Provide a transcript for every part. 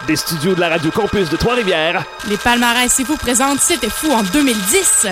Des studios de la Radio Campus de Trois-Rivières, Les palmarès C'est Fou présentent C'était Fou en 2010.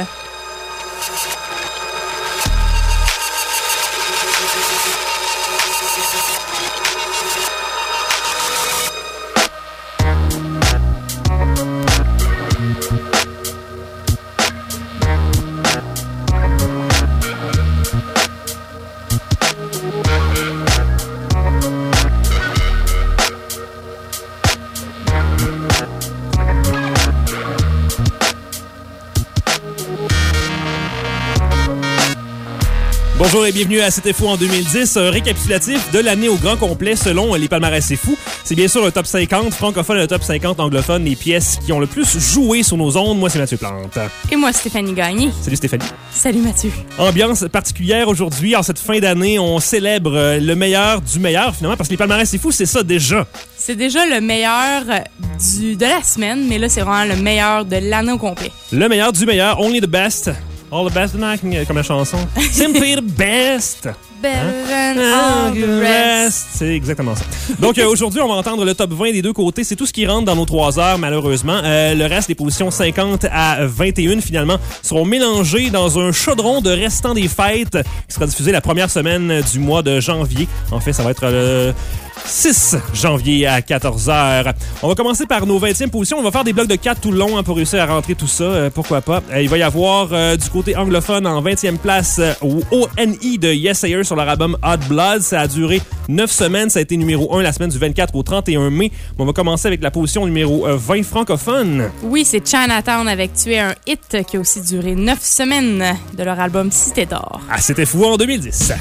Bonjour et bienvenue à C'était Fou en 2010, un récapitulatif de l'année au grand complet selon les palmarès C'est Fou. C'est bien sûr le top 50 francophone et le top 50 anglophone, les pièces qui ont le plus joué sur nos ondes. Moi, c'est Mathieu Plante. Et moi, Stéphanie Gagné. Salut Stéphanie. Salut Mathieu. Ambiance particulière aujourd'hui. En cette fin d'année, on célèbre le meilleur du meilleur finalement parce que les palmarès C'est Fou, c'est ça déjà. C'est déjà le meilleur de la semaine, mais là, c'est vraiment le meilleur de l'année au complet. Le meilleur du meilleur, only the best. All the best, comme la chanson. Simply the best. Better than all the rest. C'est exactement ça. Donc, aujourd'hui, on va entendre le top 20 des deux côtés. C'est tout ce qui rentre dans nos 3 heures, malheureusement. Le reste, les positions 50 à 21, finalement, seront mélangées dans un chaudron de Restant des fêtes qui sera diffusé la première semaine du mois de janvier. En fait, ça va être le 6 janvier à 14h. On va commencer par nos 20e positions. On va faire des blocs de 4 tout le long pour réussir à rentrer tout ça. Pourquoi pas. Il va y avoir du côté anglophone en 20e place ONI de Yes Ayer sur leur album Hot Blood. Ça a duré 9 semaines. Ça a été numéro 1 la semaine du 24 au 31 mai. On va commencer avec la position numéro 20 francophone. Oui, c'est Chinatown avec Tu es un hit qui a aussi duré 9 semaines de leur album Cité d'or. Ah, C'était Fou en 2010.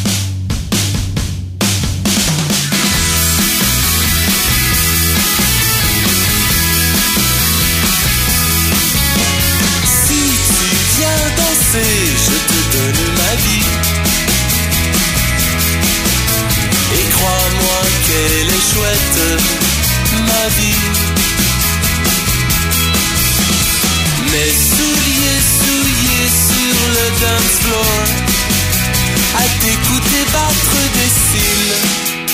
Je te donne ma vie et crois-moi qu'elle est chouette, ma vie. Mes souliers souillés sur le dance floor, à t'écouter battre des cils.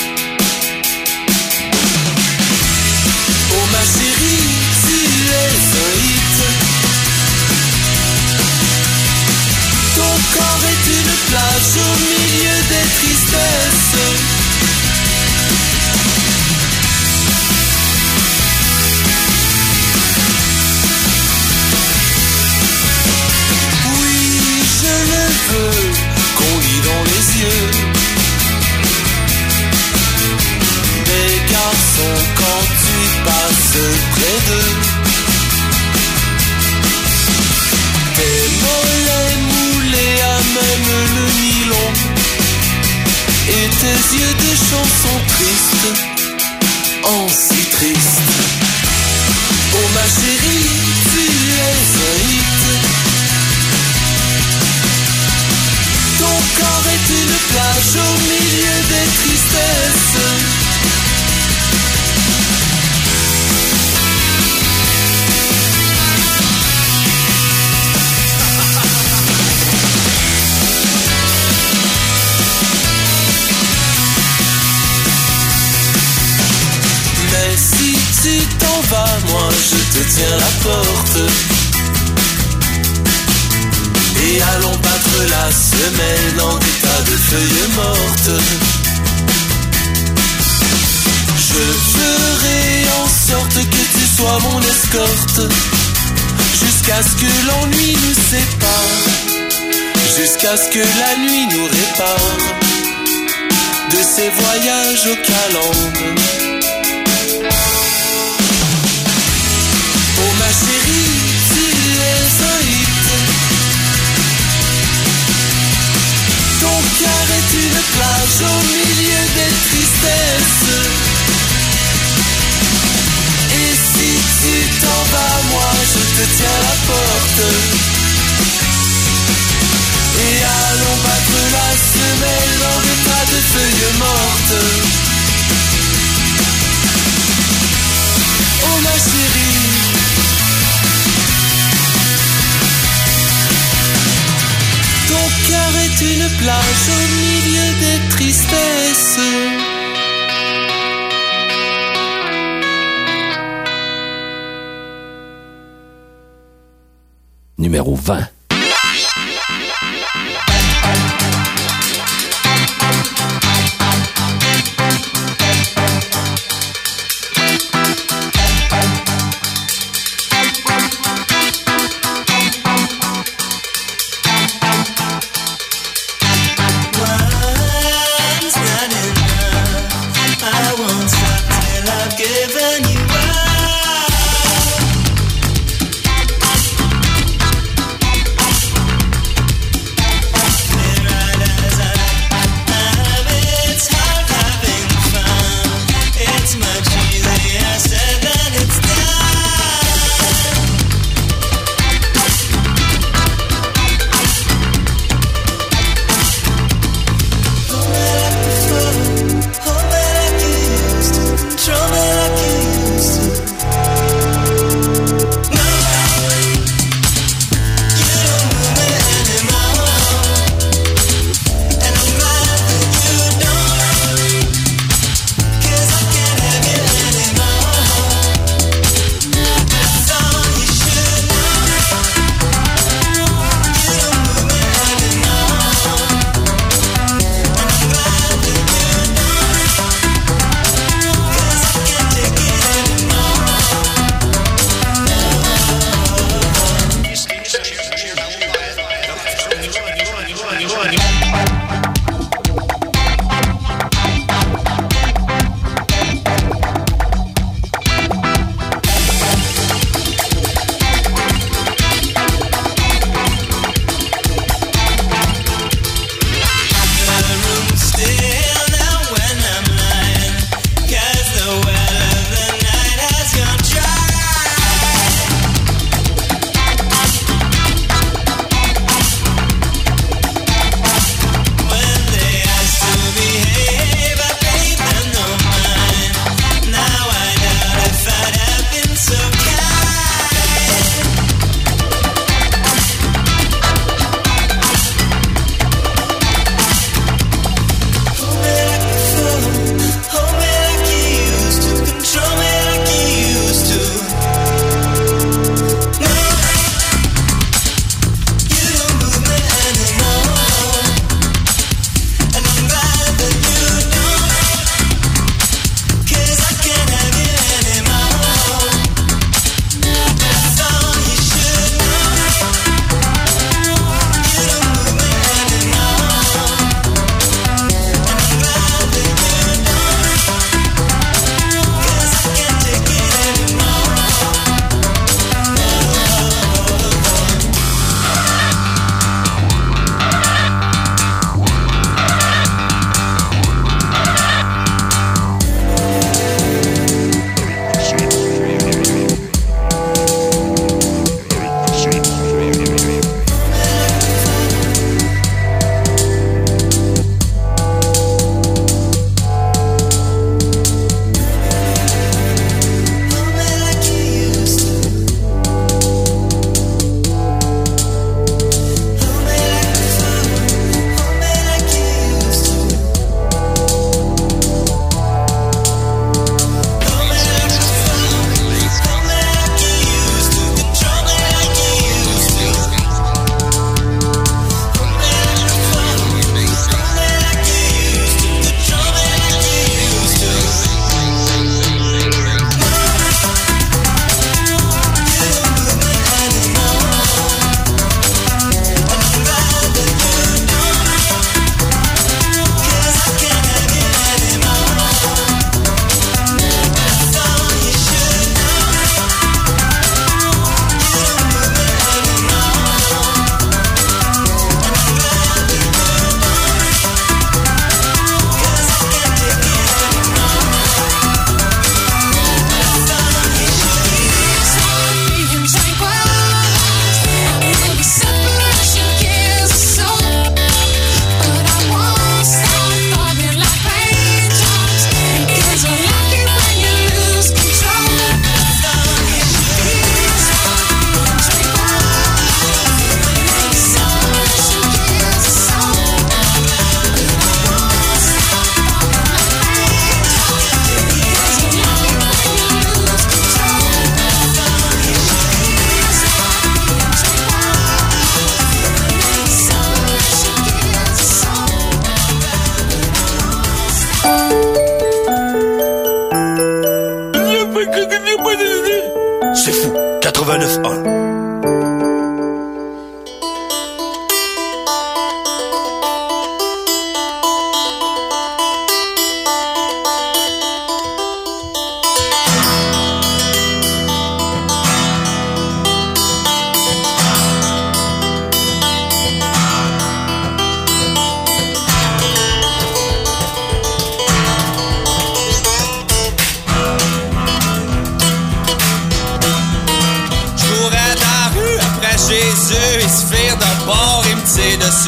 Oh ma chérie, tu es un hit. Ton corps est une plage au milieu des tristesses. Oui, je le veux, qu'on lit dans les yeux. Des garçons quand tu passes près d'eux. Tes mollets moulés à même le nylon et tes yeux de chanson triste, en si triste. Oh ma chérie, tu es un hit. Ton corps est une plage au milieu des tristesses. Si tu t'en vas, moi je te tiens la porte. Et allons battre la semelle dans des tas de feuilles mortes. Je ferai en sorte que tu sois mon escorte, jusqu'à ce que l'ennui nous sépare, jusqu'à ce que la nuit nous répare de ces voyages aux calendes. Oh ma chérie, tu es un hit. Ton cœur est une plage au milieu des tristesses. Et si tu t'en vas, moi je te tiens la porte. Et allons battre la semelle dans des tas de feuilles mortes. Oh ma chérie, ton cœur est une plage au milieu des tristesses. numéro 20.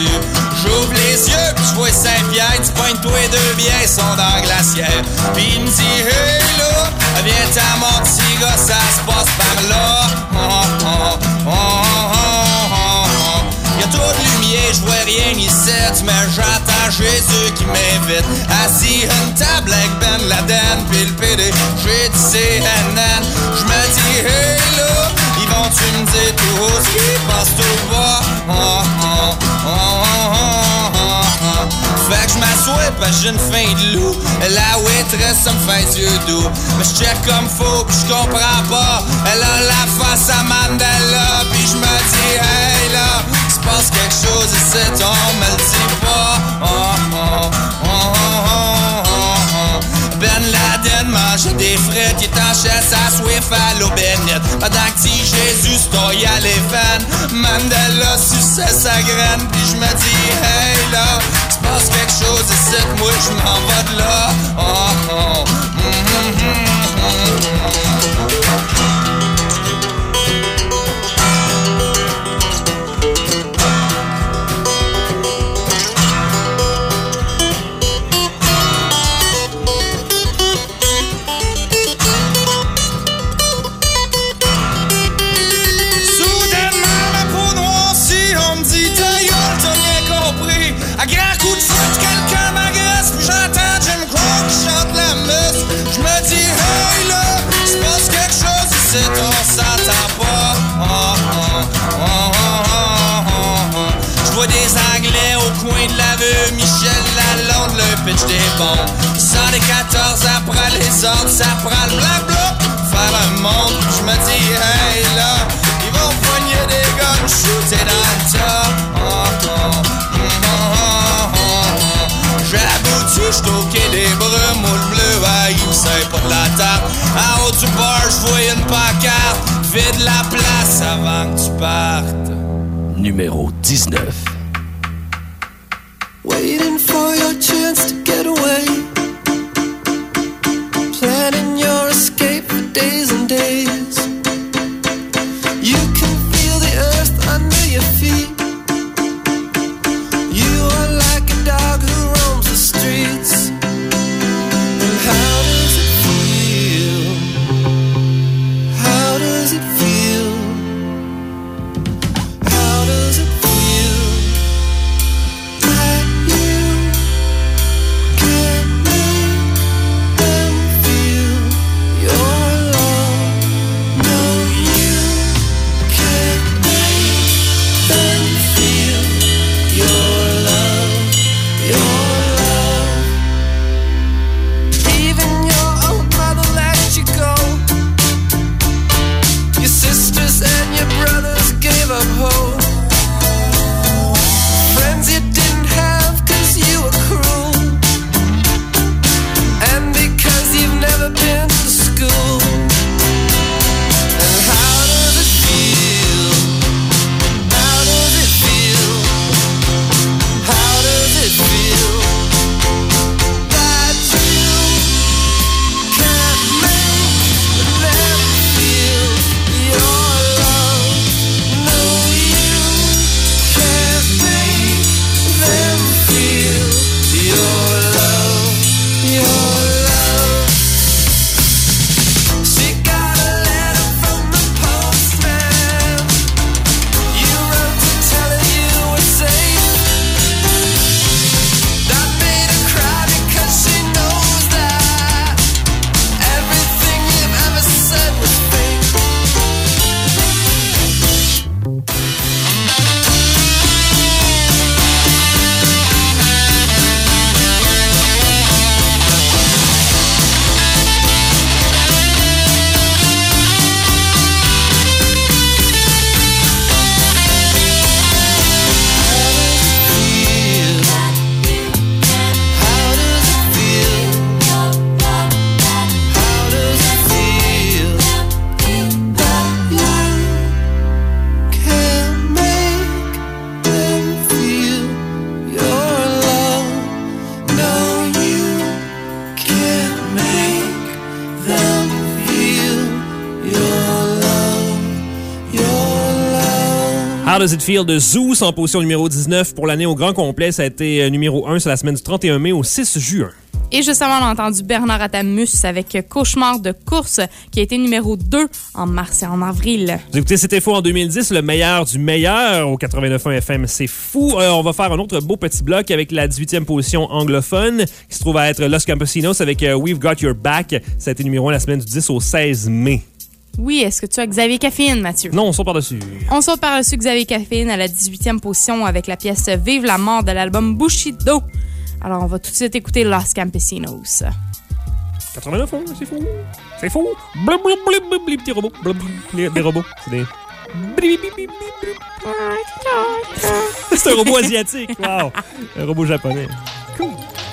rue. J'ouvre les yeux, pis j'vois Saint-Pierre, tu pognes toi et deux biens, sont dans la glacière. Pis il me dit, hey là, viens t'à mon petit gars, ça se passe par là. Y'a trop de lumière, j'vois rien ici, mais j'entends Jésus qui m'invite. Assis à une table avec Ben Laden, pis le PD, j'ai dit CNN. J'me dis, hey là, ils vont-tu me dire tout haut ce qui passe tout bas? Fait que j'm'assois parce que j'ai une faim de loup. La waitress, ça me fait yeux doux. Mais j'check comme faux pis j'comprends pas. Elle a la face à Mandela. Pis j'me dis, hey là, se passe quelque chose ici, on me le dit pas. Ben Laden mangeait des frites, il t'enchait sa Swift à l'eau bénite. Pendant que petit Jésus stoyait à les veines, Mandela suçait sa graine. Pis j'me dis, hey là, se passe quelque chose ici, moi j'm'en vais de là. À grand coup de foot, quelqu'un m'agresse, puis j'entends Jim Crow qui chante la messe. J'me dis, hey là, se passe quelque chose ici, on s'entend pas. J'vois des Anglais au coin de la rue, Michel Lalonde, le pitch des bombes. 114 après les ordres, ça prend le blanc pour faire un monde. J'me dis, hey là, ils vont poigner des guns, shooter dans le tas. J'ai abouti, j'toquais des brumes, moule bleu, il me sert pas de la table. En haut du bar, j'voyais une pancarte, vide la place avant que tu partes. Numéro 19. Waiting for your chance to get away, planning your escape for days and days. You can feel the earth under your feet. You are like a dog who roams the streets. And how does it feel? How does it feel? How does it feel? How Does It Feel de Zeus en position numéro 19 pour l'année au grand complet. Ça a été numéro 1 sur la semaine du 31 mai au 6 juin. Et justement, on a entendu Bernard Atamus avec Cauchemar de course qui a été numéro 2 en mars et en avril. Vous écoutez C'était fou en 2010, le meilleur du meilleur au 89.1 FM. C'est fou. On va faire un autre beau petit bloc avec la 18e position anglophone qui se trouve à être Los Campesinos avec We've Got Your Back. Ça a été numéro 1 la semaine du 10 au 16 mai. Oui, est-ce que tu as Xavier Caffeine, Mathieu? Non, on saute par-dessus. On saute par-dessus Xavier Caffeine à la 18e position avec la pièce Vive la mort de l'album Bushido. Alors, on va tout de suite écouter Los Campesinos. 89, hein? C'est fou. C'est fou. Blub, blub, blub, blub, les petits robots. Blub, des robots. C'est des... C'est un robot asiatique. Wow. Un robot japonais. Cool.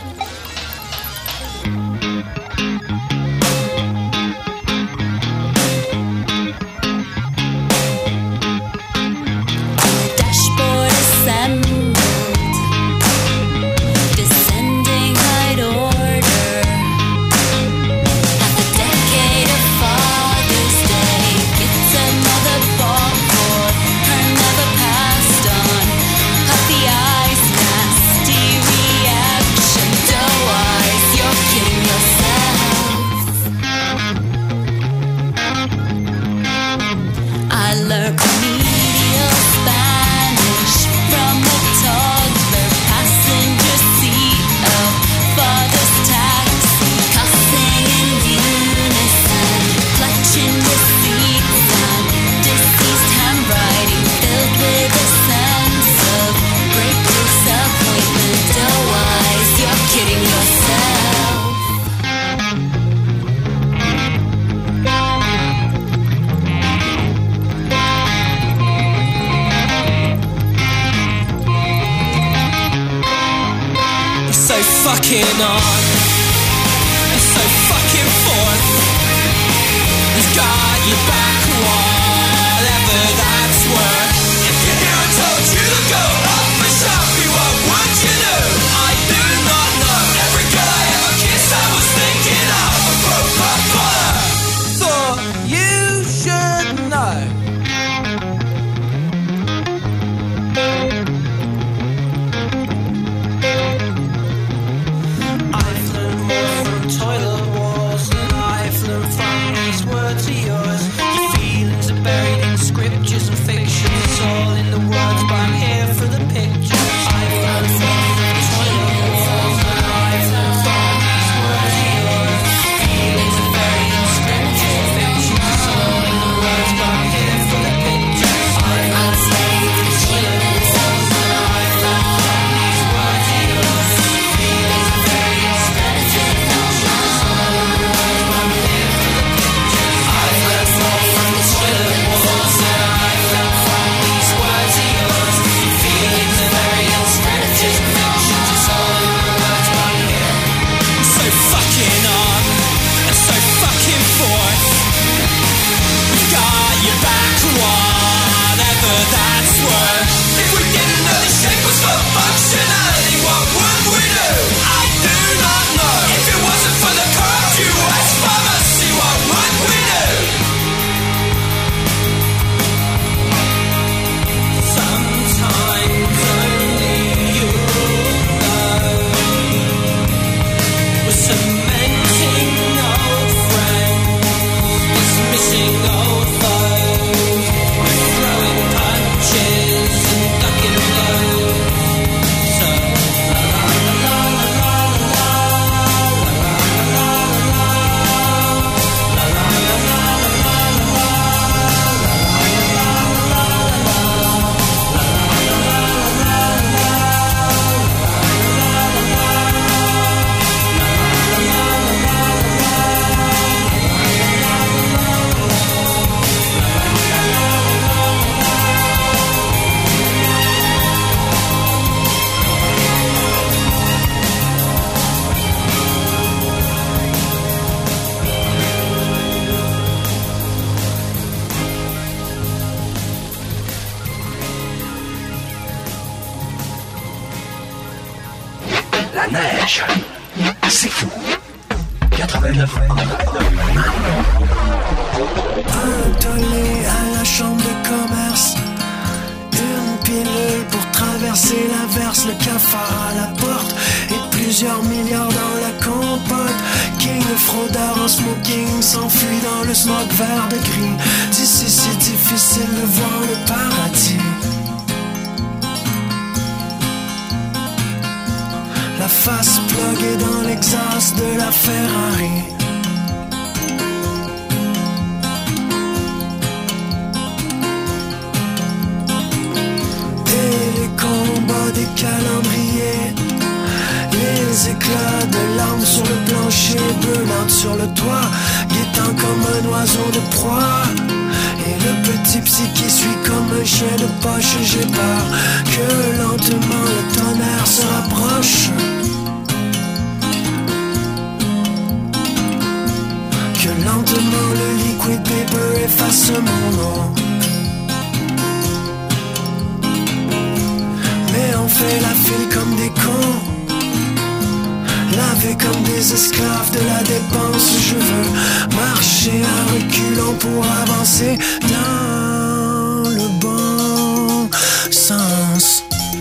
fucking on and so fucking forth. We've got your back, whatever that's worth. If your hero told you to go up and shopping, what would you do? I do not know. Every girl I ever kissed, I was thinking of a Coca-Cola. Thought you should know. Toilet walls and I've learned from these words of yours. Your feelings are buried in scriptures and fiction. It's all in the words, but I'm here for the pictures. I've learned from toilet walls and I've learned from these words of yours. Your feelings are buried in scriptures and fiction. It's all in the words, but I'm here for the pictures. I've learned from toilet walls and I've learned from these words of yours. Your feelings are buried in scriptures. Functionality, what would we do? I do not know. If it wasn't for the curved US pharmacy, what would we do? Sometimes only you know. We're cementing old friends, dismissing old foes. We're throwing punches and ducking blows. La neige, c'est fou. 89. Un tollé à la chambre de commerce. pilule pour traverser l'averse, le cafard à la porte et plusieurs milliards dans la compote. King, le fraudeur en smoking s'enfuit dans le smog vert de gris. D'ici c'est difficile de voir le paradis. La face pluguée dans l'exhaust de la Ferrari. Combats des calendriers, les éclats de larmes sur le plancher, brûlantes sur le toit, guettant comme un oiseau de proie. Et le petit psy qui suit comme un chien de poche. J'ai peur que lentement le tonnerre se rapproche, que lentement le liquid paper efface mon nom. Mais on fait la file comme des cons, lavés comme des esclaves de la dépense. Je veux marcher à reculons pour avancer dans le bon sens.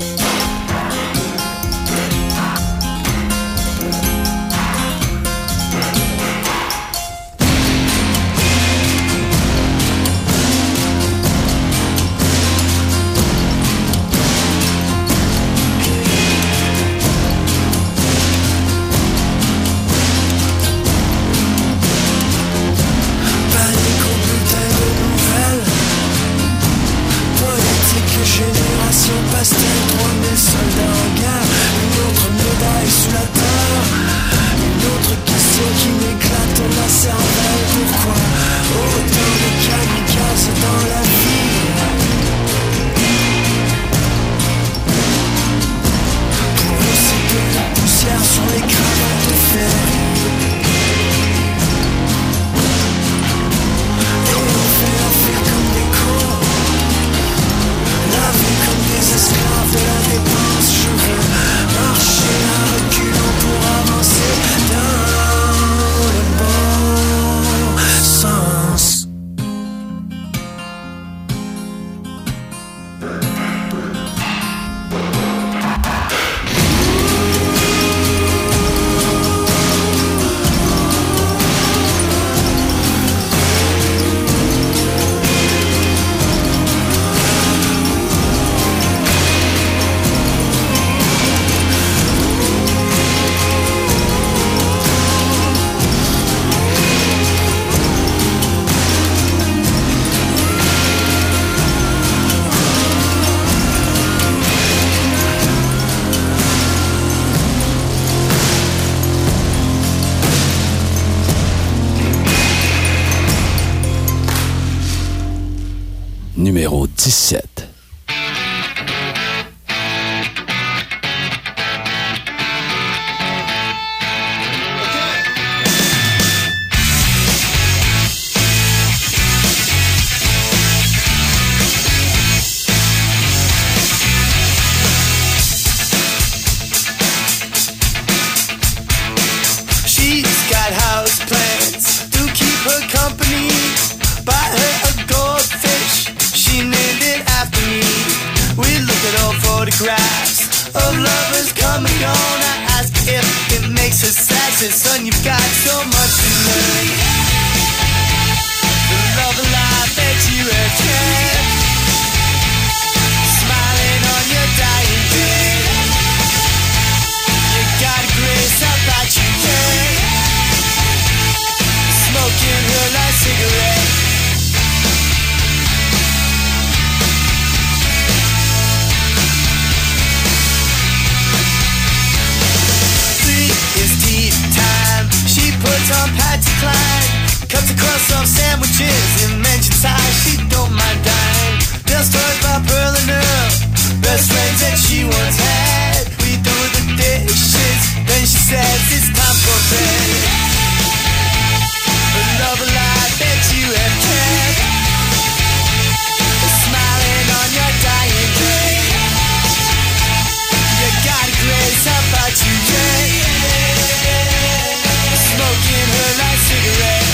Pastel, 3000 soldats en guerre, une autre médaille sous la terre, une autre question qui m'éclate la cervelle. Pourquoi autant de kamikazes dans la vie? Pour aussi peu de poussière sur les cravates de fer. Et on fait la file comme des cons, comme des esclaves de la dépense. Je veux marcher à reculons pour avancer dans le bon sens. Numéro 17. Photographs of lovers come and gone. I ask if it makes her sad. Says, son, you've got so much to learn. The love of life that you have kept, smiling on your dying bed. You got a grace I thought you had, smoking her last cigarette. Puts on Patsy Cline, cuts across some sandwiches and mentions how she don't mind dying. Tells stories about Pearl and Earl, best friends that she once had. We do the dishes, then she says it's time for bed. The love of life that you have kept, smiling on your dying day. You got a grace, how about you, yeah? Smoking her last cigarette.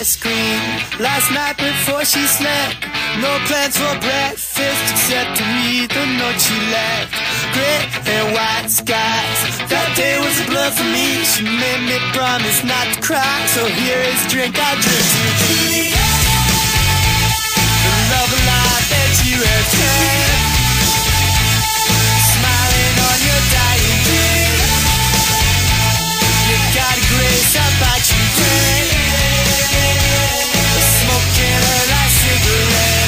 screen. Last night before she slept, no plans for breakfast except to read the note she left. Gray and white skies, that day was a blur for me. She made me promise not to cry, so here is a drink I drink to you. The love life that you have had, smiling on your dying day. You got a grace about you, dead. Smoking a light cigarette.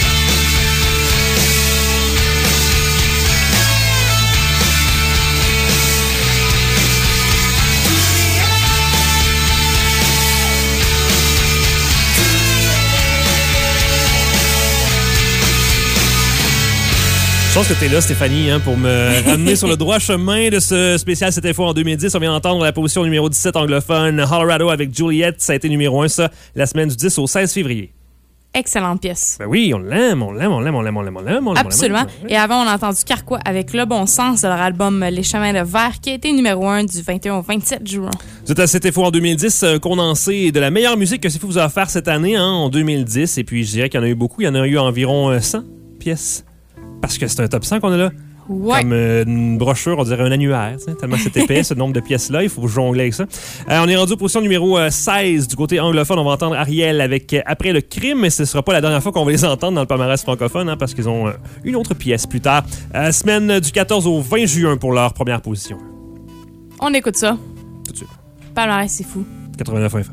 Je pense que t'es là, Stéphanie, hein, pour me ramener sur le droit chemin de ce spécial Cette Info en 2010. On vient d'entendre la position numéro 17 anglophone, Colorado avec Juliette. Ça a été numéro 1, ça, la semaine du 10 au 16 février. Excellente pièce. Ben oui, on l'aime. Absolument. Et avant, on a entendu Carquois avec Le Bon Sens de leur album Les Chemins de Verre, qui a été numéro 1 du 21 au 27 juin. Vous êtes à Cette Info en 2010, condensé de la meilleure musique que C'est Fou vous a offert cette année, hein, en 2010. Et puis, je dirais qu'il y en a eu beaucoup. Il y en a eu environ 100 pièces. Parce que c'est un top 100 qu'on a là. Ouais. Comme une brochure, on dirait un annuaire. Tellement c'est épais, ce nombre de pièces-là. Il faut jongler avec ça. On est rendu aux positions numéro 16 du côté anglophone. On va entendre Ariel avec Après le crime, mais ce ne sera pas la dernière fois qu'on va les entendre dans le palmarès francophone, hein, parce qu'ils ont une autre pièce plus tard. Semaine du 14 au 20 juin pour leur première position. On écoute ça. Tout de suite. Palmarès, c'est fou. 89 FM.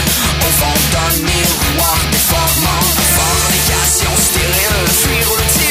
Miroir déformant, fornication stérile, fuir au tir.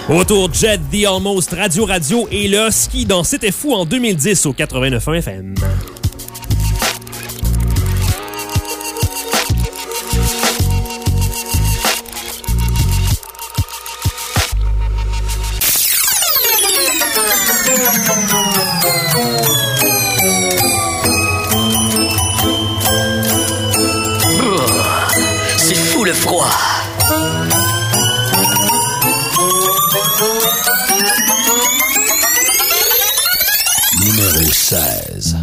Autour Jet, The Almost, Radio et le Husky dans C'était fou en 2010 au 89.1 FM. C'est fou le froid. Numéro 16.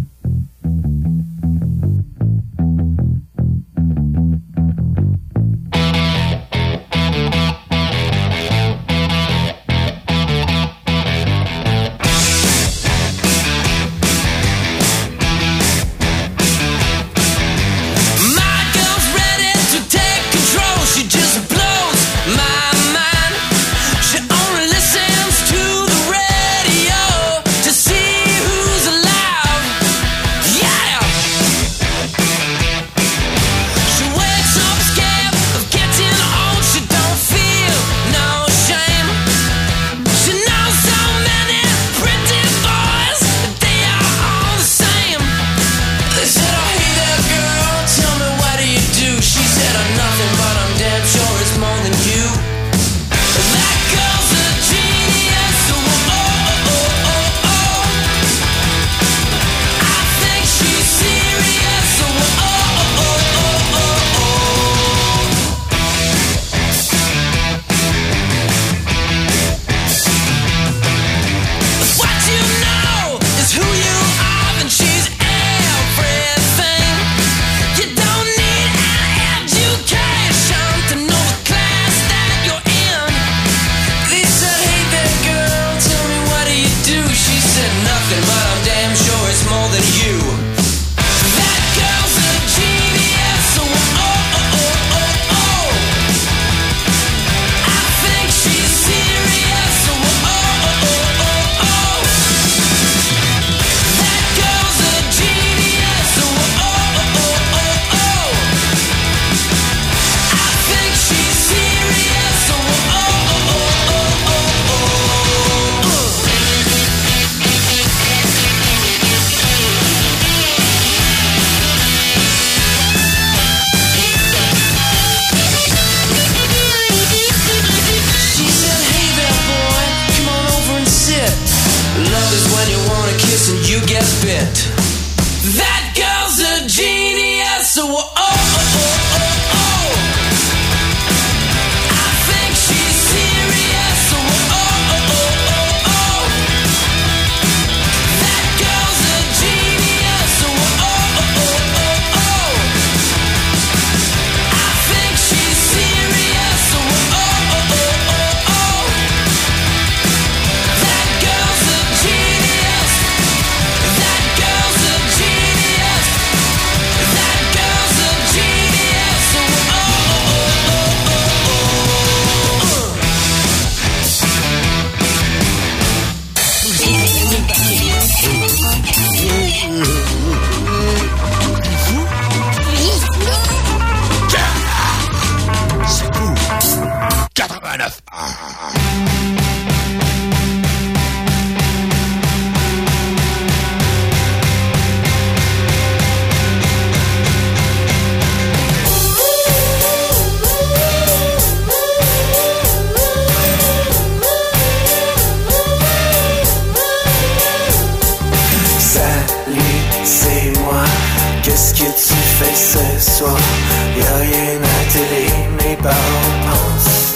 Qu'est-ce que tu fais ce soir? Y'a rien à télé, mes parents pensent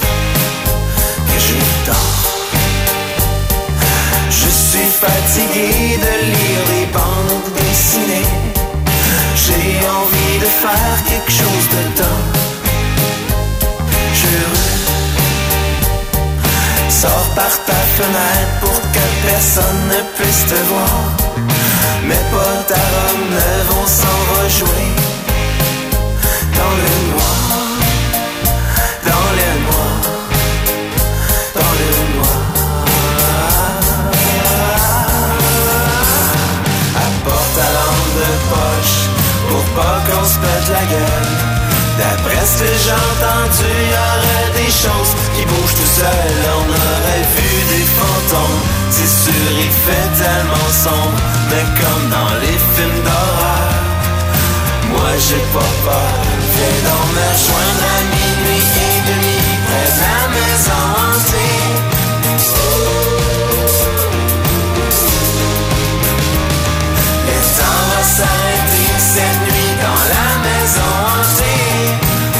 que je dors. Je suis fatigué de lire les bandes dessinées. J'ai envie de faire quelque chose de temps. Sors par ta fenêtre pour que personne ne puisse te voir. Mes potes à Rome ne vont s'en rejouer. Dans le noir, dans le noir, dans le noir. Apporte ta lampe de poche pour pas qu'on se pète la gueule. D'après ce que j'ai entendu, y'aurait des choses qui bougent tout seul. On aurait sûr il fait tellement sombre, mais comme dans les films d'horreur, moi j'ai pas peur. Viens donc me rejoindre à minuit et demi près de la maison hantée. Le temps va s'arrêter cette nuit dans la maison hantée.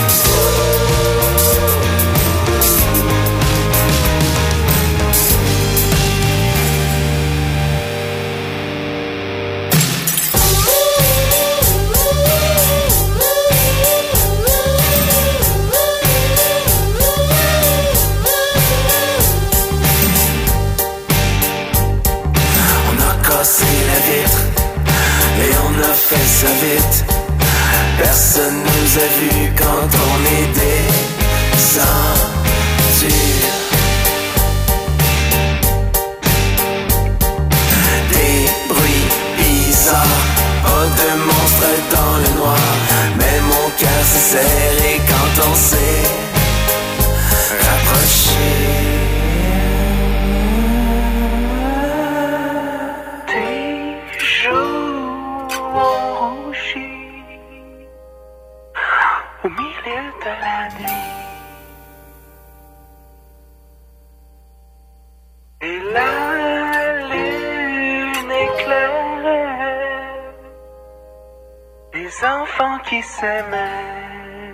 Et on a fait ça vite. Personne nous a vus quand on est descendu. Des bruits bizarres, pas de monstres dans le noir, mais mon cœur s'est serré quand on s'est rapproché. Au milieu de la nuit, et la lune éclaire des enfants qui s'aimaient.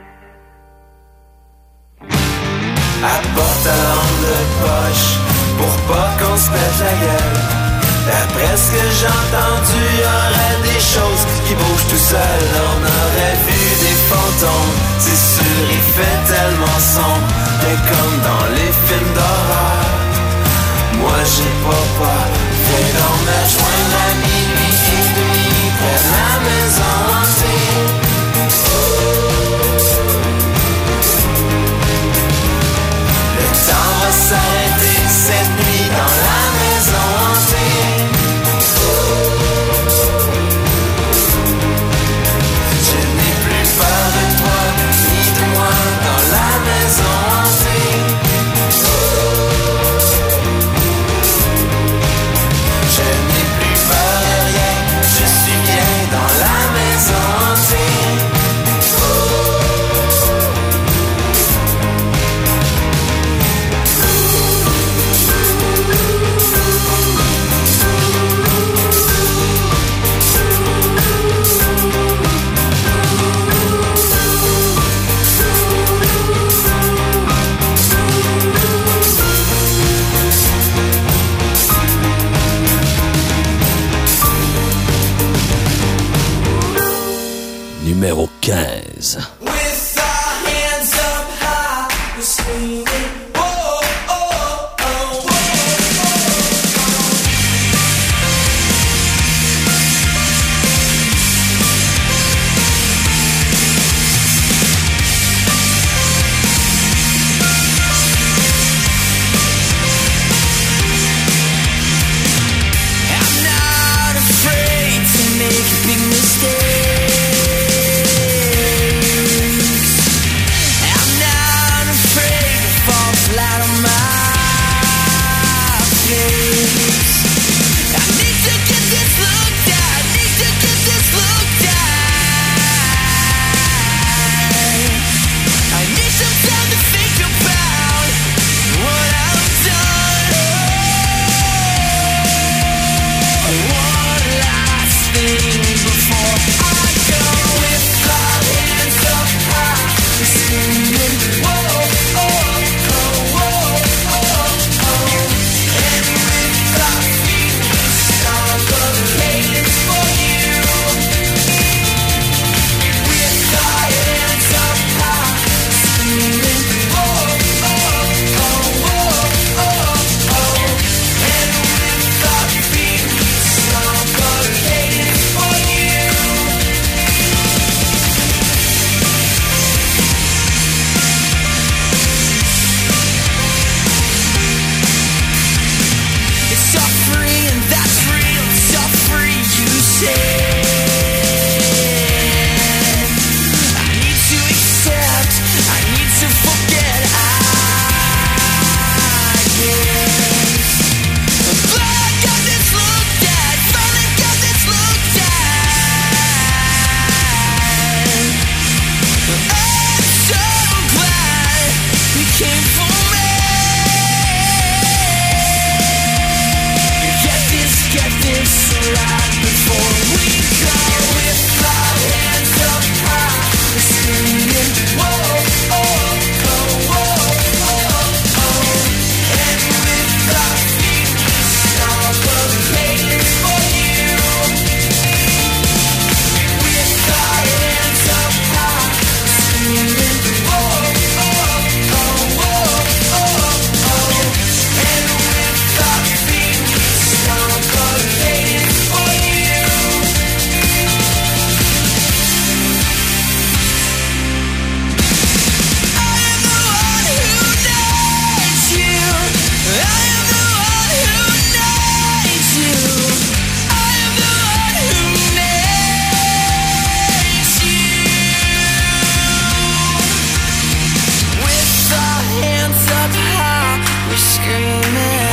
Apporte ta lampe de poche pour pas qu'on se pète la gueule. D'après ce que j'ai entendu, y aurait des choses qui bougent tout seul. On aurait vu des fantômes, c'est sûr il fait tellement sombre, mais comme dans les films d'horreur, moi j'ai pas peur. Viens donc me rejoindre à minuit et demi près de la maison hantée. Le temps va s'arrêter cette nuit dans la maison hantée. Je n'ai plus peur de toi, ni de moi dans la maison hantée. Je n'ai plus peur de rien, je suis bien dans la maison hantée. Numéro 15. With our hands up high, we're screaming, whoa, oh, oh, whoa. I'm not afraid to make a big mistake. I'm not afraid to fall. screaming.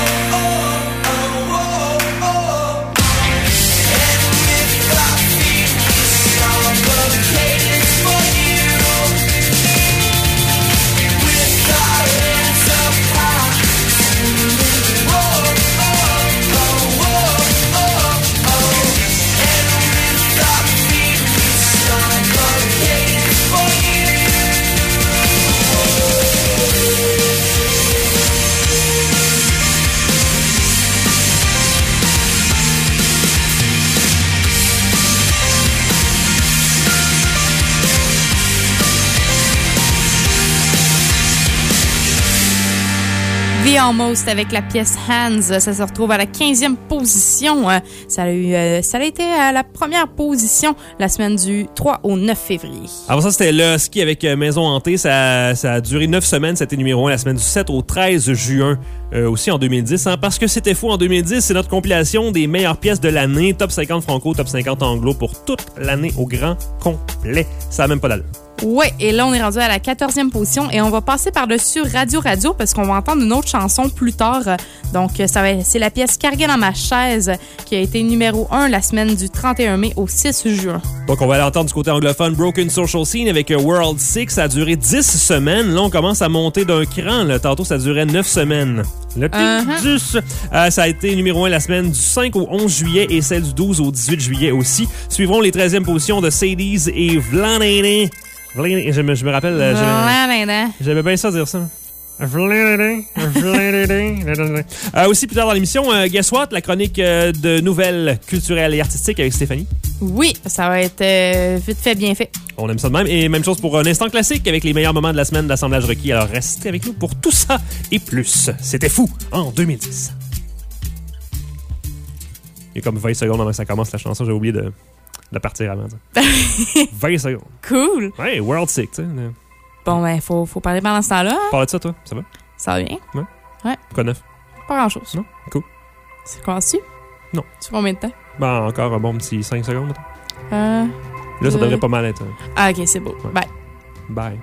The Almost avec la pièce Hands, ça se retrouve à la 15e position. Ça a été à la première position la semaine du 3 au 9 février. Avant ça, c'était le ski avec Maison Hantée. Ça a duré 9 semaines. C'était numéro 1 la semaine du 7 au 13 juin. Aussi en 2010, hein, parce que c'était fou en 2010, c'est notre compilation des meilleures pièces de l'année, top 50 franco, top 50 anglo pour toute l'année au grand complet. Ça n'a même pas d'allure. Oui, et là, on est rendu à la 14e position et on va passer par-dessus Radio parce qu'on va entendre une autre chanson plus tard. Donc, c'est la pièce Carguée dans ma chaise qui a été numéro 1 la semaine du 31 mai au 6 juin. Donc, on va aller entendre du côté anglophone Broken Social Scene avec World 6. Ça a duré 10 semaines. Là, on commence à monter d'un cran. Là. Tantôt, ça durait 9 semaines. Le petit 10. Ça a été numéro 1 la semaine du 5 au 11 juillet et celle du 12 au 18 juillet aussi. Suivront les 13e positions de Sadie's et Vlanene. Je me rappelle, j'aimais bien ça dire ça. Aussi plus tard dans l'émission, Guess What, la chronique de nouvelles culturelles et artistiques avec Stéphanie. Oui, ça va être vite fait, bien fait. On aime ça de même. Et même chose pour un instant classique avec les meilleurs moments de la semaine d'assemblage requis. Alors restez avec nous pour tout ça et plus. C'était fou en 2010. Il y a comme 20 secondes avant que ça commence la chanson. J'ai oublié de partir avant ça. 20 secondes. Cool. Ouais, World Sick, tu sais. Bon, ben, faut parler pendant ce temps-là. Hein? Parle de ça, toi. Ça va? Ça va bien? Ouais. Quoi de neuf? Pas grand-chose. Non? Cool. C'est commencé? Non. Tu fais combien de temps? Ben, encore un bon petit 5 secondes, maintenant. Là, ça devrait pas mal être. Ah, OK, c'est beau. Ouais. Bye.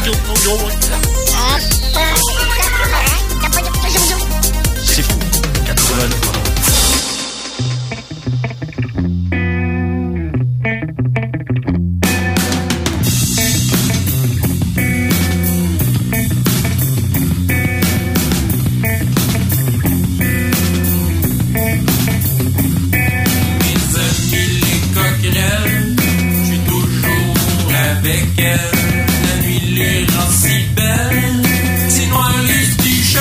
C'est fou. 89. La nuit les rend si belle, c'est noir les t-shirts.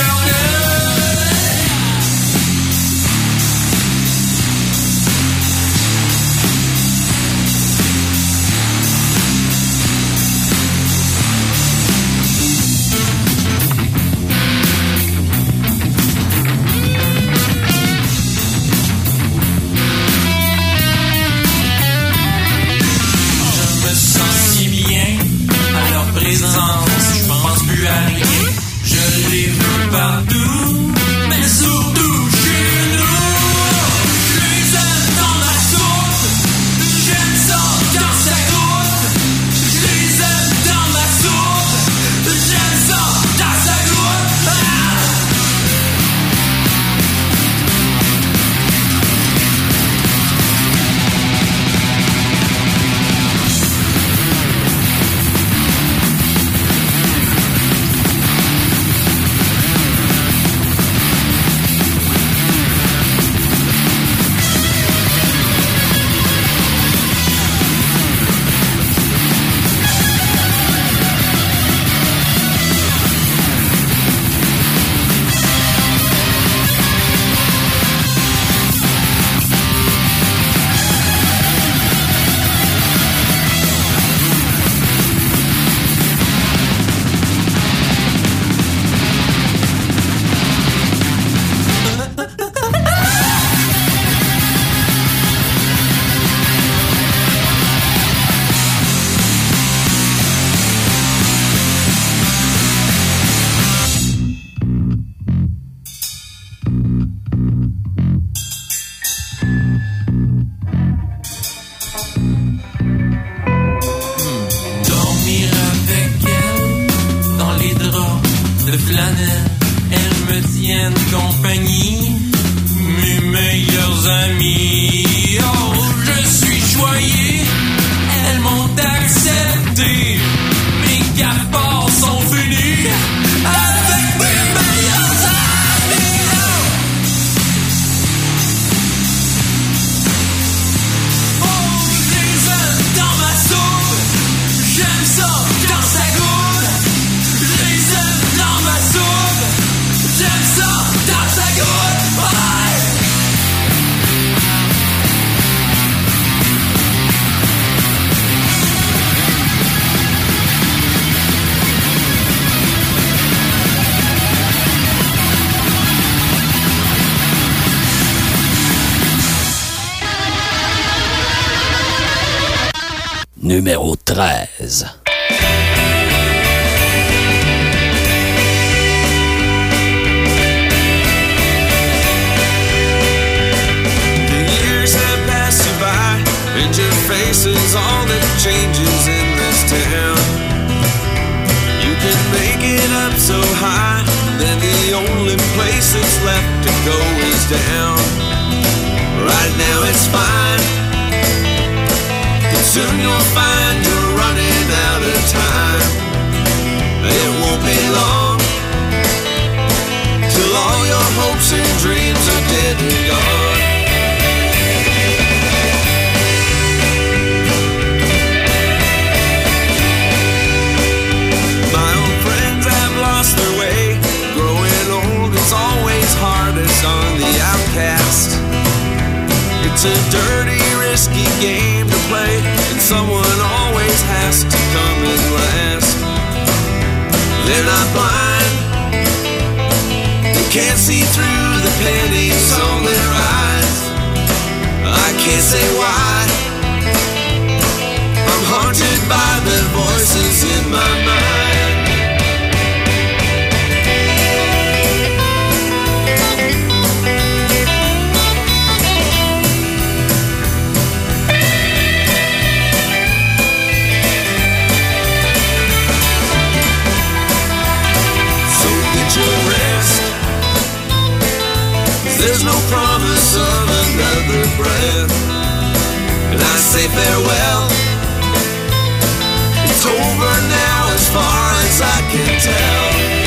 Je me sens si bien à leur présence, je pense plus à rien. Je les veux partout, mais surtout chez nous. Je les aime dans ma soupe, j'aime ça quand ça goûte. Je les aime dans ma soupe, j'aime ça quand ça goûte. Ah! Dormir avec elle dans les draps de flanelle, elles me tiennent compagnie, mes meilleurs amis. Oh, je suis choyé, elles m'ont accepté, mes cafards sont venus avec mes meilleurs amis. Oh, je les aime dans ma soupe, j'aime ça quand ça goûte. Je les aime dans ma soupe, j'aime ça quand ça goûte. Ouais. Numéro 13. Years have passed you by, and your face is all that changes in this town. You can make it up so high, then the only place that's left to go is down. Right now it's fine, but soon you'll find you're running out of time. It won't be long till all your hopes and dreams are dead and gone. My old friends have lost their way. Growing old is always hardest on the outcast. It's a dirty, risky game to play, and someone always has to come in last. They're not blind, they can't see through the pennies on their eyes. I can't say why, I'm haunted by the voices in my mind. There's no promise of another breath. And I say farewell. It's over now as far as I can tell.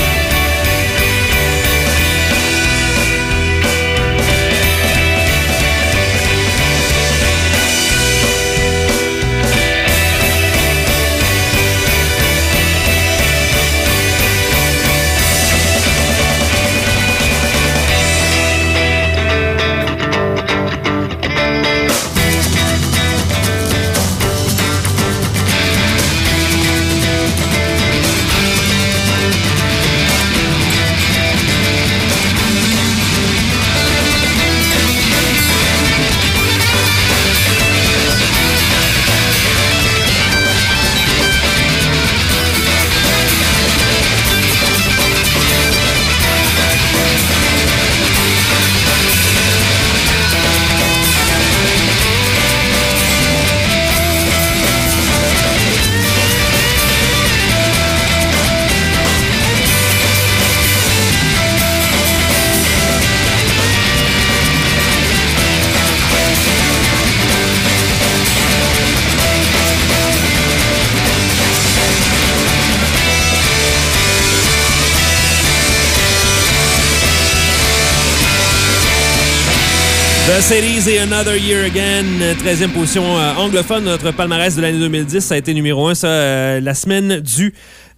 The Cities et Another Year Again, 13e position anglophone de notre palmarès de l'année 2010. Ça a été numéro 1, ça, la semaine du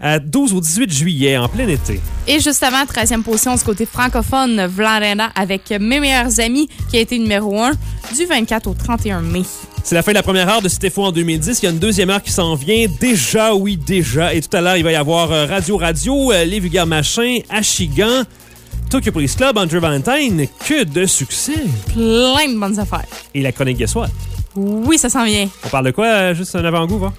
12 au 18 juillet, en plein été. Et justement, 13e position du côté francophone, Vladena avec Mes meilleurs amis, qui a été numéro 1 du 24 au 31 mai. C'est la fin de la première heure de C'était fou en 2010. Il y a une deuxième heure qui s'en vient. Déjà, oui, déjà. Et tout à l'heure, il va y avoir Radio, Les Vulgaires Machins, Ashigan, Tokyo Police Club, Andrew Valentine. Que de succès! Plein de bonnes affaires. Et la chronique Guess What? Oui, ça s'en vient. On parle de quoi? Juste un avant-goût, va?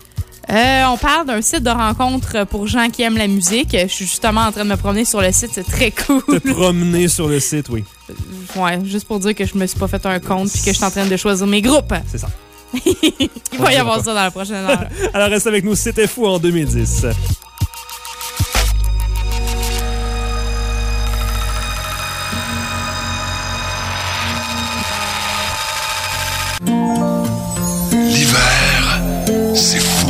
On parle d'un site de rencontre pour gens qui aiment la musique. Je suis justement en train de me promener sur le site. C'est très cool. Te promener sur le site, oui. Ouais, juste pour dire que je me suis pas fait un compte puis que je suis en train de choisir mes groupes. C'est ça. Il va y avoir ça dans la prochaine heure. Alors, reste avec nous. C'était fou en 2010. L'hiver, c'est fou.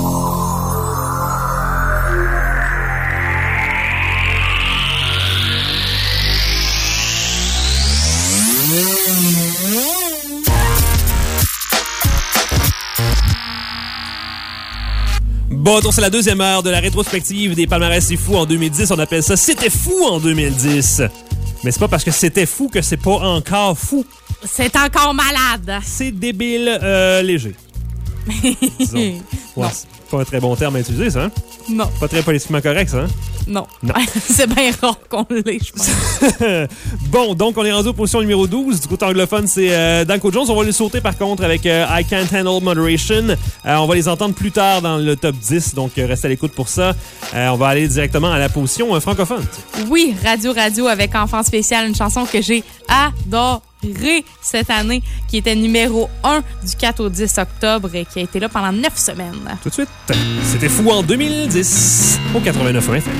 Bon, donc c'est la deuxième heure de la rétrospective des palmarès C'est fou en 2010. On appelle ça C'était fou en 2010. Mais c'est pas parce que c'était fou que c'est pas encore fou. C'est encore malade. C'est débile léger. Disons. Ouais, c'est pas un très bon terme à utiliser, ça, hein? Non. Pas très politiquement correct, ça, hein? Non. Non. C'est bien rare qu'on l'ait, je pense. Bon, donc on est rendu aux positions numéro 12. Du côté anglophone, c'est Danko Jones. On va les sauter par contre avec I Can't Handle Moderation. On va les entendre plus tard dans le top 10, donc restez à l'écoute pour ça. On va aller directement à la position francophone. Oui, Radio avec Enfant spécial, une chanson que j'ai adorée cette année, qui était numéro 1 du 4 au 10 octobre et qui a été là pendant 9 semaines. Tout de suite, C'était fou en 2010 au 89 FM.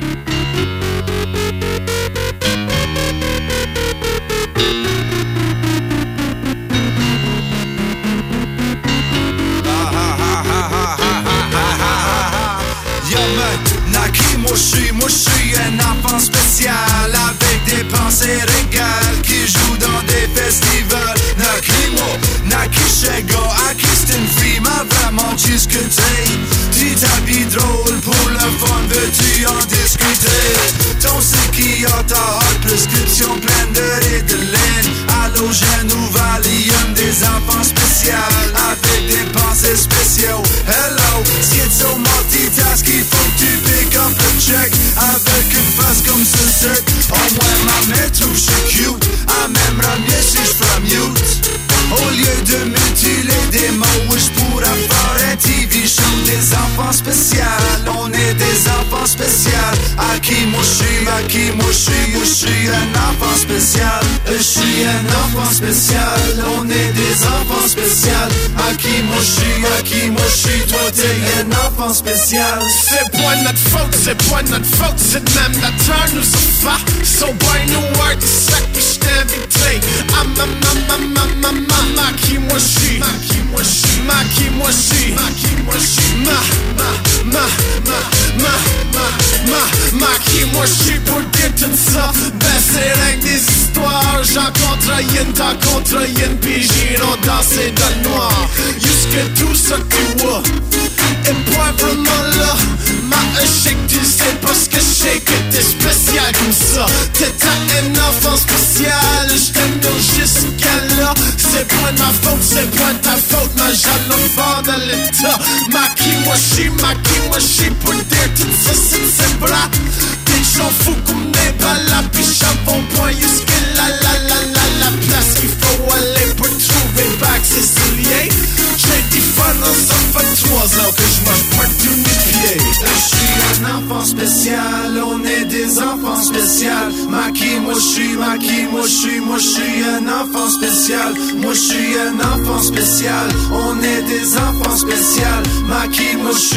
Moi je suis un enfant spécial avec des pensées régales qui joue dans des festivals. Nakishego, Aki c'est une fille m'a vraiment discuté. Petit habit drôle pour le fun, veux-tu en discuter? Ton c'est qui a ta hot prescription pleine de Ritalin, halogène ou Valium, des enfants spéciaux avec des pensées spéciaux. Hello, schizo multitask, il faut que tu pick up le check avec une face comme ce. Au moins ma métro, je suis cute. Elle m'aimerait mieux si je ferais mute. Au lieu de mutiler des mots, je pourrais faire un TV show. Des enfants spéciaux, on est des enfants spéciaux. spécial. Aki Moshi, Maki Moshi, Moshi, un enfant spécial. Je suis un enfant spécial, on est des enfants spéciaux. Aki Moshi, Maki Moshi, toi t'es un enfant spécial. C'est pas notre faute, c'est pas notre faute, c'est même notre heure nous a fait. So boy, nous word, c'est ça que je t'invite. Maki Moshi, Maki Moshi, Maki Moshi, Maki Moshi, Maki Moshi pour dire tout ça. Ben c'est rien que des histoires. J'en contre yin, t'en contre yin, pis j'irai danser dans le noir. Jusque tout ça tu vois et pas vraiment là. Ma échec tu sais parce que je sais que t'es spécial comme ça. T'es un enfant spécial, j't'aime jusqu'à là. C'est pas ma faute, c'est pas ta faute, ma jeune enfant de l'état. Maki Moshi pour dire tout ça, c'est bras. Des gens fous comme des balles, pis charbon point jusque là, la place qu'il faut aller pour trouver back Sicilien. J'ai dit fun, ça fait 3 ans que je mange partout mes pieds. Je suis un enfant spécial, on est des enfants spéciaux. Maki Moshi, Maki Moshi, moi je suis un enfant spécial. Moi je suis un enfant spécial, on est des enfants spéciaux. Maki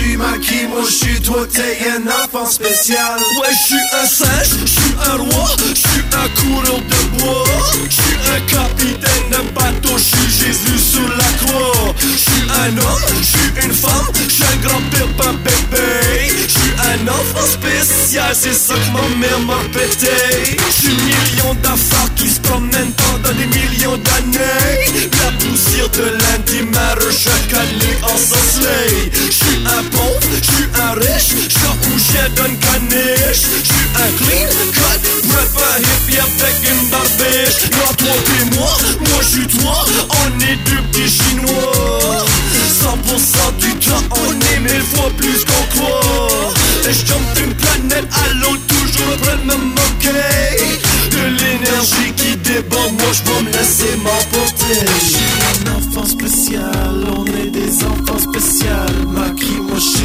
Moshi, toi t'es un enfant spécial. Ouais, je suis un singe, je suis un roi, je suis un coureur de bois. Je suis un capitaine d'un bateau, je suis Jésus sur la croix. Je suis un homme, je suis une femme, je suis un grand-père, pas bébé. Je suis un enfant spécial, c'est ça que ma mère m'a pété. Je suis million d'affaires qui se promènent pendant des millions d'années. La poussière de lundi m'a chaque année ensorcelé. Je suis un pauvre, je suis un riche, je suis où j'ai donne caniche. Je suis un clean cut, bref un hippie avec une barbiche. Non, toi et moi je suis toi, on est deux petits chinois. 100% du temps, on est 1000 fois plus qu'on croit. Et je jump d'une planète à l'autre, toujours en train de me moquer de l'énergie qui déborde, moi je vais me laisser m'emporter. Je suis un enfant spécial, on est des enfants spéciaux. Maki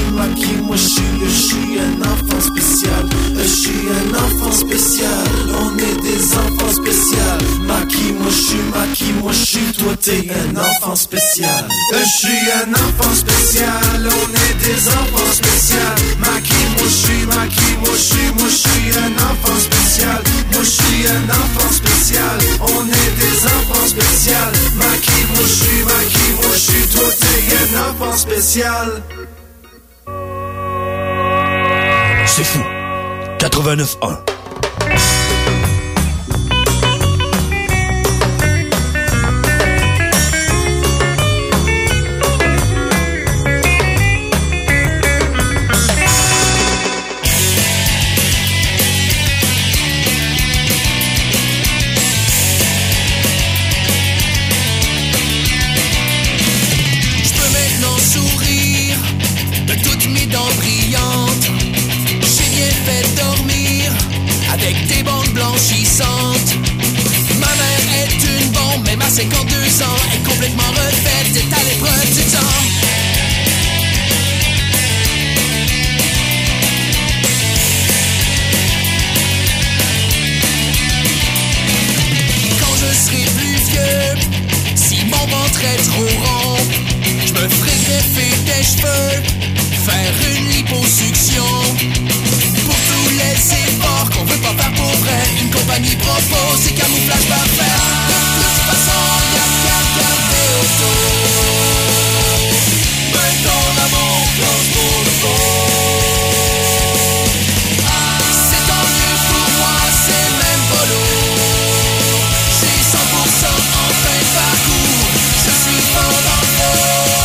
Moshi, je suis un enfant spécial. Je suis un enfant spécial, on est des enfants spéciaux. Maki Moshi, toi t'es un enfant spécial. Je suis un enfant spécial, on est des enfants spéciaux. Maki Moshi, moi je suis un enfant spécial. Moi je suis un enfant spécial, on est des enfants spéciaux. Maki Moshi, toi t'es un enfant spécial. C'est fou. 89.1. Avec des bandes blanchissantes. Ma mère est une bombe, même à 52 ans, est complètement refaite, est à l'épreuve du temps. Quand je serai plus vieux, si mon ventre est trop rond, je me ferai greffer des cheveux, faire une liposuction. Pour tous les efforts qu'on veut pas faire pour vrai, une compagnie propose des camouflages parfaits. De toute façon, y'a qu'à regarder autour. Mais ton amour plonge pour le fond. C'est tant mieux pour moi, c'est même pas lourd. J'ai 100% en fin de parcours, je suis fort dans le faux.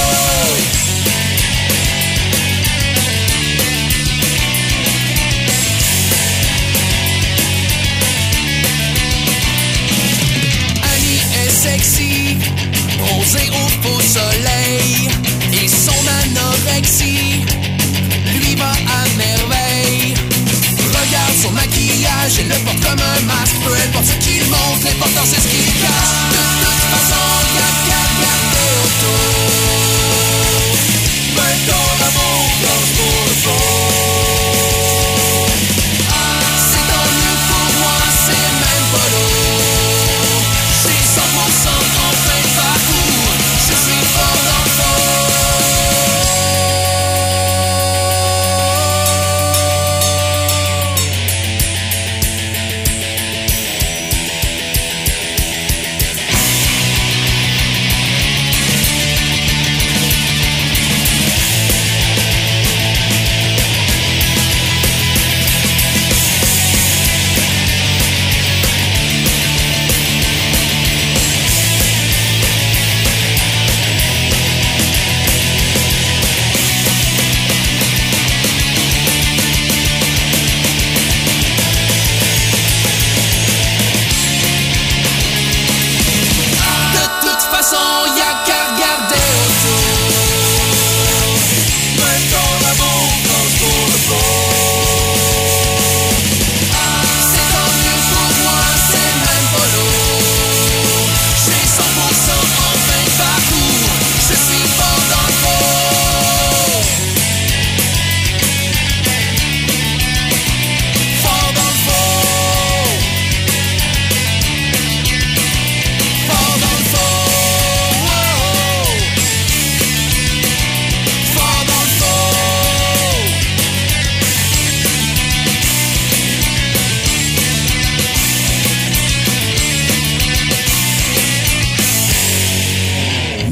Sexy, bronzé au faux soleil, et son anorexie lui va à merveille. Regarde son maquillage, elle le porte comme un masque. Peu importe ce qu'il montre, l'important c'est ce qu'il cache. De toute façon, y'a qu'à regarder autour. Mais ton amour plonge pour le fond.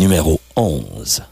numéro 11.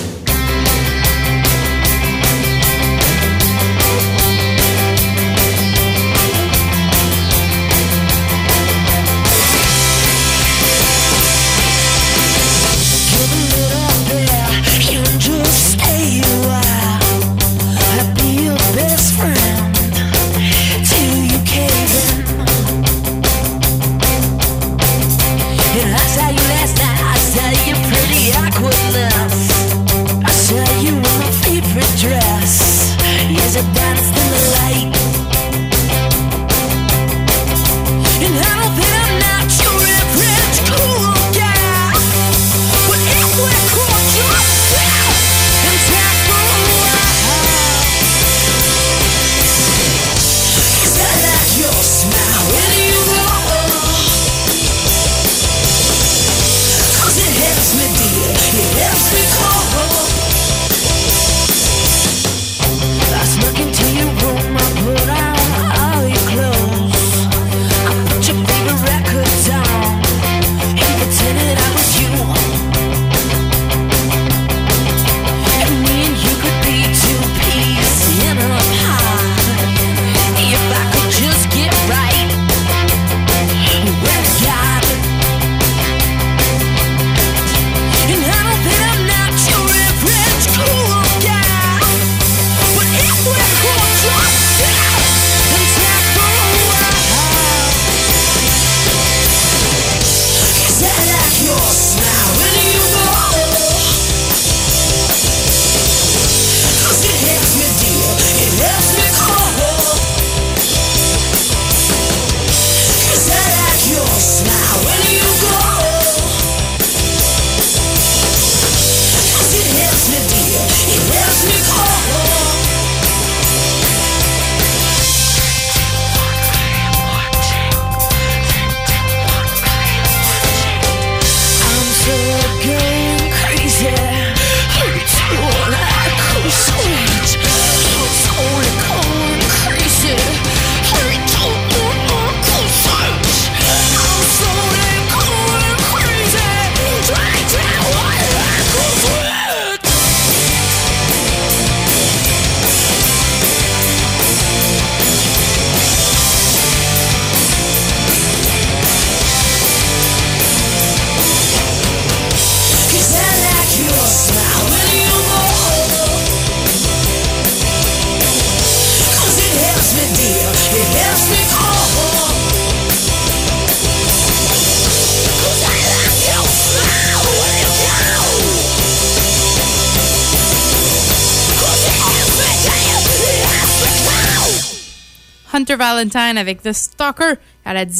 Hunter Valentine avec The Stalker à la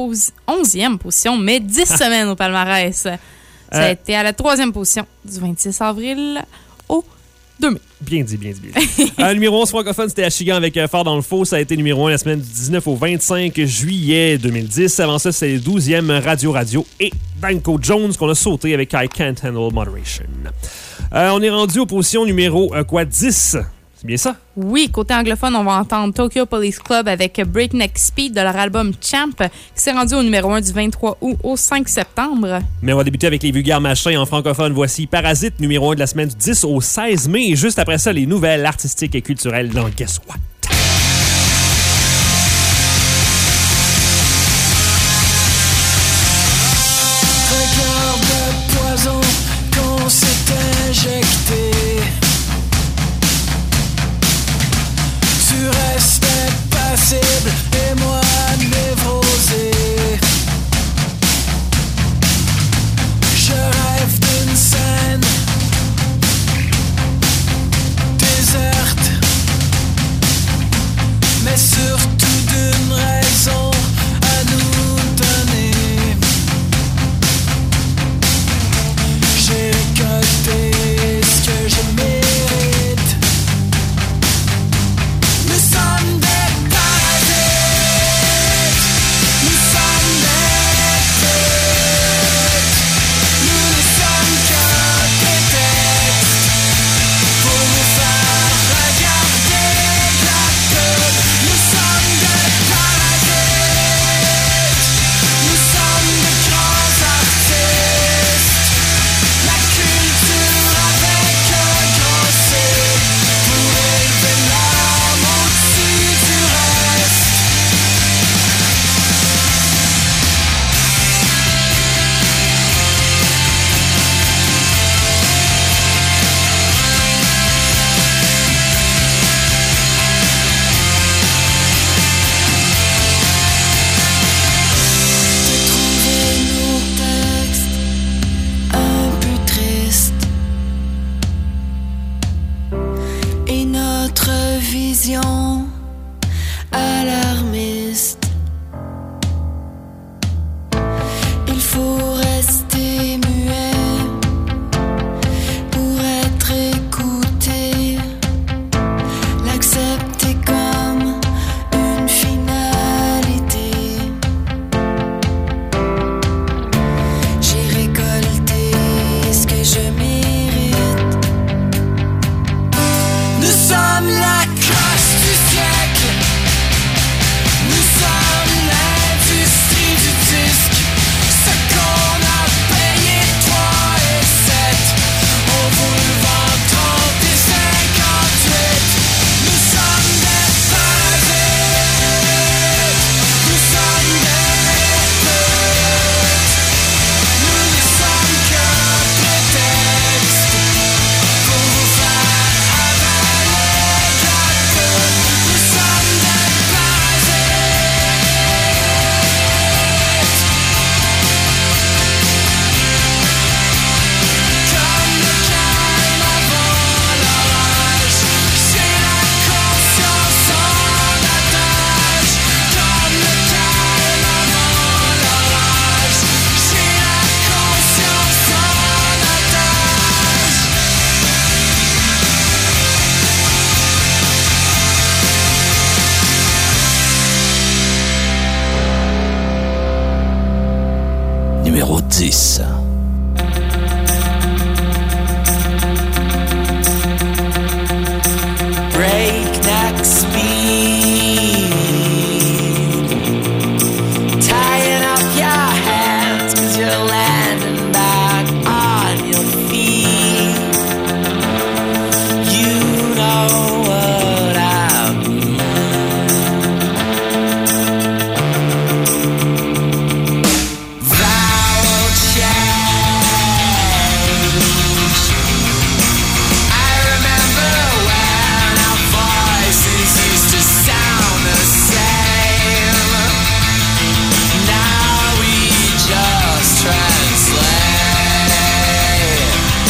11e position, mais 10 semaines au palmarès. Ça a été à la 3e position du 26 avril au 2 mai. Bien dit. Numéro 11 francophone, c'était Achigan avec Fort dans le Faux. Ça a été numéro 1 la semaine du 19 au 25 juillet 2010. Avant ça, c'est le 12e Radio et Danko Jones qu'on a sauté avec I Can't Handle Moderation. On est rendu aux positions numéro 10. C'est bien ça? Oui, côté anglophone, on va entendre Tokyo Police Club avec Breakneck Speed de leur album Champ, qui s'est rendu au numéro 1 du 23 août au 5 septembre. Mais on va débuter avec les vulgaires machins en francophone. Voici Parasite, numéro 1 de la semaine du 10 au 16 mai. Et juste après ça, les nouvelles artistiques et culturelles dans Guess What? Regarde le poison qu'on s'est injecté. Tu restais passible et moi névrosé. Je rêve d'une scène déserte numéro 10. Breakneck speed, tying up your hands 'cause you're landing back on your feet. You know what I mean. Vowel change. I remember when our voices used to sound the same. Now we just translate.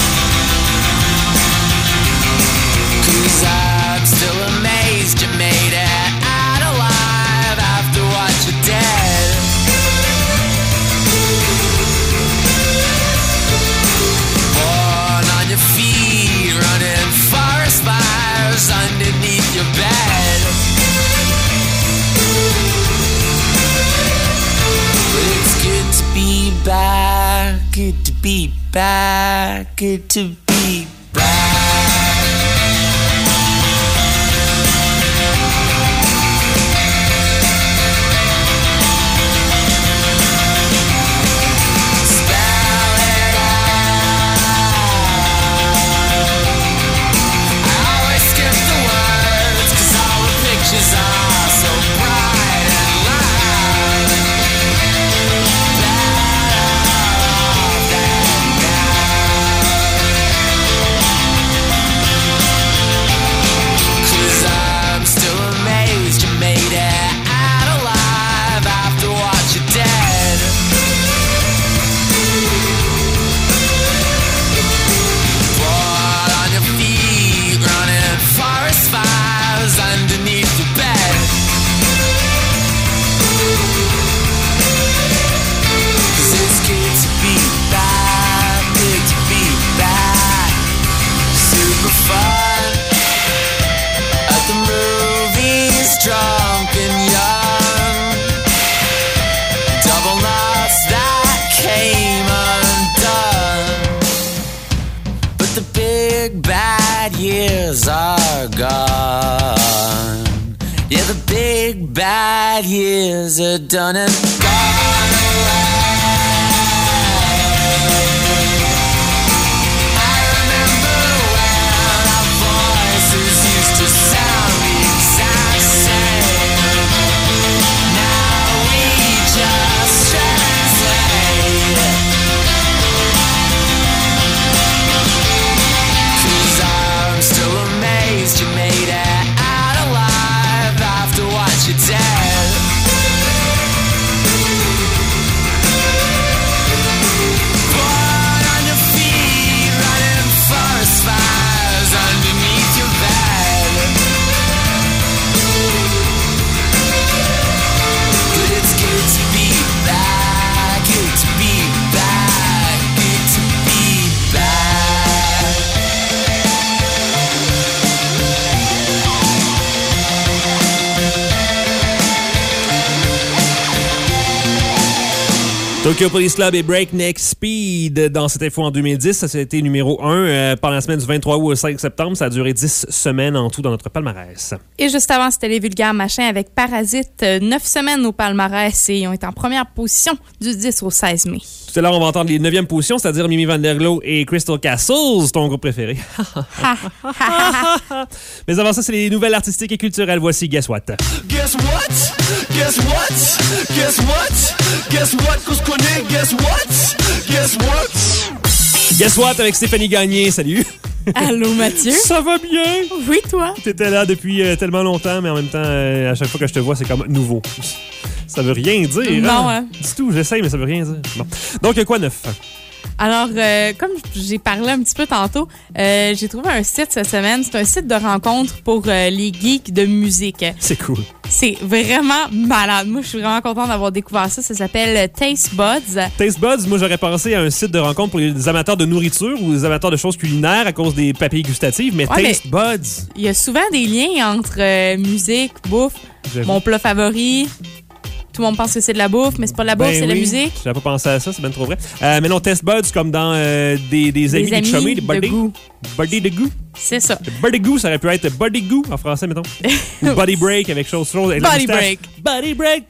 'Cause I'm still amazed you made it out alive after what you did. Born on your feet, running forest fires underneath your bed. But it's good to be back, good to be back, good to be back. Spell it out. I always skip the words 'cause all the pictures are so bright and loud. Better off than now. 'Cause I'm still amazed you made it out alive after what you did. Born on your feet, running forest fires underneath your bed. 'Cause it's good to be back, good to be back. Super fun at the movies, drunk and young. Double knots that came undone. But the big bad years are gone. Yeah, the big bad years are done and gone away. I remember when our voices used to sound the exact same. Now we just translate. 'Cause I'm still amazed you made it out alive after what you did. Born on your feet, running forest fires underneath your bed. But it's good to be back, good to be back, good to be back. Tokyo Police Club et Breakneck Speed dans cette info en 2010. Ça a été numéro 1 pendant la semaine du 23 août au 5 septembre. Ça a duré 10 semaines en tout dans notre palmarès. Et juste avant, c'était les Vulgaires Machins avec Parasite. 9 semaines au palmarès et ils ont été en première position du 10 au 16 mai. Tout à l'heure, on va entendre les 9e positions, c'est-à-dire Mimi Van Der Glow et Crystal Castles, ton groupe préféré. Mais avant ça, c'est les nouvelles artistiques et culturelles. Voici Guess What. Guess what? Guess what? Guess what? Guess what? Qu'on se connaît? Guess what? Guess what? Guess What avec Stéphanie Gagné. Salut. Allô, Mathieu? Ça va bien? Oui, toi? T'étais là depuis tellement longtemps, mais en même temps, à chaque fois que je te vois, c'est comme nouveau. Ça veut rien dire. Non, hein? Du tout, j'essaye, mais ça veut rien dire. Bon. Donc, quoi neuf? Alors, comme j'ai parlé un petit peu tantôt, j'ai trouvé un site cette semaine. C'est un site de rencontre pour les geeks de musique. C'est cool. C'est vraiment malade. Moi, je suis vraiment contente d'avoir découvert ça. Ça s'appelle Taste Buds. Taste Buds, moi, j'aurais pensé à un site de rencontre pour les amateurs de nourriture ou les amateurs de choses culinaires à cause des papilles gustatives, mais Ouais, Taste Buds. Il y a souvent des liens entre musique, bouffe, mon plat favori, tout le monde pense que c'est de la bouffe, mais c'est pas de la bouffe, c'est de la musique. J'avais pas pensé à ça, c'est bien trop vrai. Mais non, Test Buds, comme dans des amis, des chummies, des buddies. Body de goût. C'est ça. Body Goo, ça aurait pu être Body Goo en français, mettons. Ou Body Break avec chose. Body Break. Body Break.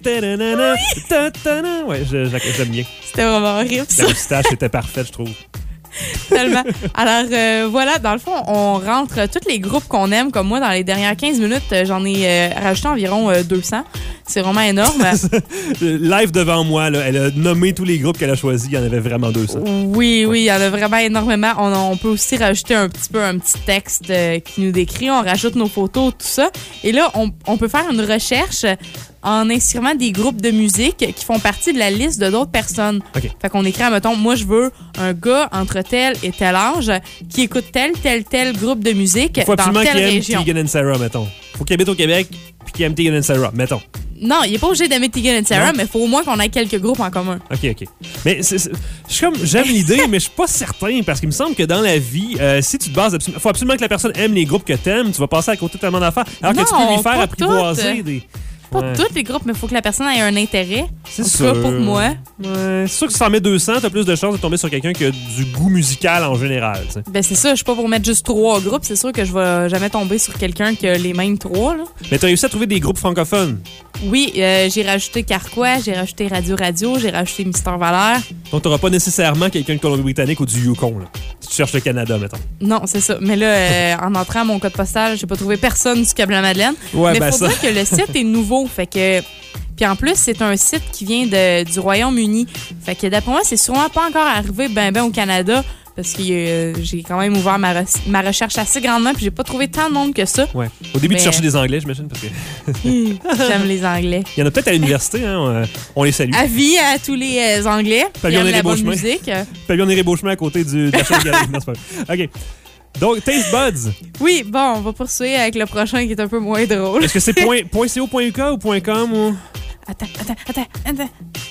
Ouais, j'aime bien. C'était vraiment horrible, ça. La moustache était parfaite, je trouve. Tellement. Alors, voilà, dans le fond, on rentre tous les groupes qu'on aime. Comme moi, dans les dernières 15 minutes, j'en ai rajouté environ 200. C'est vraiment énorme. Live devant moi, là, elle a nommé tous les groupes qu'elle a choisis. Il y en avait vraiment 200. Oui, il y en a vraiment énormément. On peut aussi rajouter un petit texte qui nous décrit. On rajoute nos photos, tout ça. Et là, on peut faire une recherche en inscrivant des groupes de musique qui font partie de la liste de d'autres personnes. Okay. Fait qu'on écrit, mettons, moi, je veux un gars entre tel et tel âge qui écoute tel groupe de musique dans telle région. Faut absolument qu'il aime Tegan and Sarah, mettons. Faut qu'il habite au Québec puis qu'il aime Tegan and Sarah, mettons. Non, il n'est pas obligé d'aimer Tegan and Sarah, mais il faut au moins qu'on ait quelques groupes en commun. OK. Mais j'aime l'idée, mais je suis pas certain, parce qu'il me semble que dans la vie, si tu te bases... Il faut absolument que la personne aime les groupes que t'aimes, tu vas passer à côté tellement d'affaires, alors que tu peux lui faire apprivoiser des... Pas tous les groupes, mais il faut que la personne ait un intérêt. C'est sûr. Pour moi. Ouais, c'est sûr que si t'en mets 200, t'as plus de chances de tomber sur quelqu'un qui a du goût musical en général. T'sais. Ben c'est ça, je suis pas pour mettre juste 3 groupes. C'est sûr que je vais jamais tomber sur quelqu'un qui a les mêmes 3. Là. Mais t'as réussi à trouver des groupes francophones? Oui, j'ai rajouté Carquois, j'ai rajouté Radio, j'ai rajouté Mister Valère. Donc t'auras pas nécessairement quelqu'un de Colombie-Britannique ou du Yukon, là. Si tu cherches le Canada, mettons. Non, c'est ça. Mais là, en entrant à mon code postal, j'ai pas trouvé personne du Cap-la-Madeleine. Ouais, mais ben faut dire que le site est nouveau, fait que... Puis en plus, c'est un site qui vient du Royaume-Uni. Fait que d'après moi, c'est sûrement pas encore arrivé ben au Canada parce que j'ai quand même ouvert ma recherche assez grandement puis j'ai pas trouvé tant de monde que ça. Ouais. Au début, tu cherchais des Anglais, j'imagine, parce que... J'aime les Anglais. Il y en a peut-être à l'université, hein. On les salue. Avis à tous les Anglais qui aiment la bonne musique. Pavillon Beauchemin à côté de la chaîne galerie. Non, c'est pas vrai. OK. Donc, Taste Buds. Oui, bon, on va poursuivre avec le prochain qui est un peu moins drôle. Est-ce que c'est .co.uk ou .com ou... Attends.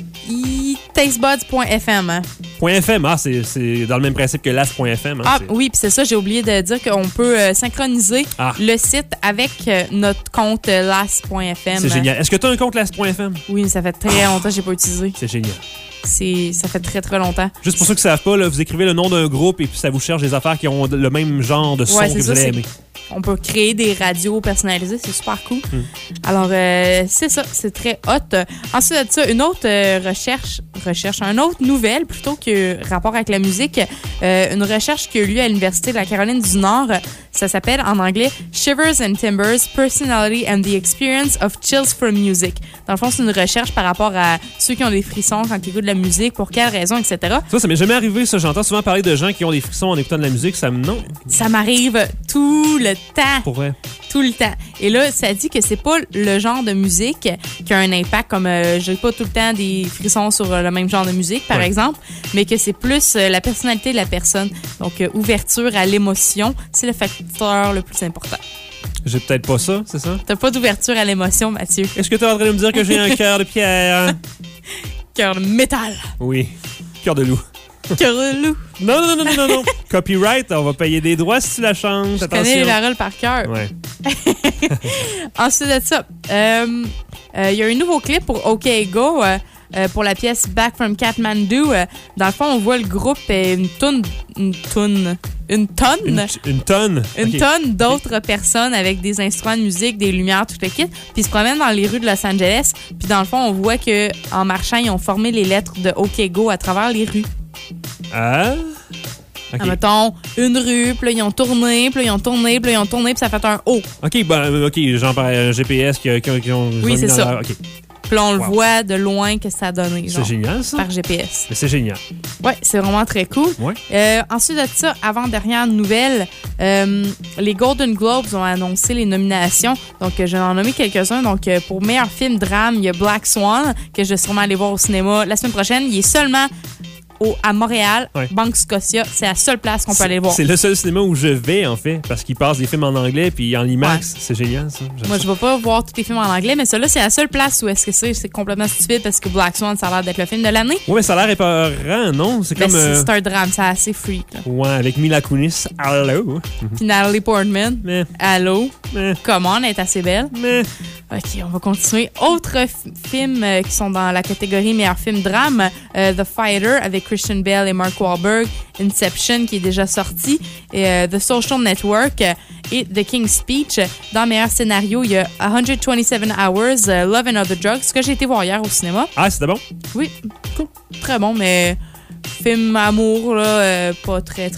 Tastebuds.fm. Hein. .fm, c'est dans le même principe que las.fm. Hein, oui, puis c'est ça, j'ai oublié de dire qu'on peut synchroniser le site avec notre compte las.fm. C'est génial. Est-ce que tu as un compte las.fm? Oui, ça fait très longtemps que je n'ai pas utilisé. C'est génial. Ça fait très, très longtemps. Juste pour ceux qui ne savent pas, là, vous écrivez le nom d'un groupe et puis ça vous cherche des affaires qui ont le même genre de son que vous allez aimer. On peut créer des radios personnalisées, c'est super cool. Alors, c'est ça, c'est très hot. Ensuite de ça, une autre une autre nouvelle, plutôt que rapport avec la musique, une recherche qui a eu lieu à l'Université de la Caroline du Nord. Ça s'appelle en anglais Shivers and Timbers, Personality and the Experience of Chills from Music. Dans le fond, c'est une recherche par rapport à ceux qui ont des frissons quand ils écoutent de la musique, pour quelles raisons, etc. Ça m'est jamais arrivé, ça. J'entends souvent parler de gens qui ont des frissons en écoutant de la musique. Non. Ça m'arrive tout le temps. Pour vrai? Tout le temps. Et là, ça dit que c'est pas le genre de musique qui a un impact comme j'ai pas tout le temps des frissons sur le même genre de musique, par exemple, mais que c'est plus la personnalité de la personne. Donc, ouverture à l'émotion, c'est le facteur le plus important. J'ai peut-être pas ça, c'est ça? T'as pas d'ouverture à l'émotion, Mathieu. Est-ce que t'es en train de me dire que j'ai un cœur de pierre? Cœur de métal. Oui. Cœur de loup. Cœur de loup. Non. Copyright, on va payer des droits si tu la chantes. Je connais les paroles par cœur. Ouais. Ensuite de ça, il y a un nouveau clip pour OK Go pour la pièce Back from Kathmandu. Dans le fond, on voit le groupe une tonne d'autres personnes avec des instruments de musique, des lumières, tout le kit. Puis ils se promènent dans les rues de Los Angeles. Puis dans le fond, on voit que en marchant, ils ont formé les lettres de OK Go à travers les rues. Ah? Okay. Mettons, une rue, puis là, ils ont tourné, puis ça fait un O. OK, genre par un GPS qui ont... Oui, c'est ça. OK. Puis là, on le voit de loin que ça a donné. C'est génial, ça? Par GPS. Mais c'est génial. Oui, c'est vraiment très cool. Ouais. Ensuite de ça, avant-dernière nouvelle, les Golden Globes ont annoncé les nominations. Donc, je vais en nommer quelques-uns. Donc, pour meilleur film drame, il y a Black Swan, que je vais sûrement aller voir au cinéma la semaine prochaine. Il est seulement à Montréal, Banque Scotia. C'est la seule place qu'on peut aller voir. C'est le seul cinéma où je vais, en fait, parce qu'ils passent des films en anglais puis en IMAX. Ouais. C'est génial, ça. Moi, je ne vais pas voir tous les films en anglais, mais celui-là, c'est la seule place où est-ce que c'est complètement stupide parce que Black Swan, ça a l'air d'être le film de l'année. Oui, mais ça a l'air épeurant, non? C'est comme... C'est un drame, c'est assez freak. Là. Ouais, avec Mila Kunis. Allô? Puis Natalie Portman. Allô? Come On est assez belle. Mais... OK, on va continuer. Autres films qui sont dans la catégorie meilleur film drame, The Fighter avec Christian Bale et Mark Wahlberg, Inception qui est déjà sorti, et The Social Network et The King's Speech. Dans meilleur scénario, il y a 127 Hours, Love and Other Drugs, que j'ai été voir hier au cinéma. Ah, c'était bon? Oui, cool. Très bon, mais film amour, là, pas très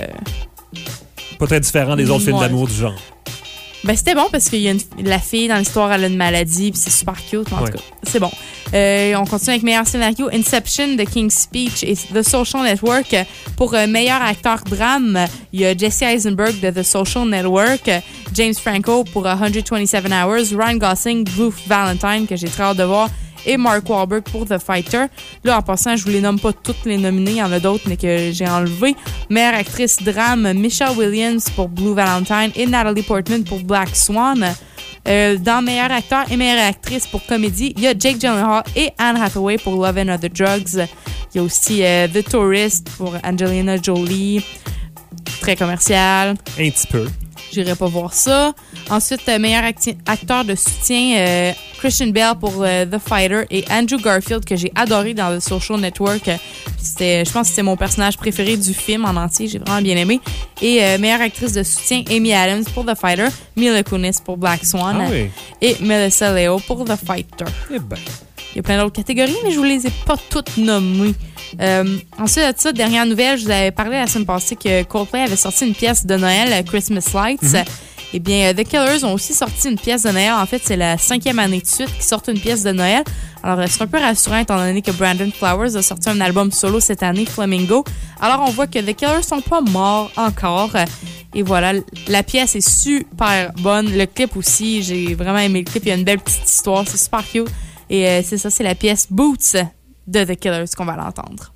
différent des autres films d'amour du genre. Ben, c'était bon parce qu'il y a la fille dans l'histoire, elle a une maladie, puis c'est super cute. En tout cas, c'est bon. On continue avec meilleur scénario. Inception, The King's Speech et The Social Network. Pour meilleur acteur drame, il y a Jesse Eisenberg de The Social Network, James Franco pour 127 Hours, Ryan Gosling, Blue Valentine, que j'ai très hâte de voir, et Mark Wahlberg pour The Fighter. Là, en passant, je vous les nomme pas toutes les nominées. Il y en a d'autres, mais que j'ai enlevées. Meilleure actrice drame, Michelle Williams pour Blue Valentine et Natalie Portman pour Black Swan. Dans meilleur acteur et meilleure actrice pour comédie, il y a Jake Gyllenhaal et Anne Hathaway pour Love and Other Drugs. Il y a aussi The Tourist pour Angelina Jolie. Très commercial. Un petit peu. J'irai pas voir ça. Ensuite, meilleur acteur de soutien, Christian Bale pour The Fighter et Andrew Garfield, que j'ai adoré dans The Social Network. Je pense que c'était mon personnage préféré du film en entier. J'ai vraiment bien aimé. Et meilleure actrice de soutien, Amy Adams pour The Fighter, Mila Kunis pour Black Swan et Melissa Leo pour The Fighter. Eh ben. Il y a plein d'autres catégories, mais je vous les ai pas toutes nommées. Ensuite de ça, dernière nouvelle, je vous avais parlé la semaine passée que Coldplay avait sorti une pièce de Noël, Christmas Lights. Eh bien, The Killers ont aussi sorti une pièce de Noël. En fait, c'est la 5e année de suite qu'ils sortent une pièce de Noël. Alors, c'est un peu rassurant étant donné que Brandon Flowers a sorti un album solo cette année, Flamingo. Alors, on voit que The Killers sont pas morts encore. Et voilà, la pièce est super bonne. Le clip aussi, j'ai vraiment aimé le clip. Il y a une belle petite histoire, c'est super cute. Et c'est ça, c'est la pièce Boots de The Killers qu'on va l'entendre.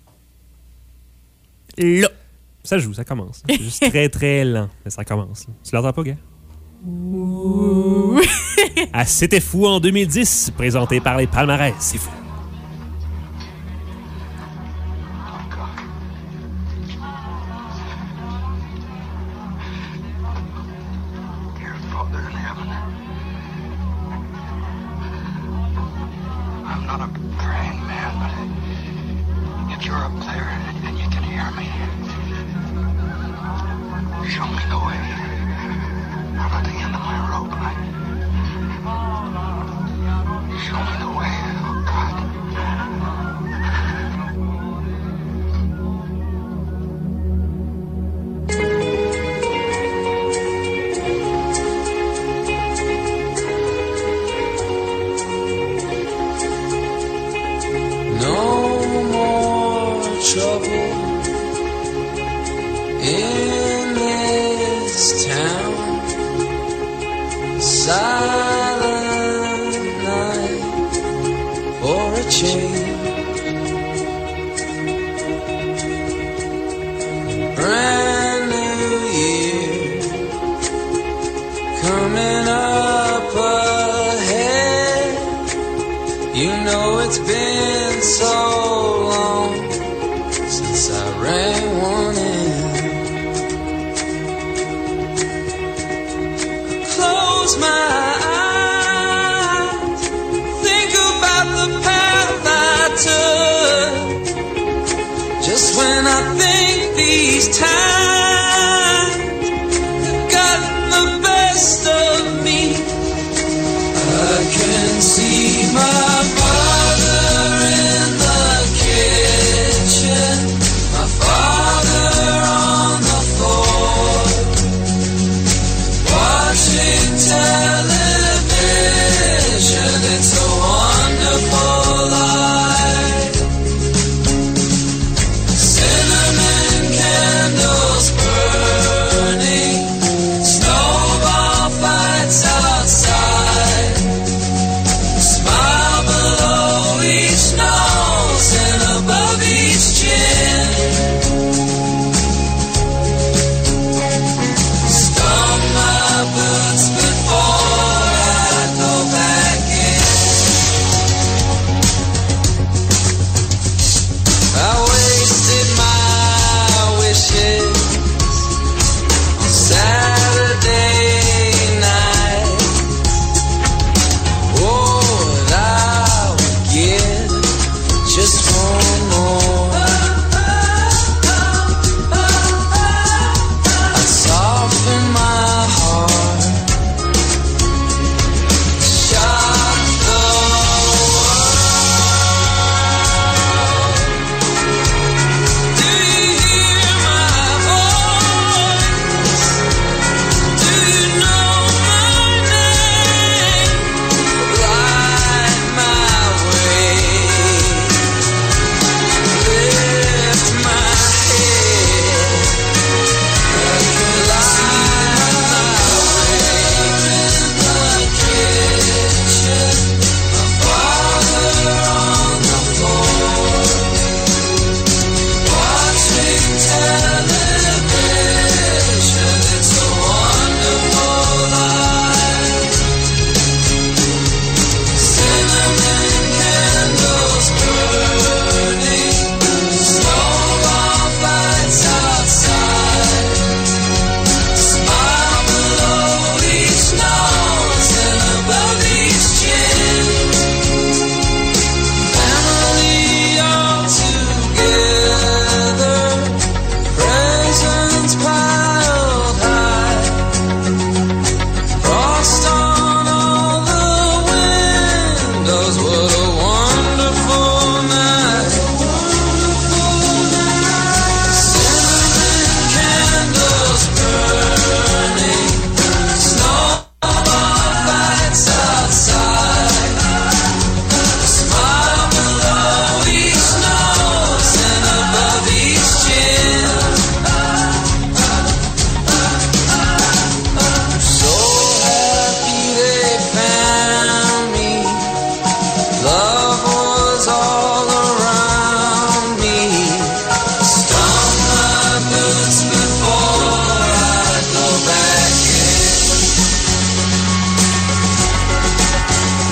Là. Ça joue, ça commence. C'est juste très, très lent, mais ça commence. Tu l'entends pas, gars? Ah, C'était fou en 2010, présenté par les Palmarès. C'est fou. Father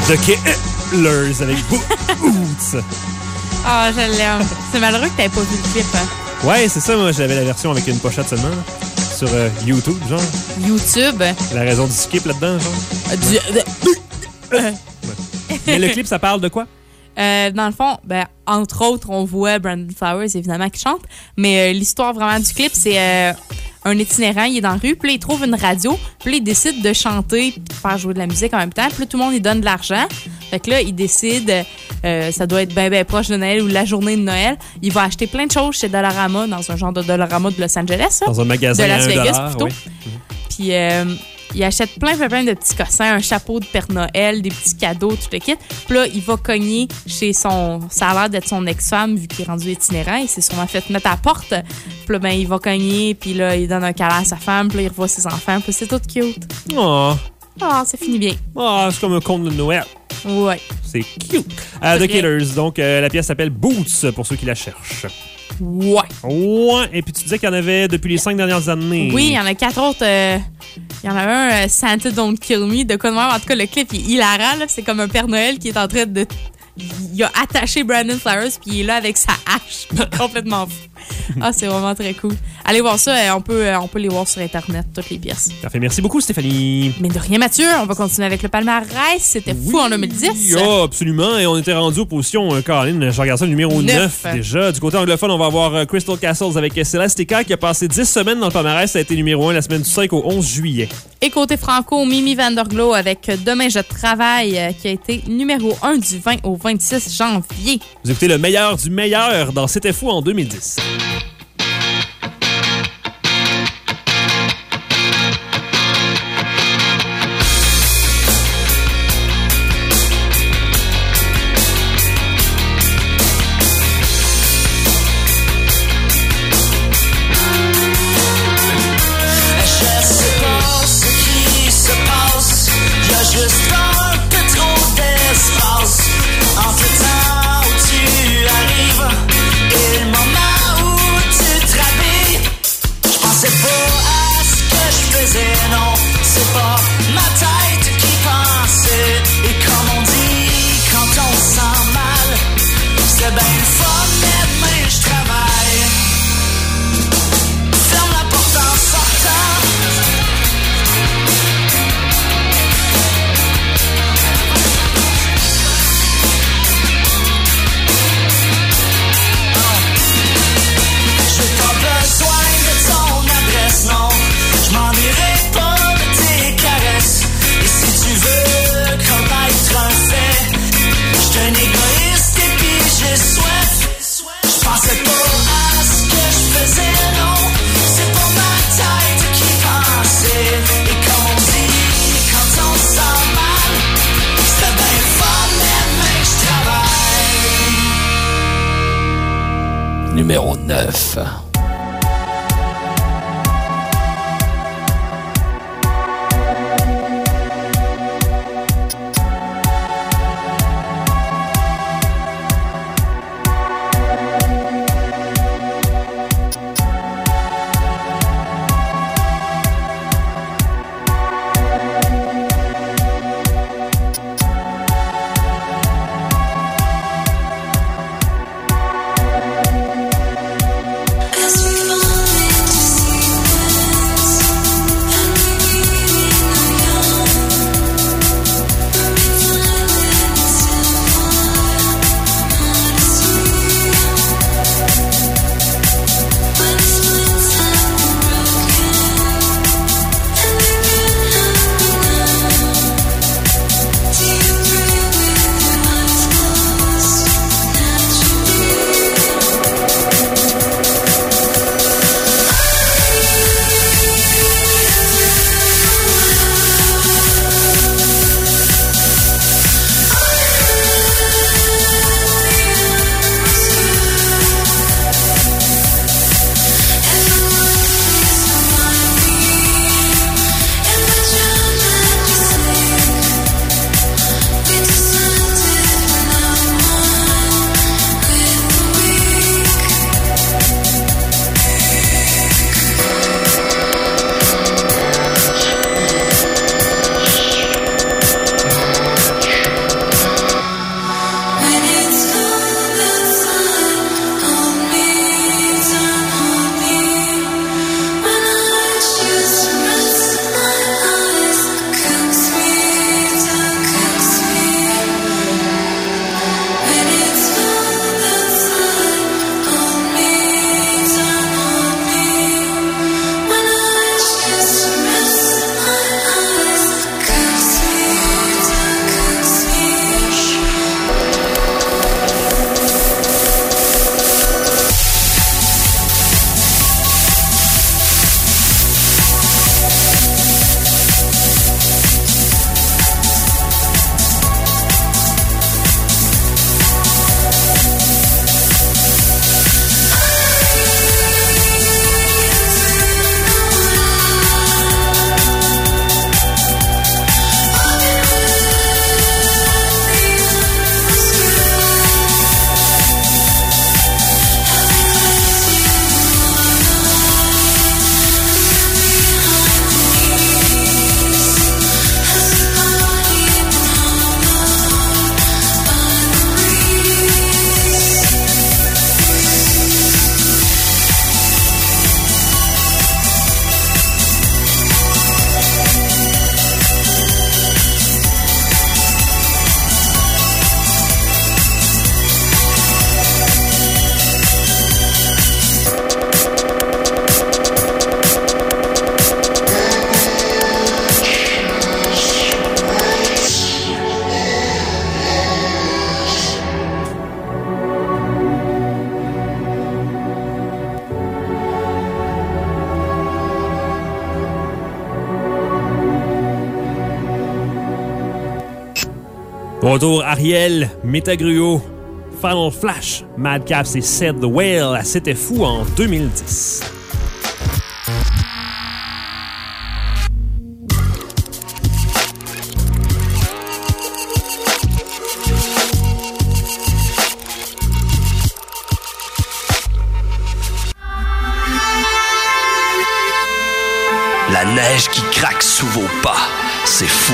The Killers avec Boots. Ah, je l'aime. C'est malheureux que t'aies pas vu le clip. Hein? Ouais, c'est ça, moi, j'avais la version avec une pochette seulement. Sur YouTube, genre. YouTube. La raison du skip là-dedans, genre. Mais le clip, ça parle de quoi? Dans le fond, entre autres, on voit Brandon Flowers, évidemment, qui chante. Mais l'histoire vraiment du clip, c'est un itinérant, il est dans la rue, puis là, il trouve une radio, puis là, il décide de chanter, puis de faire jouer de la musique en même temps. Puis là, tout le monde, il donne de l'argent. Fait que là, il décide, ça doit être bien proche de Noël ou la journée de Noël. Il va acheter plein de choses chez Dollarama, dans un genre de Dollarama de Los Angeles. Dans un magasin de Las Vegas, $1, plutôt. Oui. Puis il achète plein de petits cossins, un chapeau de Père Noël, des petits cadeaux, tout le kit. Puis là, il va cogner chez ça a l'air d'être son ex-femme, vu qu'il est rendu itinérant. Il s'est sûrement fait mettre à la porte. Puis là, il va cogner, puis là, il donne un câlin à sa femme, puis là, il revoit ses enfants, puis c'est tout cute. Oh. Ah, ça finit bien. Ah, c'est comme un conte de Noël. Ouais. C'est cute. The Killers, donc la pièce s'appelle Boots, pour ceux qui la cherchent. Ouais. Ouais. Et puis tu disais qu'il y en avait depuis les 5 dernières années. Oui, il y en a 4 autres. Il y en a un, Santa Don't Kill Me, de quoi de même. En tout cas, le clip est hilarant. Là. C'est comme un Père Noël qui est en train de... Il a attaché Brandon Flowers, puis il est là avec sa hache. Complètement fou. Ah, c'est vraiment très cool. Allez voir ça. On peut les voir sur Internet, toutes les pièces. Parfait. Merci beaucoup, Stéphanie. Mais de rien, Mathieu. On va continuer avec le palmarès. C'était fou en 2010. Oh, absolument. Et on était rendu aux positions, Caroline. Je regarde ça, le numéro 9 déjà. Du côté anglophone, on va avoir Crystal Castles avec Celestica qui a passé 10 semaines dans le palmarès. Ça a été numéro 1 la semaine du 5 au 11 juillet. Et côté franco, Mimi Vanderglow avec Demain je travaille qui a été numéro 1 du 20 au 26 janvier. Vous écoutez le meilleur du meilleur dans C'était fou en 2010. Numéro 9. I Au retour, Ariel, Metagruo, Final Flash, Madcaps et Said the Whale à C'était Fou en 2010. La neige qui craque sous vos pas, c'est fou.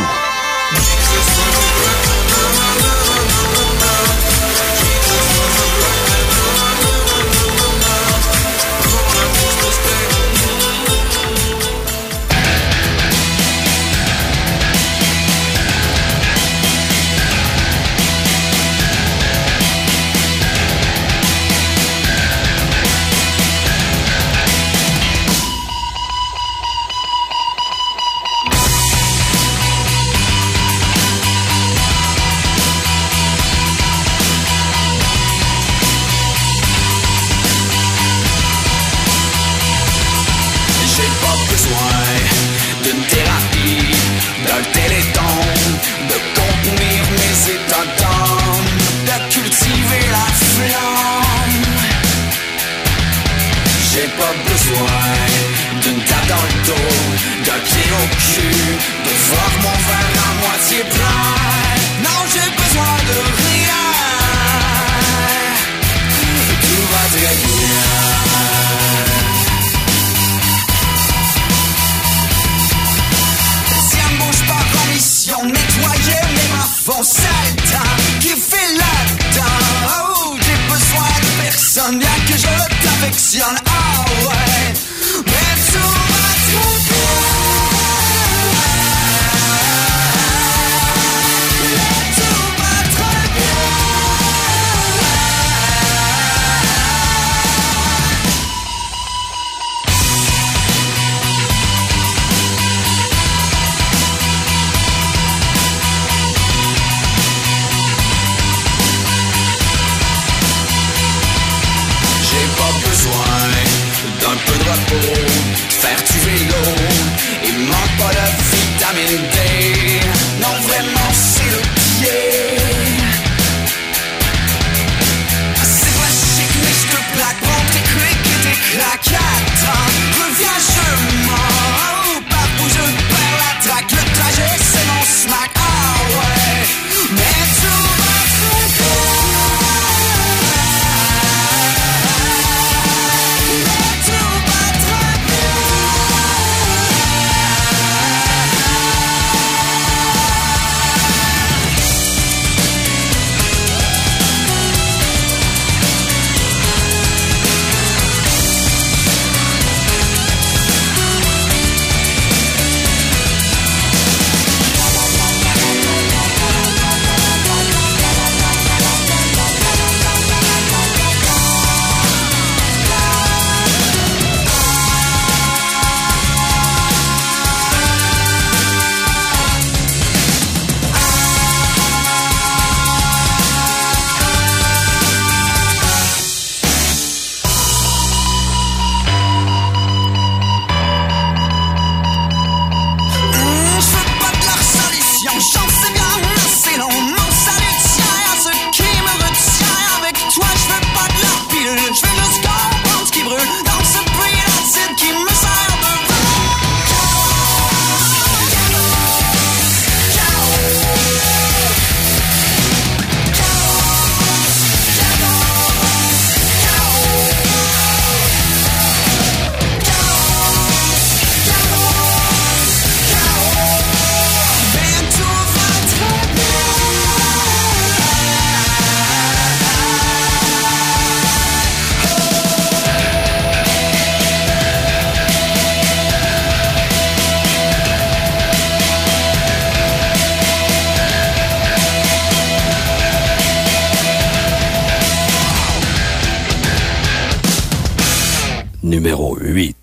Numéro 8.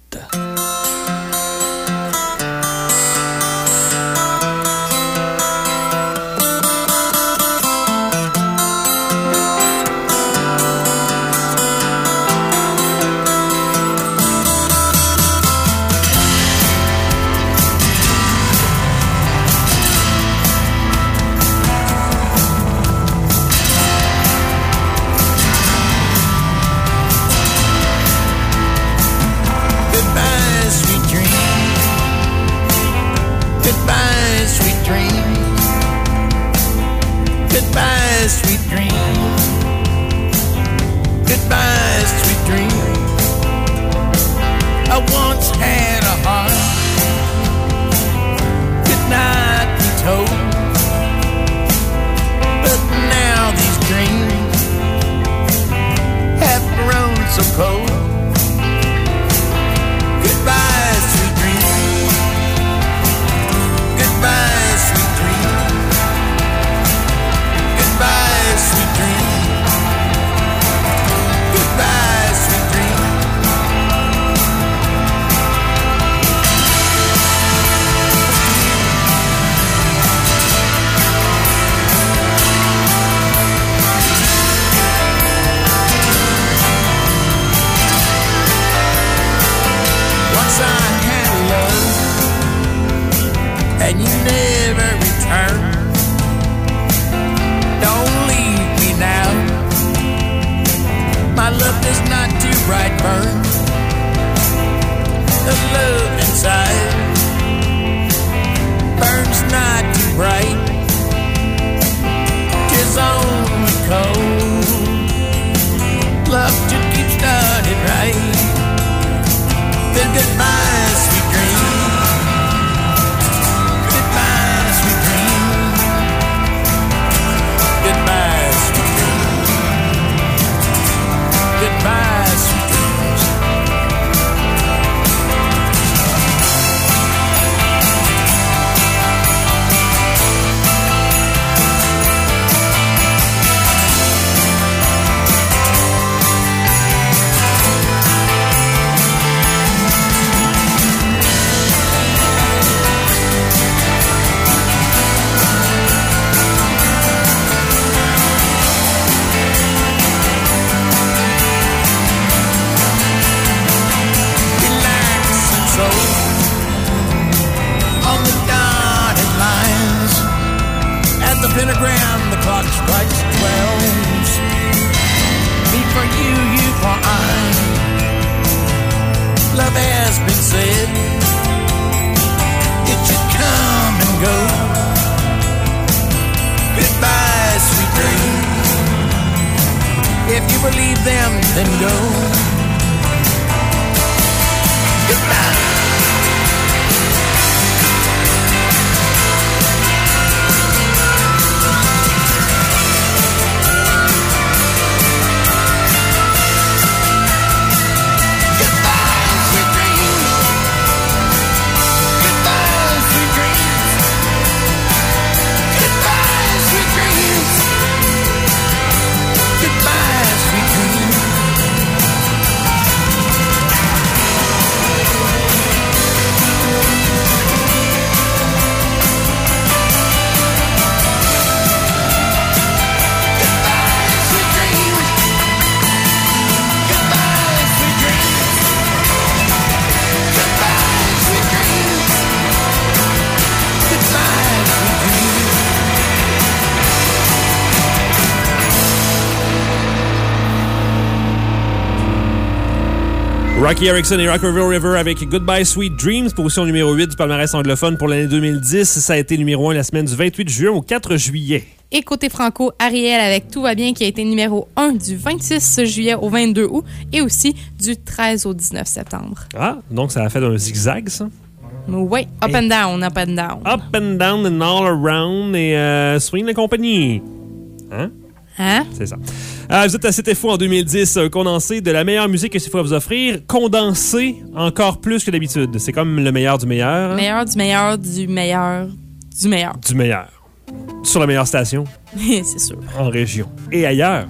sweet dream. Goodbye, sweet dream. I once had a heart could not be told, but now these dreams have grown so cold. Goodbye, sweet dream. Goodbye, sweet dream. Goodbye, sweet dream. Goodbye, sweet dream. Once I had love, and you never returned. Don't leave me now. My love does not too bright burn. The love inside burns not too bright. 'Tis only cold. Love just keeps started right. Then goodbye, sweet dream. Goodbye, sweet dream. Goodbye, sweet dream. Goodbye, sweet dreams. On the dotted lines, at the pentagram, the clock strikes 12. Me for you, you for I. Love has been said. It should come and go. Goodbye, sweet dream. If you believe them, then go. Goodbye. Rocky Erickson et Rockerville River avec Goodbye Sweet Dreams, position numéro 8 du palmarès anglophone pour l'année 2010. Ça a été numéro 1 la semaine du 28 juin au 4 juillet. Et côté franco, Ariel avec Tout va bien qui a été numéro 1 du 26 juillet au 22 août et aussi du 13 au 19 septembre. Ah, donc ça a fait un zigzag, ça? Oui, up and down, up and down. Up and down and all around et Swing la compagnie. Hein? Hein? C'est ça. Vous êtes à C'était Fou en 2010, un condensé de la meilleure musique que C'est Fou à vous offrir, condensé encore plus que d'habitude. C'est comme le meilleur du meilleur. Meilleur du meilleur du meilleur du meilleur. Du meilleur. Sur la meilleure station. C'est sûr. En région. Et ailleurs.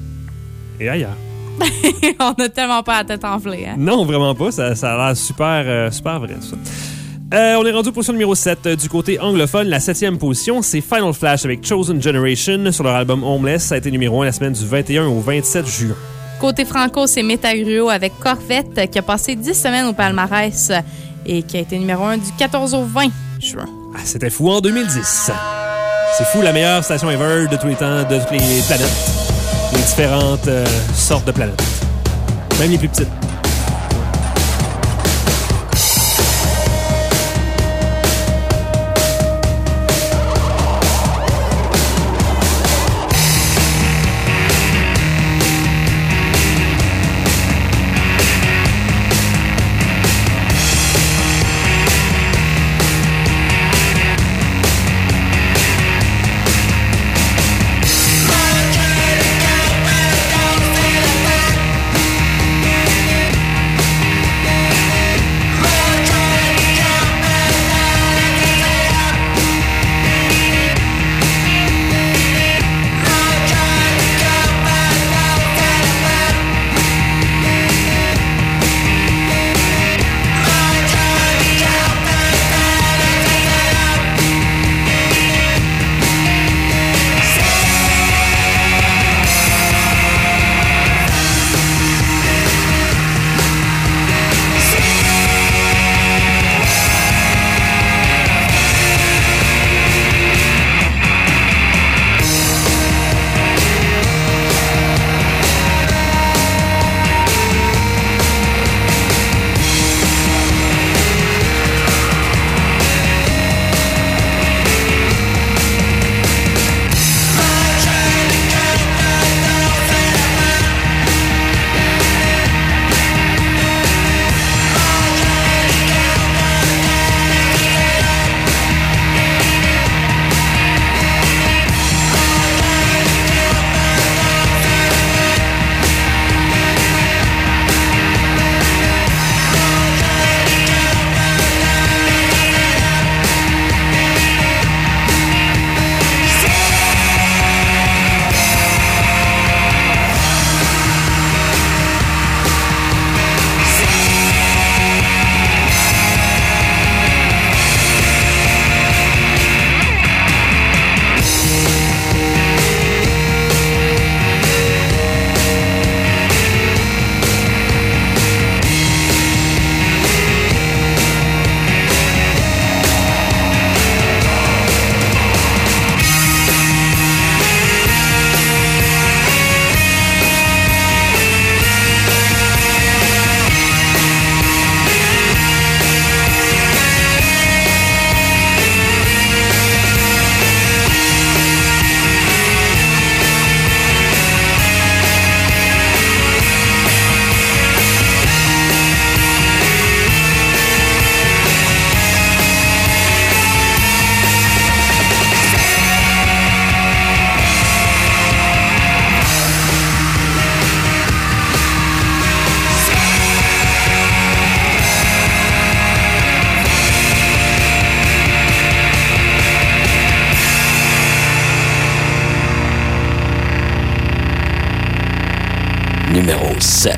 Et ailleurs. On a tellement pas la tête enflée, hein? Non, vraiment pas. Ça a l'air super, super vrai, tout ça. On est rendu aux position numéro 7 du côté anglophone. La 7e position, c'est Final Flash avec Chosen Generation sur leur album Homeless. Ça a été numéro 1 la semaine du 21 au 27 juin. Côté franco, c'est Métagruo avec Corvette qui a passé 10 semaines au palmarès et qui a été numéro 1 du 14 au 20 juin. Ah, C'était Fou en 2010. C'est fou, la meilleure station ever de tous les temps, de toutes les planètes. Les différentes sortes de planètes. Même les plus petites. numéro 7.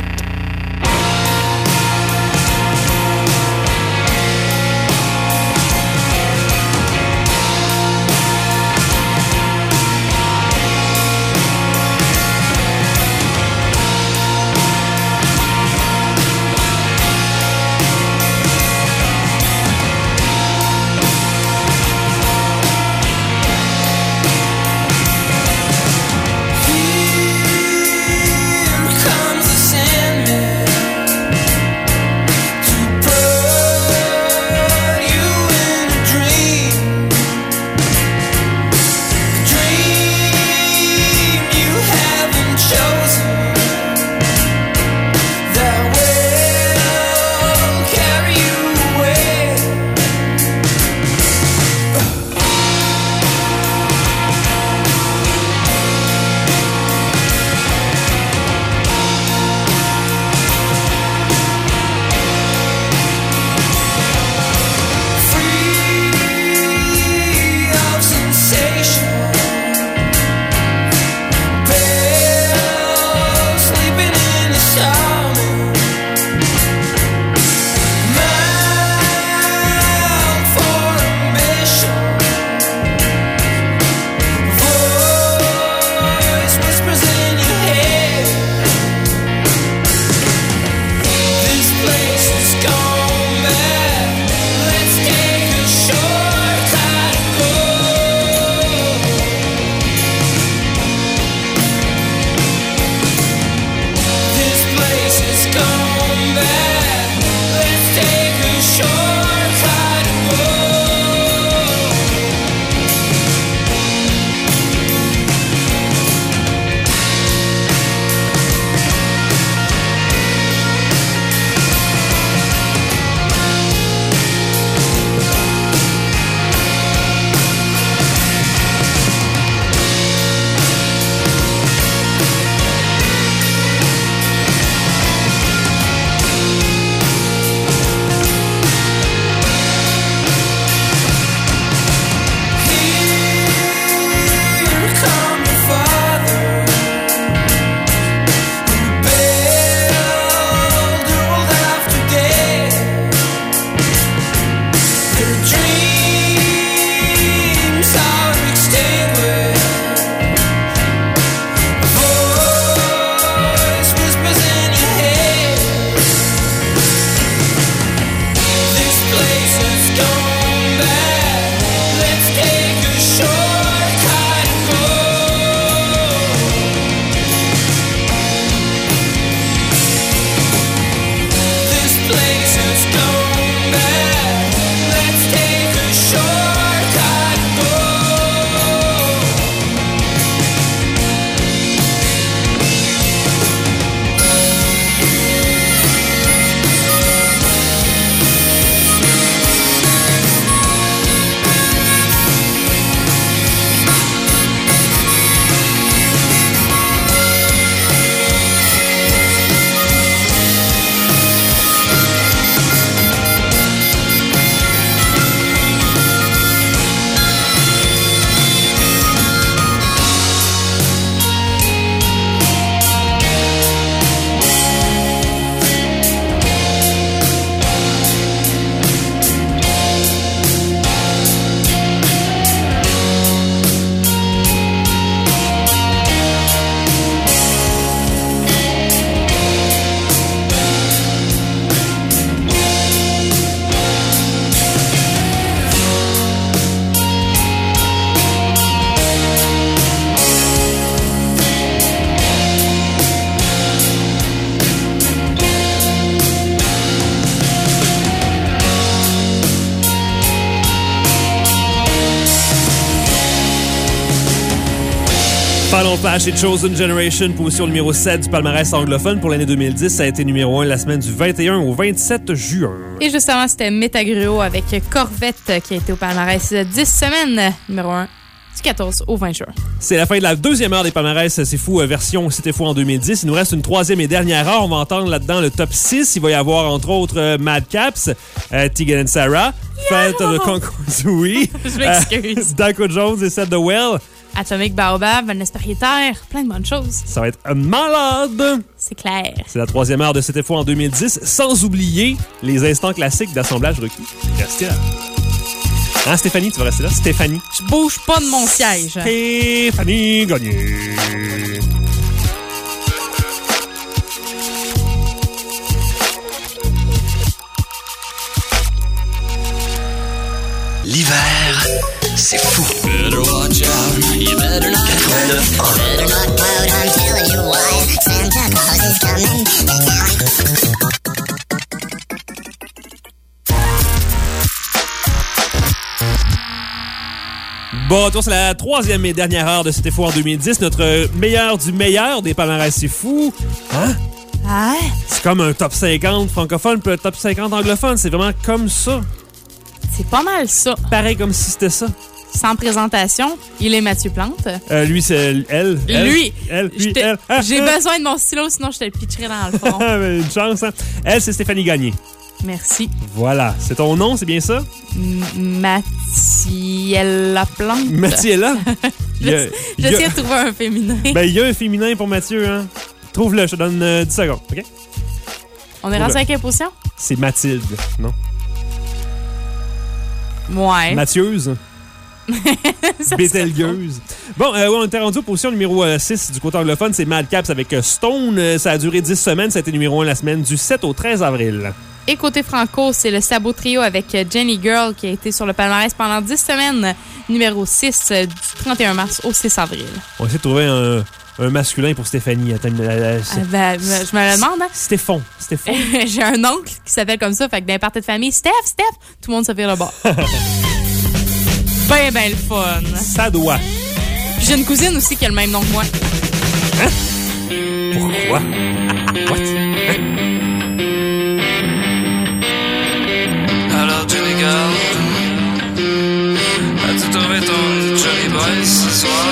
Final Flash et Chosen Generation, position numéro 7 du palmarès anglophone pour l'année 2010. Ça a été numéro 1 la semaine du 21 au 27 juin. Et justement, c'était Metagruo avec Corvette qui a été au palmarès 10 semaines, numéro 1. Du 14 au 20 juin. C'est la fin de la deuxième heure des palmarès. C'est fou, version C'était fou en 2010. Il nous reste une troisième et dernière heure. On va entendre là-dedans le top 6. Il va y avoir entre autres Madcaps, Tegan and Sara, Fête of the Conquerors, oui. Je m'excuse. Danko Jones et Set the Well. Atomic Baobab, Vanessa Pariétaire, plein de bonnes choses. Ça va être malade! C'est clair. C'est la 3e heure de C'était Faux en 2010, sans oublier les instants classiques d'assemblage requis. Restez là. Hein, Stéphanie, tu vas rester là? Stéphanie. Je bouge pas de mon siège. Stéphanie Gagné. L'hiver, c'est fou. Better watch out, you better not cry. Better not pout, I'm telling you why. Santa Claus is coming to town. Bon, toi, c'est la 3e et dernière heure de C'était Faux en 2010. Notre meilleur du meilleur des palmarès, c'est fou. Hein? Ah, C'est comme un top 50 francophone puis un top 50 anglophone. C'est vraiment comme ça. c'est pas mal ça. Pareil comme si c'était ça. Sans présentation, il est Mathieu Plante. Lui, c'est elle. Lui. Elle. J'ai besoin de mon stylo, sinon je te le pitcherai dans le front. Une chance, hein? Elle, c'est Stéphanie Gagné. Merci. Voilà. C'est ton nom, c'est bien ça? Mathiella Plante. Mathiella? J'essaie de trouver un féminin. Ben, il y a un féminin pour Mathieu, hein? Trouve-le, je te donne 10 secondes, OK? On est rendu à quelle position? C'est Mathilde, non? Ouais. Mathieuse? Bételgueuse. Bon, on était rendu aux positions numéro 6 du côté anglophone. C'est Madcaps avec Stone. Ça a duré 10 semaines. Ça a été numéro 1 la semaine du 7 au 13 avril. Et côté franco, c'est le Sabot Trio avec Jenny Girl qui a été sur le palmarès pendant 10 semaines. Numéro 6 du 31 mars au 6 avril. On va essayer de trouver un masculin pour Stéphanie. Attends, je me le demande. Hein? Stéphane. J'ai un oncle qui s'appelle comme ça. Fait que dans les parties de famille, Steph, tout le monde se vire le bord. Ben le fun. Ça doit. Puis j'ai une cousine aussi qui a le même nom que moi. Hein? Pourquoi? What? Hein? Alors Jenny Girl, as-tu trouvé ton Johnny Boy ce soir?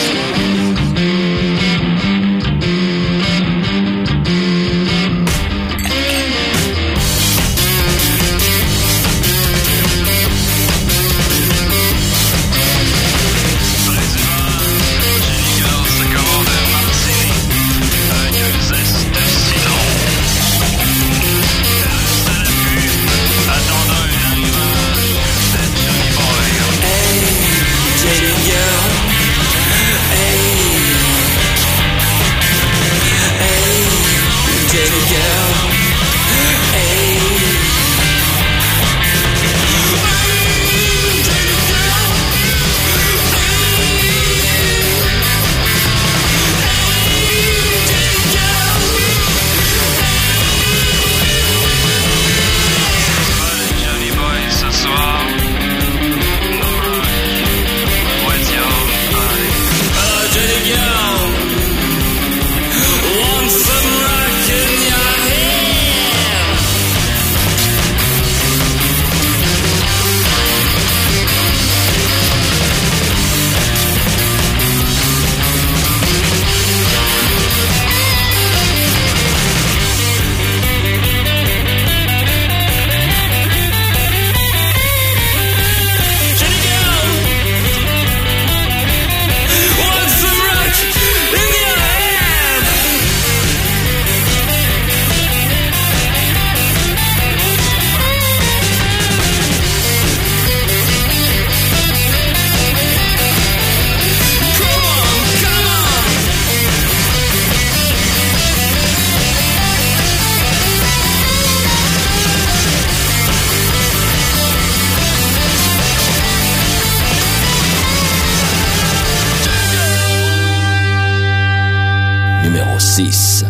Numéro 6.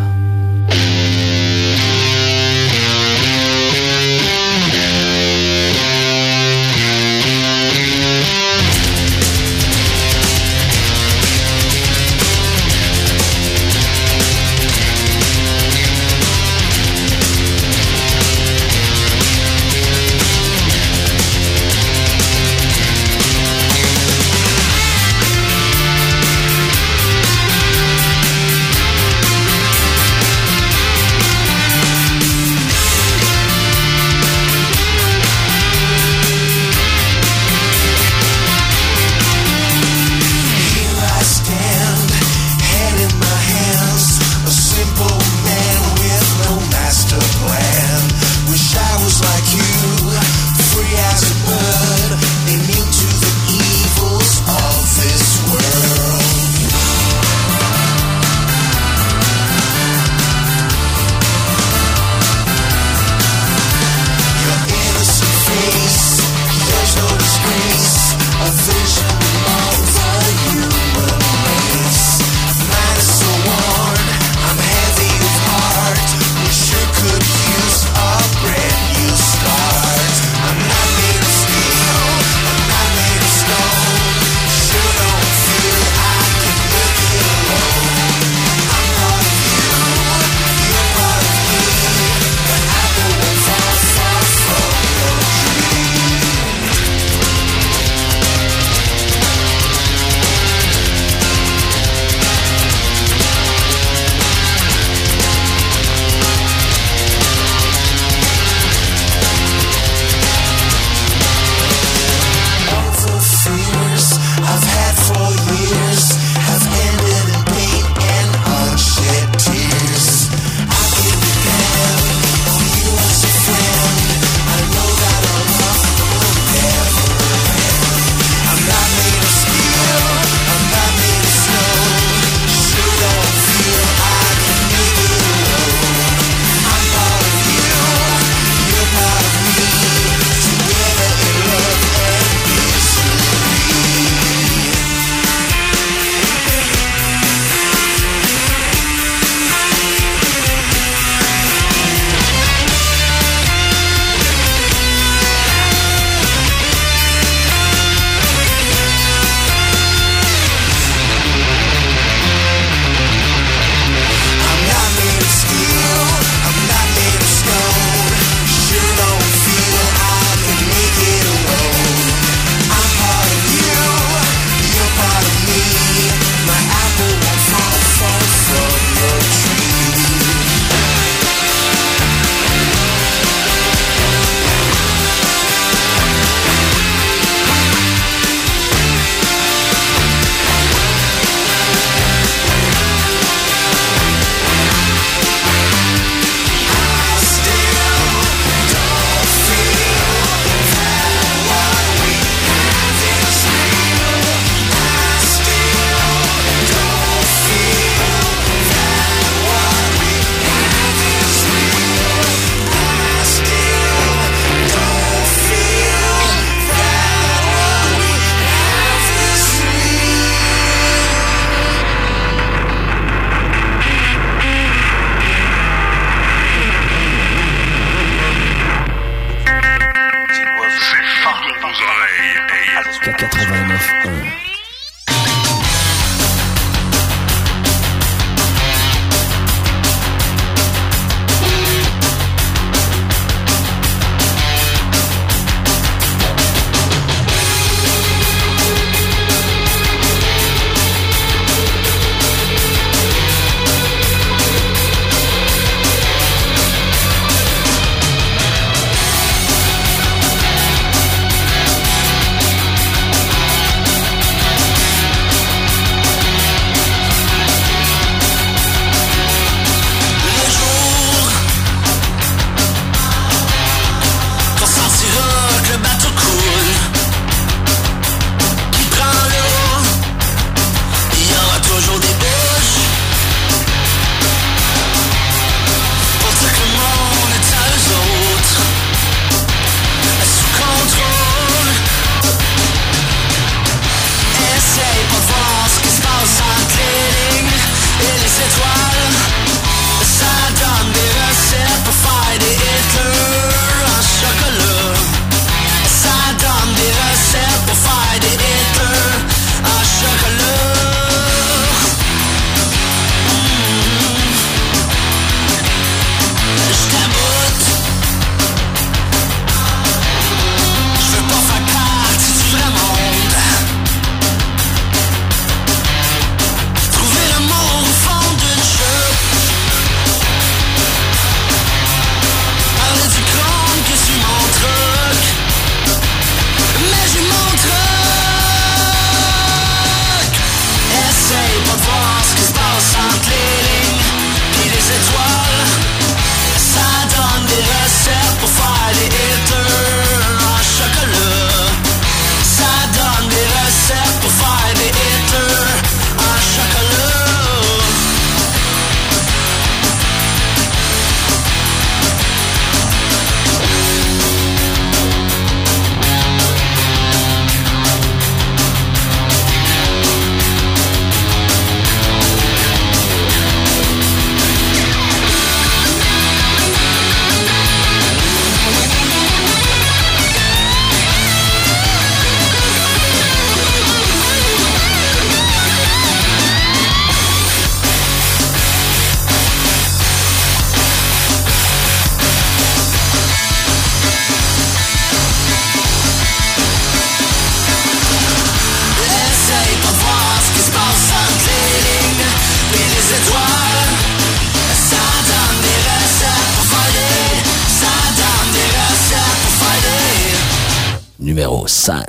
Numéro 5.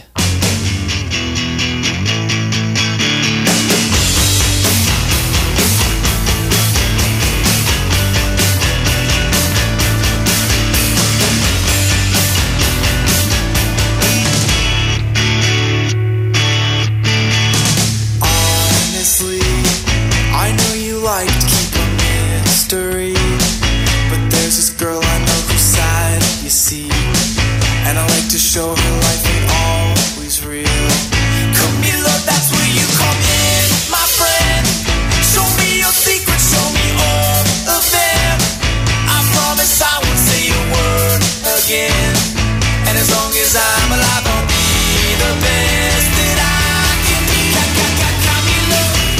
Like to keep a mystery, but there's this girl I know whose side you see, and I like to show her life ain't always real. Camilo, that's where you come in, my friend. Show me your secrets, show me all of them. I promise I won't say a word again, and as long as I'm alive I'll be the best that I can be. Camilo,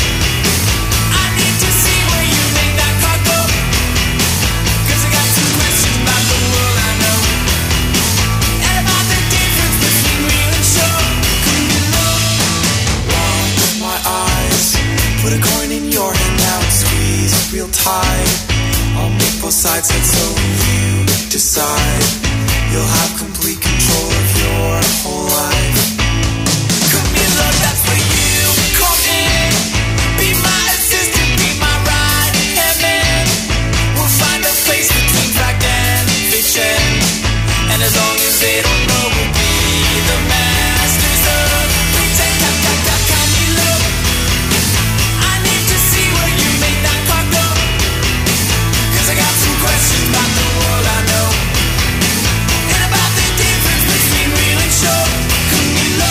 put a coin in your hand now and squeeze real tight. I'll make both sides head so you decide. You'll have complete control of your whole life. Camilo, that's where you come in. Be my assistant, be my right hand man. We'll find a place between fact and fiction, and as long as they don't know, we'll be the masters of pretend. Camilo, I got some questions about the world I know, and about the difference between real and show. Camilo,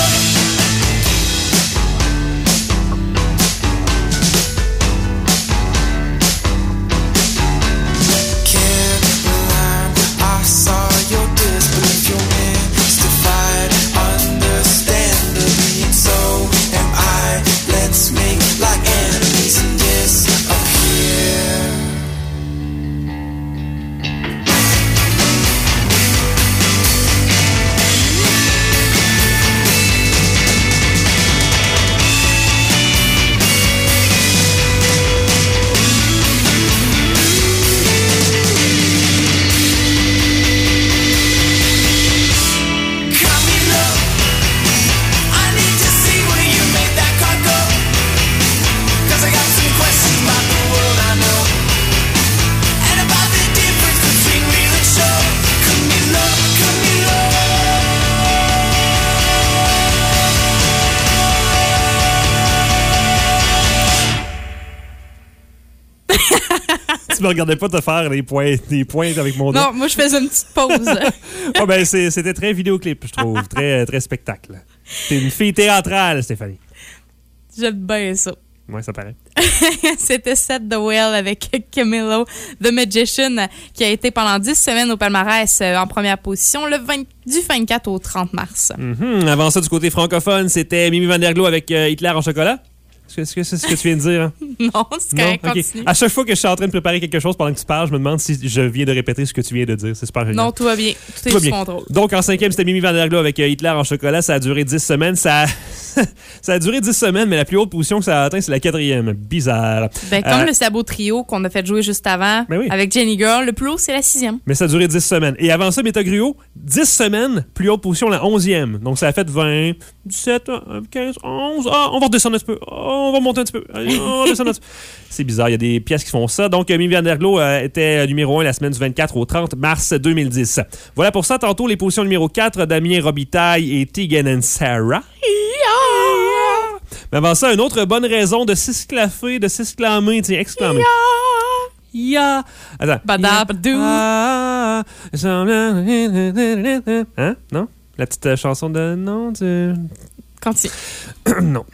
can't lie, I saw your disbelief, you're mystified, understandably, and so am I. Let's make like enemies and disappear. Tu me regardais pas te faire des pointes avec mon doigt. Non, moi, je faisais une petite pause. Oh, ben, c'était très vidéoclip, je trouve. Très, très spectacle. T'es une fille théâtrale, Stéphanie. J'aime bien ça. Ouais, ça paraît. C'était Set the Well avec Camilo, The Magician, qui a été pendant 10 semaines au palmarès en première position du 24 au 30 mars. Avant ça, du côté francophone, c'était Mimi Van Der Glo avec Hitler en chocolat. Est-ce que c'est ce que tu viens de dire? Hein? Non, c'est correct, okay. continue. À chaque fois que je suis en train de préparer quelque chose pendant que tu parles, je me demande si je viens de répéter ce que tu viens de dire. C'est super génial. Non, tout va bien. Tout est sous contrôle. Donc, en 5e, c'était Mimi Van Der Glo avec Hitler en chocolat. Ça a duré 10 semaines. Ça a duré 10 semaines, mais la plus haute position que ça a atteint, c'est la 4e. Bizarre. Ben, comme le sabot trio qu'on a fait jouer juste avant, oui. avec Jenny Girl, le plus haut, c'est la 6e. Mais ça a duré 10 semaines. Et avant ça, Métagruo, 10 semaines, plus haute position, la 11e. Donc, ça a fait 20, 17, 15, 11. Ah, on va redescendre un petit peu. On va monter un petit peu. C'est bizarre, il y a des pièces qui font ça. Donc, Mimi Van Der Glo était numéro 1 la semaine du 24 au 30 mars 2010. Voilà pour ça, tantôt, les positions numéro 4, Damien Robitaille et Tegan and Sarah. Mais avant ça, une autre bonne raison de s'esclaffer, de s'exclamer, tiens, exclamer. Ya! Attends. Badabadou. Hein? Non? La petite chanson de... Non, de... Continue. Non.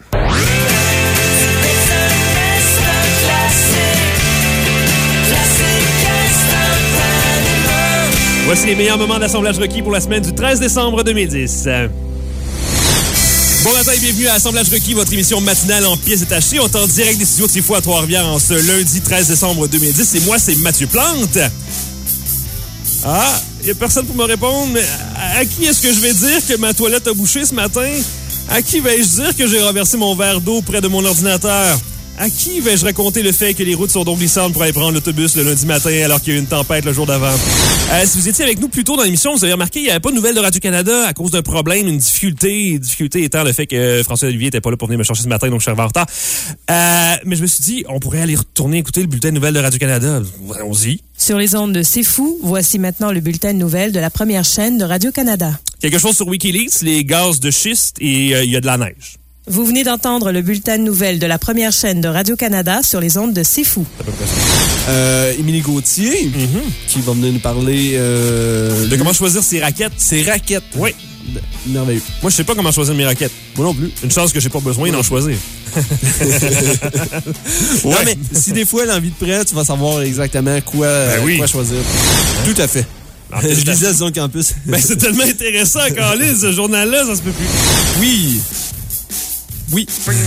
Voici les meilleurs moments d'assemblage requis pour la semaine du 13 décembre 2010. Bon matin et bienvenue à Assemblage requis, votre émission matinale en pièces détachées. On est en direct des studios de Trifou à Trois-Rivières en ce lundi 13 décembre 2010. Et moi, c'est Mathieu Plante. Ah, il n'y a personne pour me répondre, mais à qui est-ce que je vais dire que ma toilette a bouché ce matin? À qui vais-je dire que j'ai renversé mon verre d'eau près de mon ordinateur? À qui vais-je raconter le fait que les routes sont donc glissantes pour aller prendre l'autobus le lundi matin alors qu'il y a eu une tempête le jour d'avant? Si vous étiez avec nous plus tôt dans l'émission, vous avez remarqué qu'il n'y avait pas de nouvelles de Radio-Canada à cause d'un problème, une difficulté. Difficulté étant le fait que François Olivier n'était pas là pour venir me chercher ce matin, donc je suis arrivé en retard. Mais je me suis dit, on pourrait aller retourner écouter le bulletin de nouvelles de Radio-Canada. Allons-y. Sur les ondes de C'est Fou, voici maintenant le bulletin de nouvelles de la première chaîne de Radio-Canada. Quelque chose sur Wikileaks, les gaz de schiste et il y a de la neige. Vous venez d'entendre le bulletin de nouvelles de la première chaîne de Radio-Canada sur les ondes de C'est Fou. Émilie Gauthier, qui va venir nous parler... de comment choisir ses raquettes. Ses raquettes. Oui. Merveilleux. Moi, je sais pas comment choisir mes raquettes. Moi non plus. Une chance que j'ai pas besoin d'en choisir. Non, mais si des fois, l'envie de prêt, tu vas savoir exactement quoi choisir. Tout à fait. Je lisais Zone Campus. C'est tellement intéressant quand lit ce journal-là, ça se peut plus. Oui. Oui.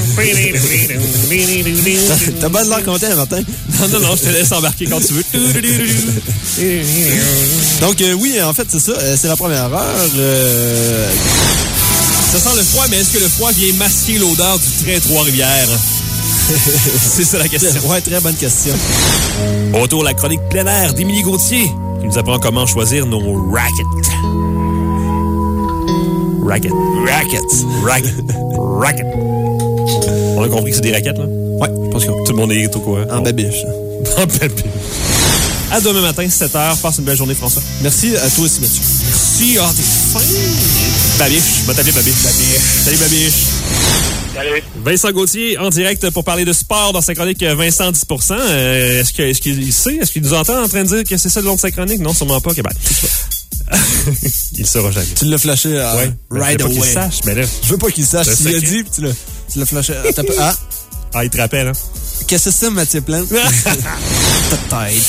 T'as pas de l'air content, Martin? Non, je te laisse embarquer quand tu veux. Donc, oui, en fait, c'est ça. C'est la première heure. Ça sent le froid, mais est-ce que le froid vient masquer l'odeur du train Trois-Rivières? C'est ça la question. Ouais, très bonne question. Autour de la chronique plein air d'Émilie Gauthier, qui nous apprend comment choisir nos rackets. Racket. On a compris que c'est des raquettes, là? Ouais, je pense que tout le monde est au courant. En babiche. En babiche. À demain matin, 7h. Passe une belle journée, François. Merci à toi aussi, Mathieu. Merci. T'es fin. Babiche. Je vais t'appeler Babiche. Salut, Babiche. Salut. Vincent Gauthier, en direct pour parler de sport dans sa chronique Vincent 10%. Est-ce qu'il sait? Est-ce qu'il nous entend en train de dire que c'est ça le nom de sa chronique? Non, sûrement pas. Okay, il le saura jamais. Tu l'as flashé right away. Je veux pas qu'il sache, mais là. Je veux pas qu'il sache. Tu l'as dit, puis tu l'as flashé. Il te rappelle, hein? Qu'est-ce que c'est ça, Mathieu Plante? Peut-être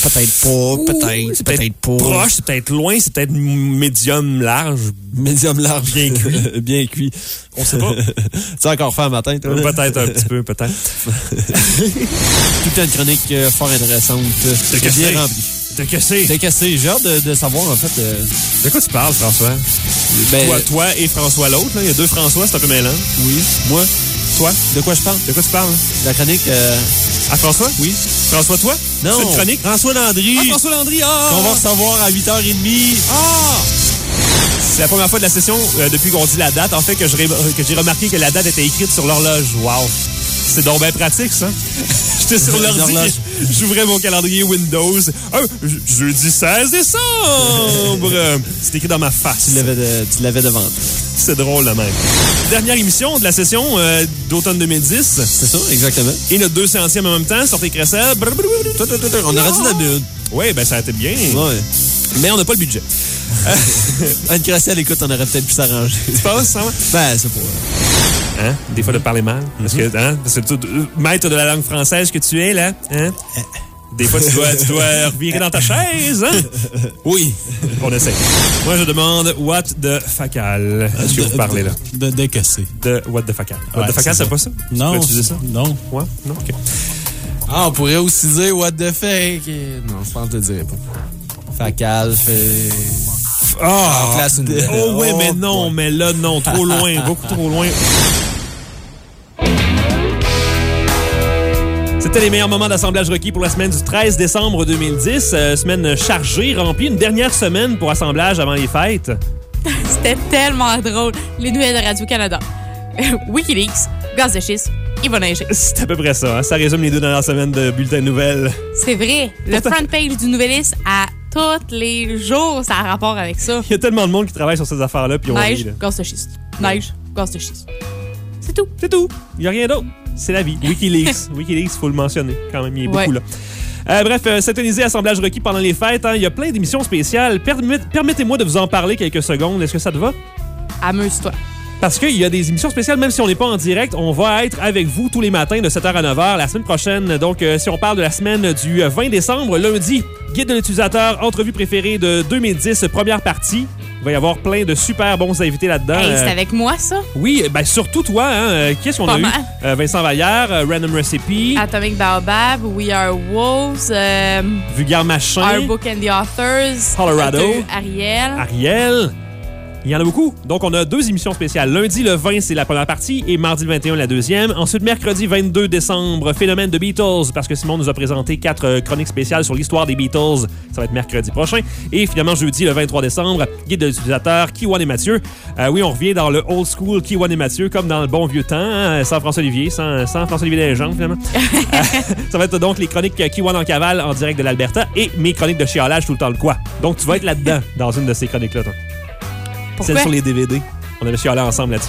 pas. Proche, c'est peut-être loin, c'est peut-être médium large. Médium large. Bien cuit. Bien cuit. On sait pas. Tu as encore fait un matin, toi? Peut-être un petit peu, peut-être. Toute une chronique fort intéressante. Bien remplie. T'es cassé. J'ai hâte de savoir, en fait... De quoi tu parles, François? Toi et François l'autre, là. Il y a deux François, c'est un peu mêlant. Oui. Moi? Toi? De quoi je parle? De quoi tu parles? La chronique... À François? Oui. François, toi? Non. C'est une chronique? François Landry. François Landry, qu'on va recevoir à 8h30. C'est la première fois de la session, depuis qu'on dit la date, en fait, que j'ai remarqué que la date était écrite sur l'horloge. Wow! C'est donc bien pratique, ça. J'étais sur l'ordi, j'ouvrais mon calendrier Windows. Jeudi 16 décembre! C'est écrit dans ma face. Tu l'avais devant toi. C'est drôle, là, même. Dernière émission de la session d'automne 2010. C'est ça, exactement. Et notre 200e en même temps, sortez Cressel. On aurait dit la minute. Oui, ça a été bien. Ouais. Mais on n'a pas le budget. Anne Cressel, écoute, on aurait peut-être pu s'arranger. Tu penses, ça? C'est pas... Hein? Des fois, de parler mal. Parce que, maître de la langue française que tu es, là, hein? Des fois, tu dois revirer dans ta chaise, hein? Oui. On essaie. Moi, je demande what the facal. Est-ce que vous parlez, là? De casser. De what the facal. What the facal, c'est pas ça? Non. Tu peux utiliser ça? Non. Ouais? Non? OK. On pourrait aussi dire what the fake. Non, je pense que je le dirais pas. Facal, fait... oui, mais non, mais là, non, trop loin, beaucoup trop loin. C'était les meilleurs moments d'assemblage requis pour la semaine du 13 décembre 2010. Semaine chargée, remplie, une dernière semaine pour assemblage avant les fêtes. C'était tellement drôle. Les nouvelles de Radio-Canada. Wikileaks, gaz de schiste, il va neiger. C'est à peu près ça. Hein? Ça résume les 2 dernières semaines de bulletin de nouvelles. C'est vrai. Le front page du Nouvelliste à tous les jours, ça a rapport avec ça. Il y a tellement de monde qui travaille sur ces affaires-là. Puis neige, gaz de schiste. Neige, gaz de schiste. C'est tout. C'est tout. Il n'y a rien d'autre. C'est la vie. Wikileaks. Wikileaks, il faut le mentionner quand même. Il y a beaucoup là. Bref, synthétiser assemblage requis pendant les fêtes. Hein. Il y a plein d'émissions spéciales. Permettez-moi de vous en parler quelques secondes. Est-ce que ça te va? Amuse-toi. Parce qu'il y a des émissions spéciales, même si on n'est pas en direct, on va être avec vous tous les matins de 7h à 9h la semaine prochaine. Donc, si on parle de la semaine du 20 décembre, lundi, guide de l'utilisateur, entrevue préférée de 2010, première partie. Il va y avoir plein de super bons invités là-dedans. Hey, c'est avec moi, ça? Oui, surtout toi. Hein? Qu'est-ce qu'on a eu? Vincent Vallière, Random Recipe. Atomic Baobab, We Are Wolves. Vulgaire Machin. Our Book and the Authors. Colorado. Ariel. Ariel. Il y en a beaucoup. Donc, on a 2 émissions spéciales. Lundi, le 20, c'est la première partie et mardi, le 21, la deuxième. Ensuite, mercredi, 22 décembre, Phénomène de Beatles, parce que Simon nous a présenté 4 chroniques spéciales sur l'histoire des Beatles. Ça va être mercredi prochain. Et finalement, jeudi, le 23 décembre, Guide de l'utilisateur, Kiwan et Mathieu. Oui, on revient dans le old school Kiwan et Mathieu, comme dans le bon vieux temps, hein, sans François-Olivier, sans François-Olivier Desjardins, finalement. Ça va être donc les chroniques Kiwan en cavale en direct de l'Alberta et mes chroniques de chialage tout le temps le quoi. Donc, tu vas être là-dedans, dans une de ces chroniques-là, toi. Celle sur les DVD. On avait chialé ensemble là-dessus.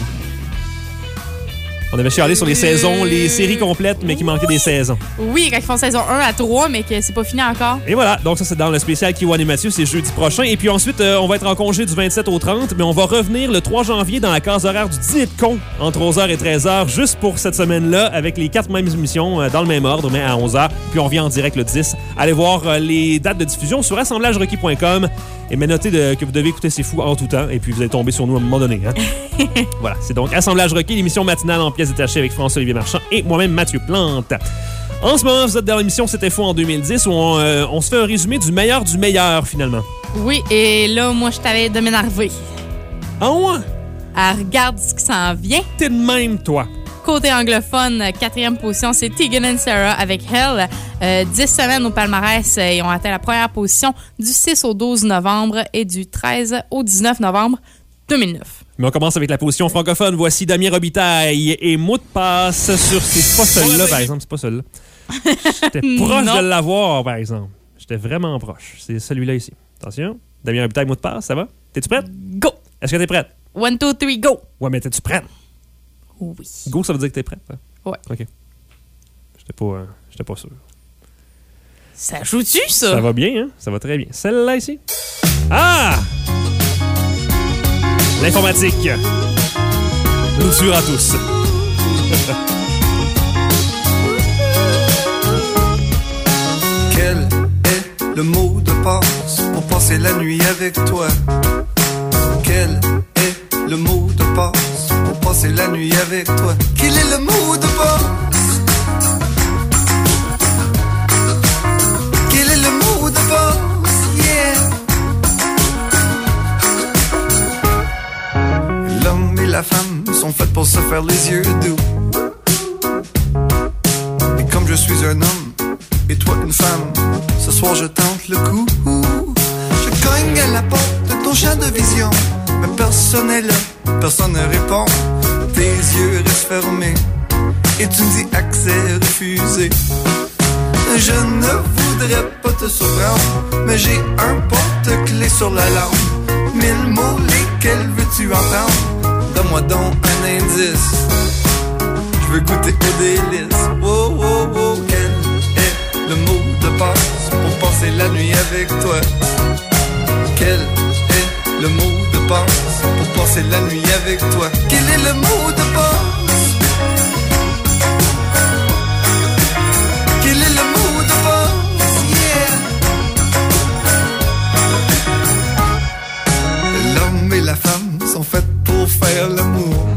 On avait chialé sur les saisons, les séries complètes, mais qui manquaient des saisons. Oui, quand ils font saison 1 à 3, mais que c'est pas fini encore. Et voilà, donc ça, c'est dans le spécial Kiwan et Mathieu, c'est jeudi prochain. Et puis ensuite, on va être en congé du 27 au 30, mais on va revenir le 3 janvier dans la case horaire du dîner de con, entre 11h et 13h, juste pour cette semaine-là, avec les 4 mêmes émissions, dans le même ordre, mais à 11h. Puis on revient en direct le 10. Allez voir les dates de diffusion sur assemblagerequis.com. Et mais notez que vous devez écouter C'est Fou en tout temps. Et puis vous allez tomber sur nous à un moment donné. Hein? Voilà, c'est donc Assemblage Requis, l'émission matinale en pièces détachées avec François-Olivier Marchand et moi-même Mathieu Plante. En ce moment, vous êtes dans l'émission C'était Fou en 2010 où on se fait un résumé du meilleur finalement. Oui, et là, moi, je t'avais de m'énerver. Ah ouais? Regarde ce qui s'en vient. T'es de même, toi. Côté anglophone, 4e position, c'est Tegan & Sara avec Hell. 10 semaines au palmarès, ils ont atteint la première position du 6 au 12 novembre et du 13 au 19 novembre 2009. Mais on commence avec la position francophone. Voici Damien Robitaille et Mot de passe sur... C'est pas celui-là, par exemple. C'est pas celui-là. J'étais proche de l'avoir, par exemple. J'étais vraiment proche. C'est celui-là ici. Attention. Damien Robitaille, Mot de passe, ça va? T'es-tu prête? Go! Est-ce que t'es prête? 1, 2, 3, go! Ouais, mais t'es-tu prête? Oui. Go, ça veut dire que t'es prête? Hein? Ouais. OK. J'étais pas sûr. Ça joue-tu, ça? Ça va bien, hein? Ça va très bien. Celle-là, ici? Ah! L'informatique nous tuera tous. Quel est le mot de passe pour passer la nuit avec toi? Quel est le mot de passe pour passer la nuit avec toi? Quel est le mot de passe? Quel est le mot de passe? Yeah. L'homme et la femme sont faits pour se faire les yeux doux. Et comme je suis un homme et toi une femme, ce soir je tente le coup. Je cogne à la porte de ton champ de vision, mais personne n'est là, personne ne répond. Tes yeux restent fermés et tu me dis accès refusé. Je ne voudrais pas te surprendre, mais j'ai un porte-clés sur la langue. 1000 mots, lesquels veux-tu entendre? Donne-moi donc un indice. Je veux goûter au délice. Oh, oh, oh, quel est le mot de passe pour passer la nuit avec toi? Quel est le mot de passe pour passer la nuit avec toi? Quel est le mot de passe? Quel est le mot de passe? Yeah. L'homme et la femme sont faits pour faire l'amour.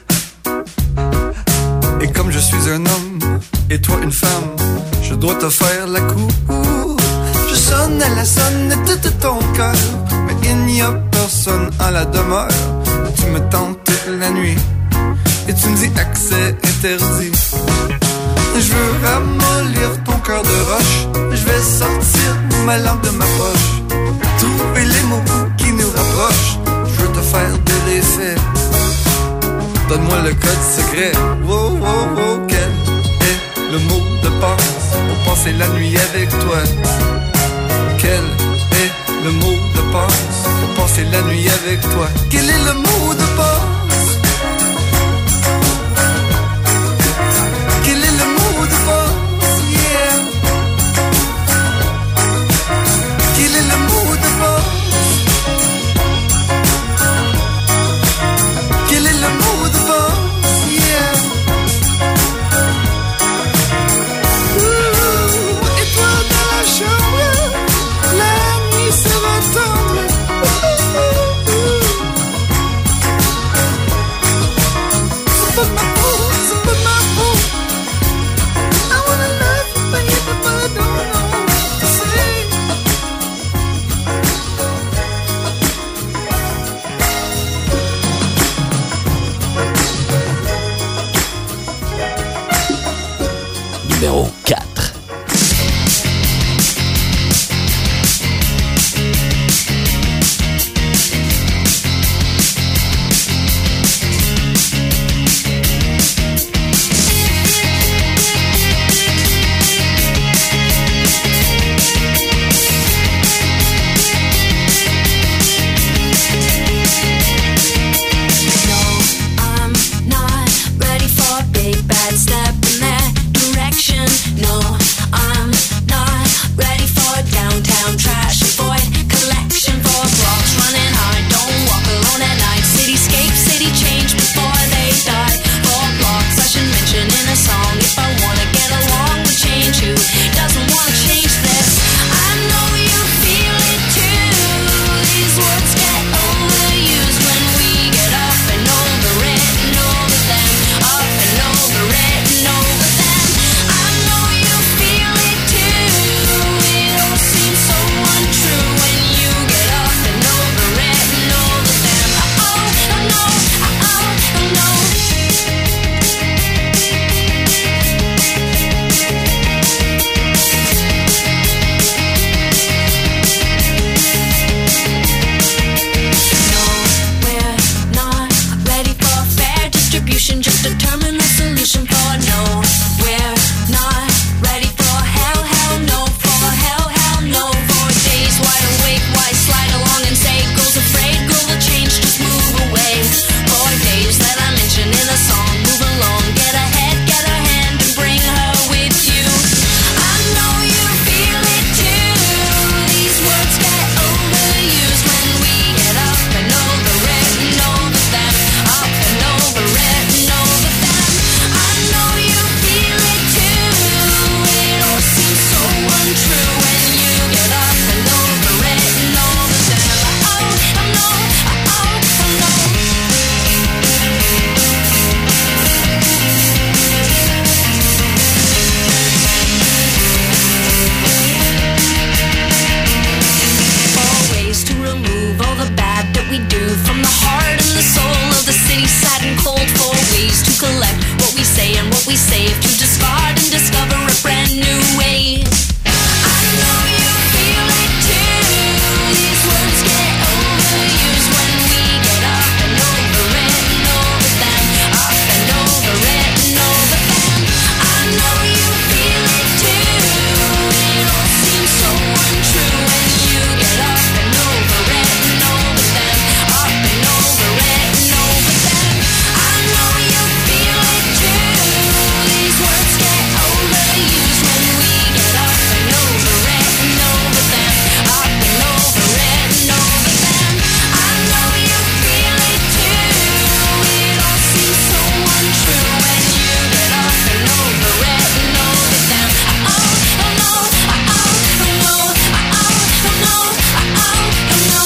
Et comme je suis un homme et toi une femme, je dois te faire la cour. Je sonne à la sonnette de ton cœur, mais il n'y a personne à la demeure. Tu me tentes toute la nuit et tu me dis accès interdit. Je veux ramollir ton cœur de roche. Je vais sortir ma lampe de ma poche, trouver les mots qui nous rapprochent. Je veux te faire de l'effet. Donne-moi le code secret. Oh, oh, oh, quel est le mot de passe pour passer la nuit avec toi? Quel est le mot de passe pour passer la nuit avec toi? Quel est le mot de passe? Quel est le mot de passe? Yeah. Quel est le mot de passe? Quel est le mot de passe? Yeah. Et toi dans la chambre, la nuit sera tendre.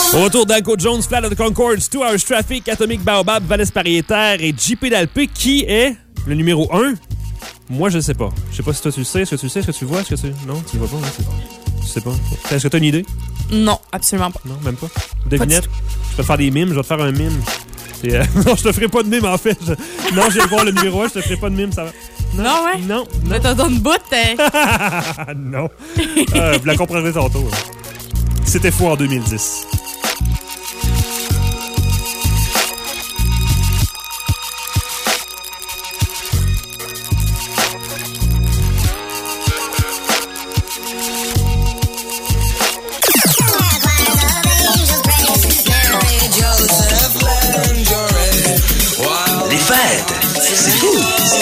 Au retour, Danko Jones, Flat of the Concords, 2 Hours Traffic, Atomic Baobab, Valles Pariétaire et JP Dalpé, qui est le numéro 1. Moi, je sais pas. Je sais pas si toi tu le sais. Est-ce que tu le sais? Est-ce que tu le vois? Est-ce que tu... Non, tu le vois pas? Je sais pas. Est-ce que tu as une idée? Non, absolument pas. Non, même pas. Devinette? Je peux te faire des mimes. Je vais te faire un mime. Non, je te ferai pas de mime, en fait. Non, je viens de voir le numéro 1. Je te ferai pas de mime, ça va. Non, ouais? Non. Mais t'as donné une bout, Non. Vous la comprendrez tantôt. C'était fou en 2010. Les fêtes, c'est fou.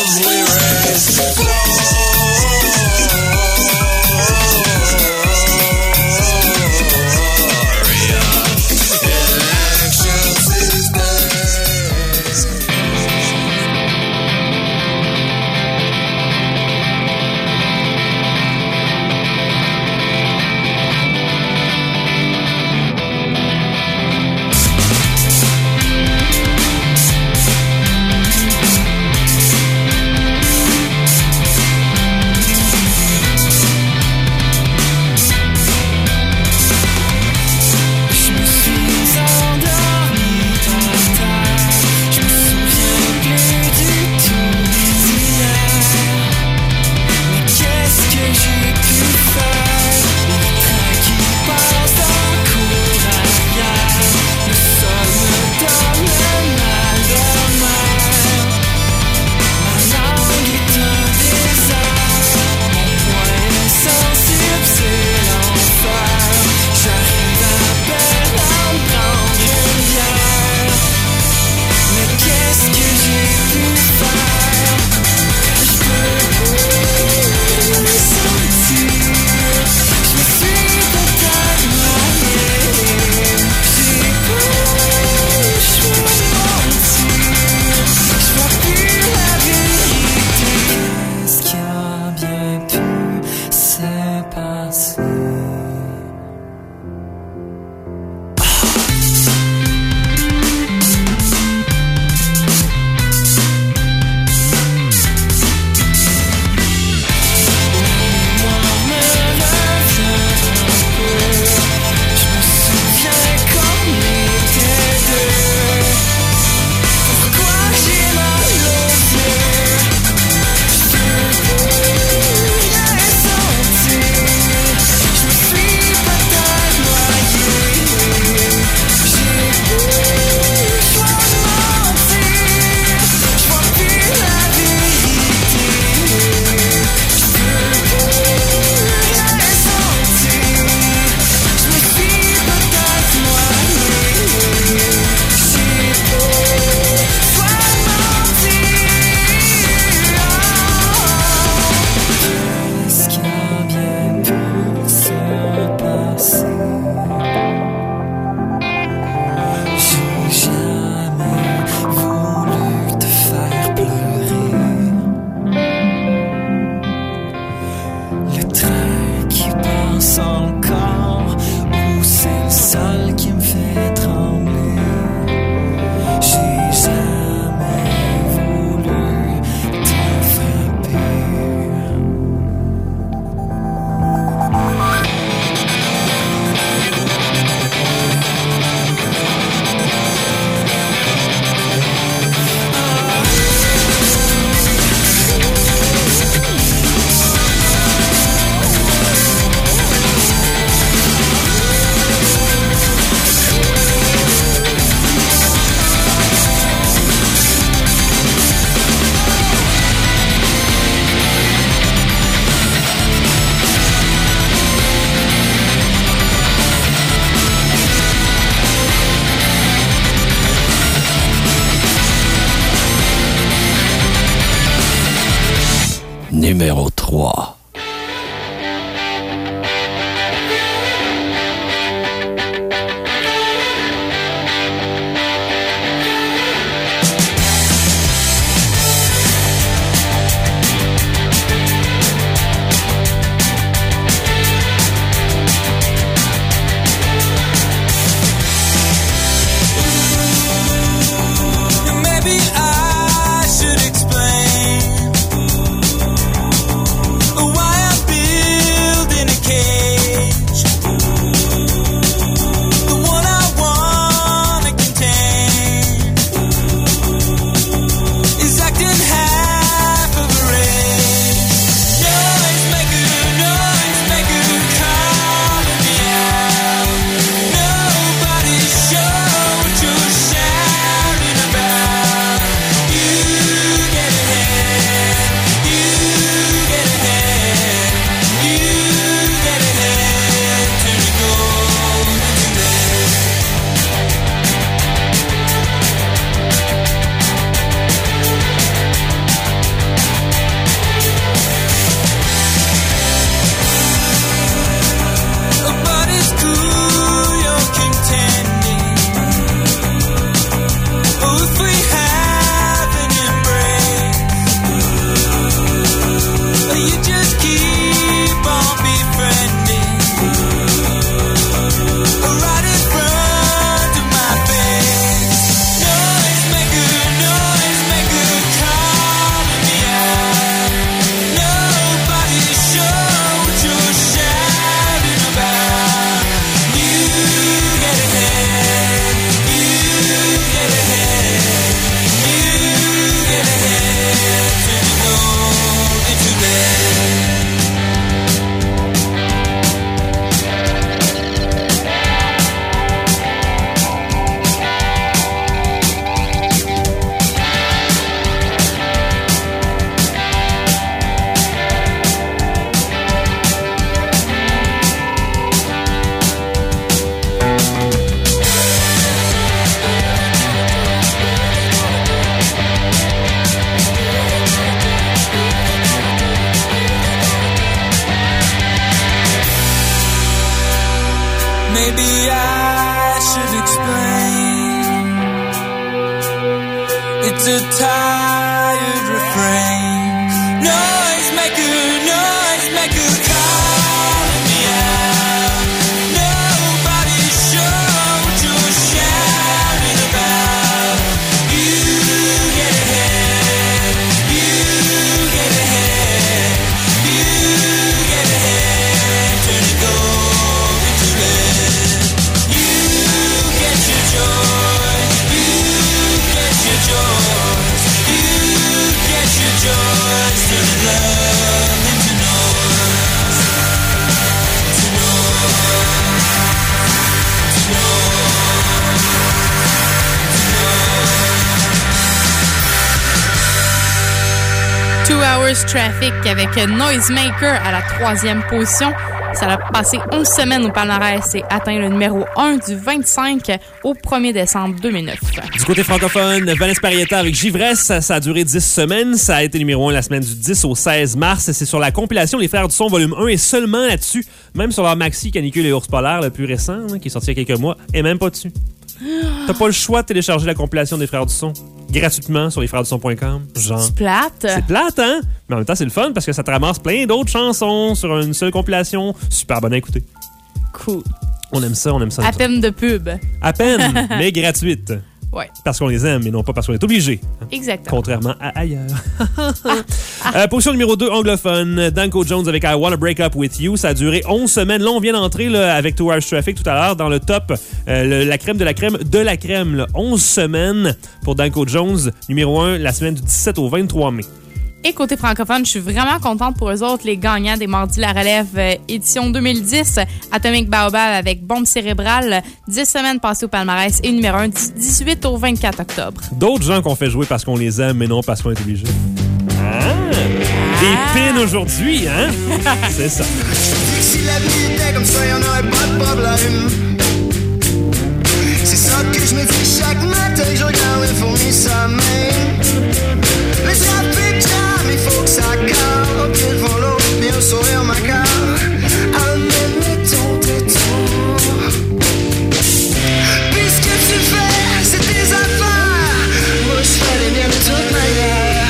Numéro 3. Maybe I should explain. It's a tired refrain. Noise maker, calling me out. Nobody's sure what you're shouting about. You get ahead, you get ahead, you get ahead. Turn it gold into red. You get your joy, you get your joys, you get your joys. Turn love into noise, to noise, to noise, to noise. 2 Hours Traffic avec Noisemaker à la 3e position. Ça a passé 11 semaines au palmarès et atteint le numéro 1 du 25 au 1er décembre 2009. Du côté francophone, Vanessa Parietta avec Givresse, ça a duré 10 semaines. Ça a été numéro 1 la semaine du 10 au 16 mars. C'est sur la compilation Les Frères du Son volume 1 et seulement là-dessus, même sur leur maxi Canicule et Ours Polaire, le plus récent, qui est sorti il y a quelques mois, et même pas dessus. T'as pas le choix de télécharger la compilation des Frères du Son gratuitement sur lesfrèresdusson.com. Genre. C'est plate. C'est plate, hein? Mais en même temps, c'est le fun parce que ça te ramasse plein d'autres chansons sur une seule compilation. Super bonne à écouter. Cool. On aime ça. À peine de pub. À peine, mais gratuite. Ouais. Parce qu'on les aime et non pas parce qu'on est obligé. Exactement. Contrairement à ailleurs. Position numéro 2, anglophone. Danko Jones avec I Wanna Break Up With You. Ça a duré 11 semaines. Là, on vient d'entrer avec 2 Hours Traffic tout à l'heure dans le top. La crème de la crème de la crème. Là. 11 semaines pour Danko Jones. Numéro 1, la semaine du 17 au 23 mai. Et côté francophone, je suis vraiment contente pour eux autres, les gagnants des Mardis la Relève édition 2010. Atomic Baobab avec Bombe cérébrale, 10 semaines passées au palmarès et numéro 1 du 18 au 24 octobre. D'autres gens qu'on fait jouer parce qu'on les aime, mais non parce qu'on est obligé. Des pins aujourd'hui, hein? C'est ça. Si la vie était comme ça, y'en aurait pas de problème. C'est ça que je me dis chaque matin, je regarde les fournisseurs même. Mais ça fait jam, il faut que ça calme. Puis le vent l'eau, puis un sourire macabre. Amène ton détour. Puis ce que tu fais, c'est tes affaires. Moi je fais les miennes de toute manière.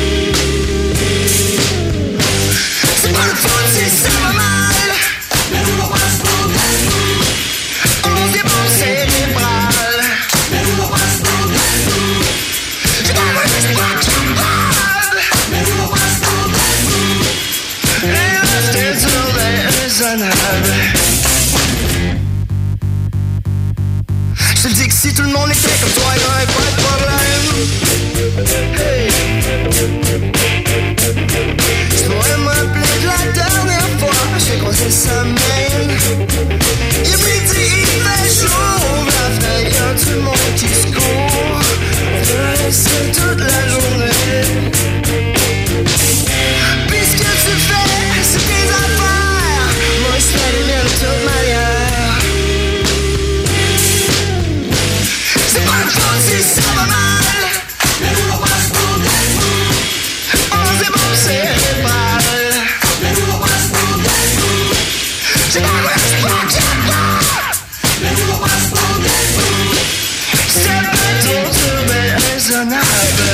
C'est pas le fun si ça va mal. Mais nous on passe pour des fous. On se déboule cérébral. Mais nous on passe pour des fous. J'ai pas le l'espoir capable. Mais nous on passe pour des fous. Et rester sur des raisonnables. Je te dis que si tout le monde était comme toi, il n'aurait pas de problème. Hey. Je pourrais m'appeler que la dernière fois j'ai croisé sa main. Il est midi, il fait chaud, la fenêtre, y'a tout le monde qui se court. On peut rester toute la journée. Puis ce que tu fais, c'est tes affaires. Moi je fais les miennes de toute manière. C'est pas le fun si ça va mal. Mais nous on passe pour des fous. On se déboule cérébral. Mais nous on passe pour des fous. J'ai pas le l'espoir capable. Mais nous on passe pour des fous. C'est pas trop dur mais raisonnable.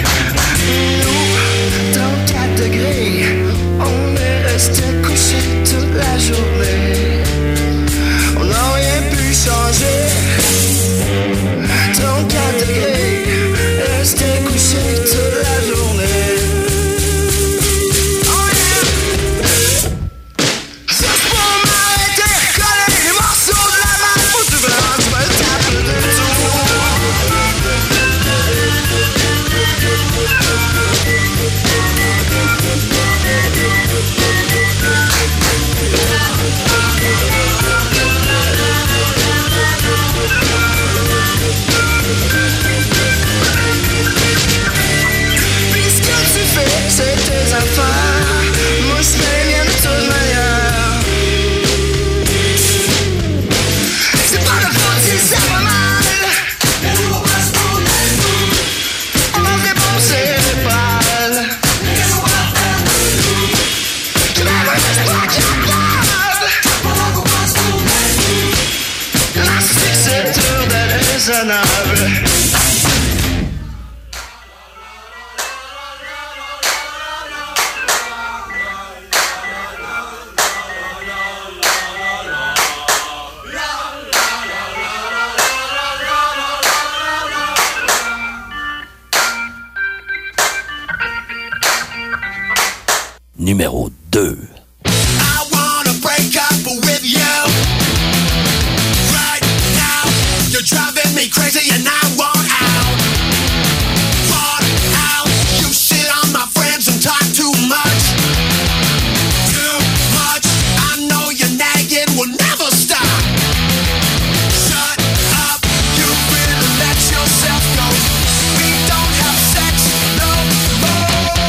Nous, dans 4 degrés, on est resté couchés toute la journée. On n'a rien pu changer. 34 degrés, resté couché toute la journée. Oh yeah! Juste pour m'arrêter, coller les morceaux de la main. Faut que tu me taper de tout. raisonnable. Numéro 2. I wanna break up with you right now. You're driving me crazy and I want out. Want out. You shit on my friends and talk too much. Too much. I know you're nagging, will never stop. Shut up. You really let yourself go. We don't have sex no more.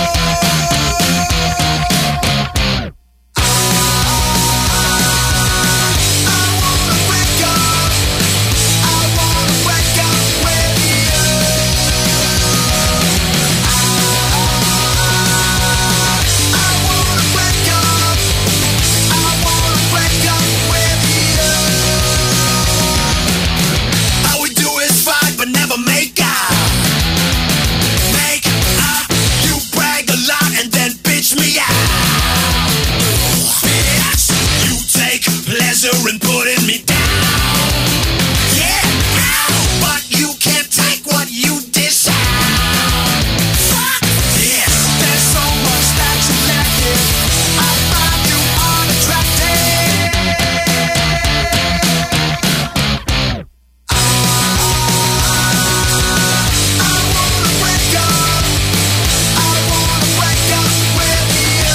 And putting me down. Yeah, ow, but you can't take what you dish out. Fuck this. There's so much that you lacking. I find you unattractive. I wanna break up. I wanna break up with you.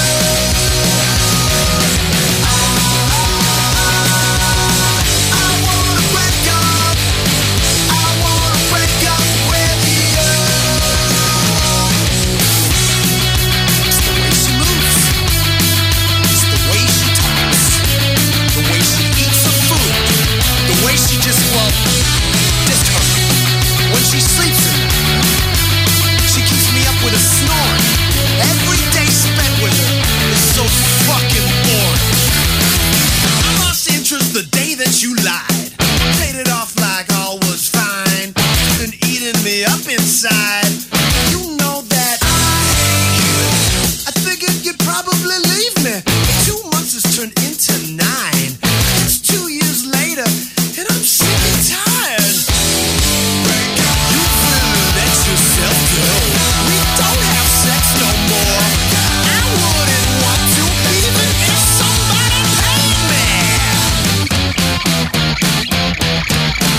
When she sleeps in it, she keeps me up with a snoring. Every day spent with her is so fucking boring. I lost interest the day that you lied. Paid it off like all was fine. Been eating me up inside. You know that I hate you. I figured you'd probably leave me. 2 months has turned into 9. It's 2 years later, and I'm sick and tired. Yourself go. We don't have sex no more. I wouldn't want to even if somebody paid me.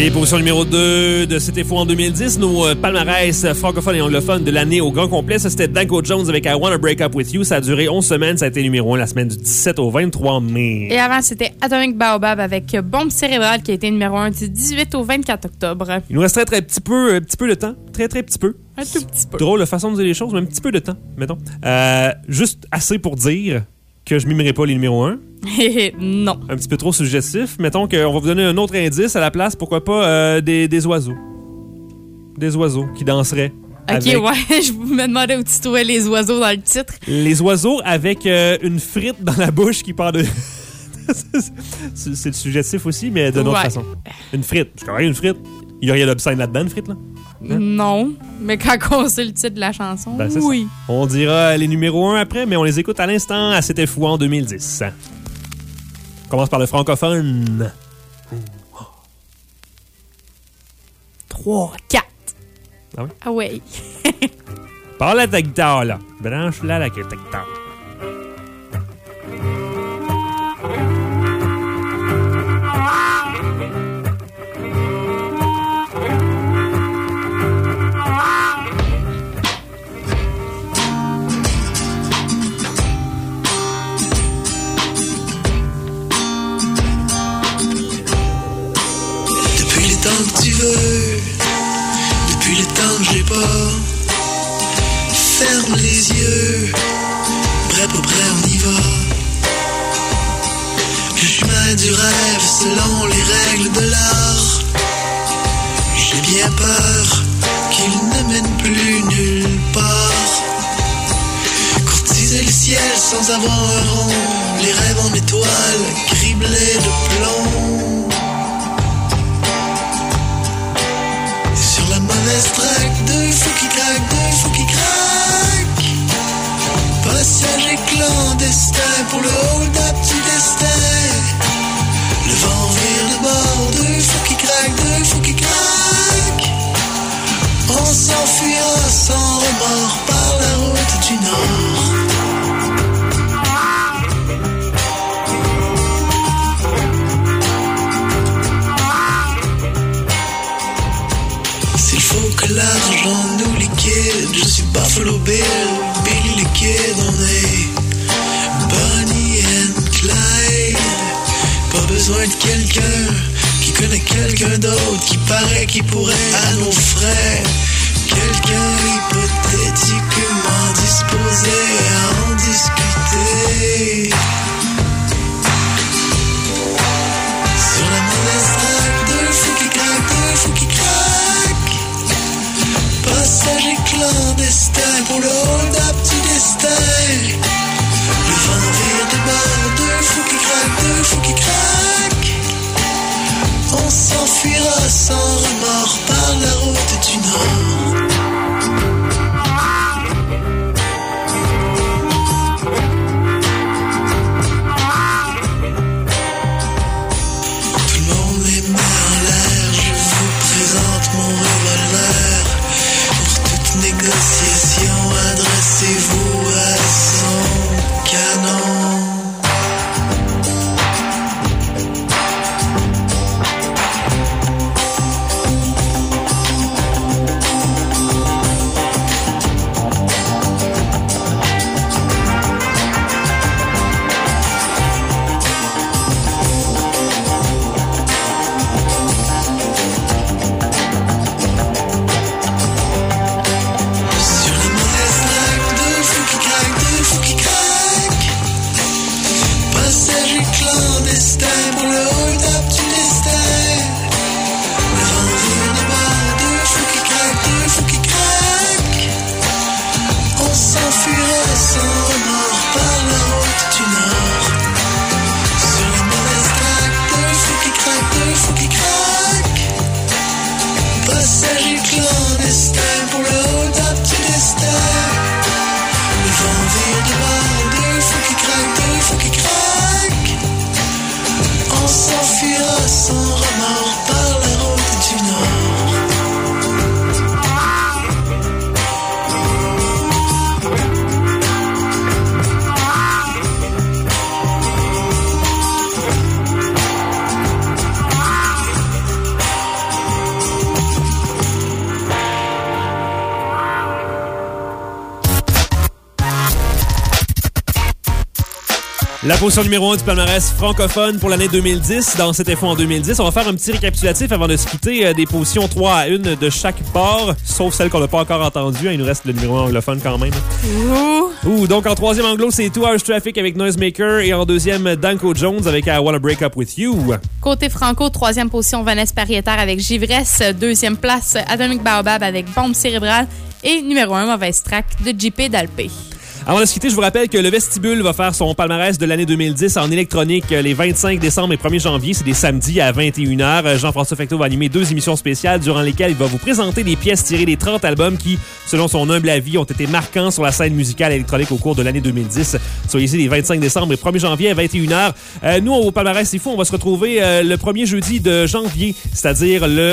Et position numéro 2 de C'était Fou en 2010, nos palmarès francophones et anglophones de l'année au grand complet. Ça, c'était Danko Jones avec I Wanna Break Up With You. Ça a duré 11 semaines. Ça a été numéro 1 la semaine du 17 au 23 mai. Et avant, c'était Atomic Baobab avec Bombe Cérébrale qui a été numéro 1 du 18 au 24 octobre. Il nous resterait un petit peu de temps. Très petit peu. Un tout petit peu. Drôle de façon de dire les choses, mais un petit peu de temps, mettons. Juste assez pour dire que je mimerai pas les numéros 1. Non. Un petit peu trop suggestif. Mettons qu'on va vous donner un autre indice à la place. Pourquoi pas des oiseaux. Des oiseaux qui danseraient. Ok, avec... ouais. Je me demandais où tu trouvais les oiseaux dans le titre. Les oiseaux avec une frite dans la bouche qui part de... C'est suggestif aussi, mais d'une autre façon. Une frite. Je connais une frite. Il y a rien d'obscène là-dedans, une frite, là? Hein? Non, mais quand on sait le titre de la chanson, oui. Ça. On dira les numéros 1 après, mais on les écoute à l'instant à C'était Fou en 2010. On commence par le francophone. 3, 4. Ah oui? Ah ouais. Parle à ta guitare, là. Branche-la la guitare. Que tu veux, depuis le temps que j'ai pas. Ferme les yeux, prêt pour prêt on y va. Le chemin du rêve selon les règles de l'art. J'ai bien peur qu'il ne mène plus nulle part. Courtiser le ciel sans avoir un rond, les rêves en étoiles criblés de plomb. Mauvaise traque, deux fous qui craquent. Passage et clandestin pour le hold-up du destin. Le vent vire de bord, deux fous qui craquent. On s'enfuira sans remords par la route du Nord. Que l'argent nous liquide, je suis Buffalo Bill, Billy the Kid, on est Bonnie and Clyde. Pas besoin de quelqu'un qui connaît quelqu'un d'autre, qui paraît qui pourrait à nos frais. Quelqu'un hypothétiquement disposé à en discuter. Sur la mauvaise traque, deux fous qui craquent. Passage et clandestin pour le hold-up du destin. Le vent vire de bord, deux fous qui craquent. On s'enfuira sans remords par la route du Nord. Tout le monde les met en l'air, je vous présente mon revolver. Négociation, adressez-vous à son canon. La position numéro 1 du palmarès francophone pour l'année 2010. Dans cette info en 2010, on va faire un petit récapitulatif avant de se quitter des positions 3 à 1 de chaque bord, sauf celle qu'on n'a pas encore entendue. Il nous reste le numéro 1 anglophone quand même. Donc en troisième anglo, c'est 2 Hours Traffic avec Noisemaker et en deuxième, Danko Jones avec I Wanna Break Up With You. Côté franco, troisième position, Vanessa Pariétaire avec Givresse. Deuxième place, Atomic Baobab avec Bombe Cérébrale. Et numéro 1, Mauvaise Track de JP Dalpé. Avant de se quitter, je vous rappelle que le Vestibule va faire son palmarès de l'année 2010 en électronique les 25 décembre et 1er janvier. C'est des samedis à 21h. Jean-François Fecteau va animer 2 émissions spéciales durant lesquelles il va vous présenter des pièces tirées des 30 albums qui, selon son humble avis, ont été marquants sur la scène musicale électronique au cours de l'année 2010. Soyez ici les 25 décembre et 1er janvier à 21h. Nous, au palmarès, c'est fou, on va se retrouver le premier jeudi de janvier, c'est-à-dire le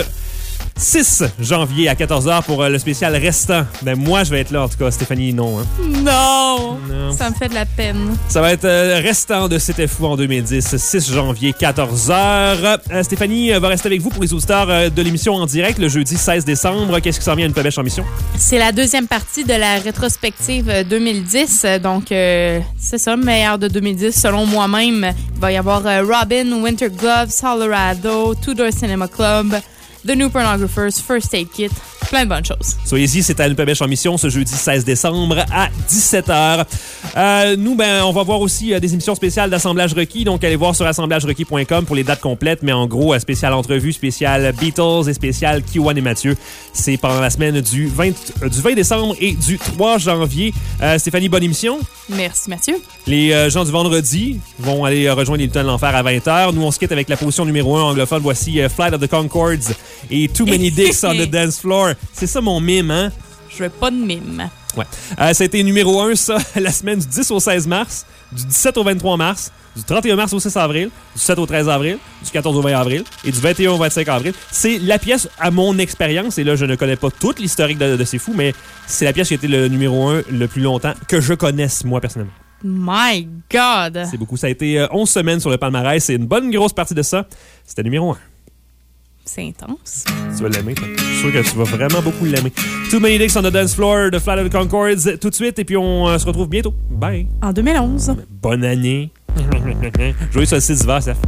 6 janvier à 14h pour le spécial restant. Ben moi, je vais être là, en tout cas. Stéphanie, non. Hein? Non! Ça me fait de la peine. Ça va être restant de C'était fou en 2010, 6 janvier, 14h. Stéphanie va rester avec vous pour les auditeurs de l'émission en direct le jeudi 16 décembre. Qu'est-ce qui s'en vient à une pêche en mission? C'est la deuxième partie de la rétrospective 2010. Donc, c'est ça, meilleur de 2010 selon moi-même. Il va y avoir Robin, Winter Gloves, Colorado, Tudor Cinema Club, The New Pornographers, First Aid Kit, plein de bonnes choses. Soyez-y, c'est à Pêche en mission ce jeudi 16 décembre à 17h. Nous, on va voir aussi des émissions spéciales d'Assemblage requis. Donc, allez voir sur assemblagerequis.com pour les dates complètes. Mais en gros, spécial entrevue, spécial Beatles et spécial Kiwan et Mathieu. C'est pendant la semaine du 20 décembre et du 3 janvier. Stéphanie, bonne émission. Merci, Mathieu. Les gens du vendredi vont aller rejoindre les Lutins de l'Enfer à 20h. Nous, on se quitte avec la position numéro 1 anglophone. Voici Flight of the Conchords et Too Many Dicks on the Dance Floor. C'est ça mon mime, hein? Je veux pas de mime. Ouais. Ça a été numéro 1, ça, la semaine du 10 au 16 mars, du 17 au 23 mars, du 31 mars au 6 avril, du 7 au 13 avril, du 14 au 20 avril et du 21 au 25 avril. C'est la pièce, à mon expérience, et là, je ne connais pas toute l'historique de C'est fou, mais c'est la pièce qui a été le numéro 1 le plus longtemps que je connaisse, moi, personnellement. My God! C'est beaucoup. Ça a été 11 semaines sur le palmarès. C'est une bonne grosse partie de ça. C'était numéro 1. C'est intense. Tu vas l'aimer, toi. Je suis sûr que tu vas vraiment beaucoup l'aimer. Too Many Dicks on the Dance Floor de Flight of the Conchords tout de suite et puis on se retrouve bientôt. Bye. En 2011. Bonne année. Joyeux solstice d'hiver, Steph.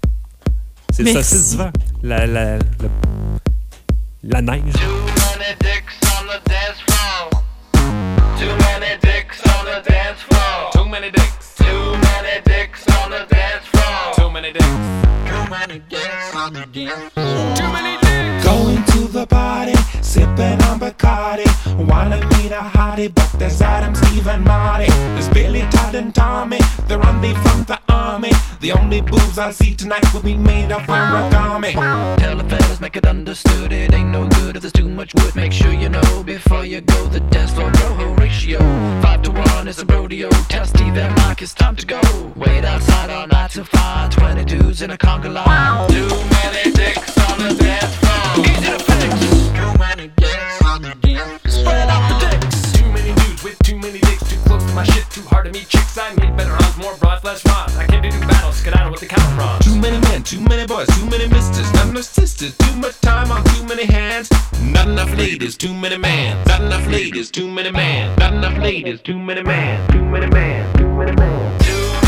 C'est le solstice d'hiver. La neige. Too many dicks on the dance floor. Too many dicks on the dance floor. Too many dicks. Too many dicks on the dance floor. Too many dicks. Too many dicks on the dance floor. Too many dicks. Going to the party, sipping on Bacardi. Wanna meet a hottie, but there's Adam, Steve, and Marty. There's Billy, Todd, and Tommy. They're on the from the army. The only boobs I see tonight will be made of origami. Tell the fellas, make it understood. It ain't no good if there's too much wood. Make sure you know before you go. The dance floor roho ratio 5-to-1 is a rodeo. Tell Steve and Mike it's time to go. Wait outside all night to find 20 dudes in a conga line. Too many dicks on the dance floor. Easy to fix. Too many dicks on the dance floor. Spread out the dicks. Too many dudes with too many dicks. Too close to my shit. Too hard to meet chicks. I need better odds, more broads, less rods. I can't do battles. Get out of what they count from. Too many men, too many boys, too many misters, not enough sisters. Too much time on too many hands. Not enough ladies, too many men. Not enough ladies, too many men. Not enough ladies, too many men. Too many men, too many men. Too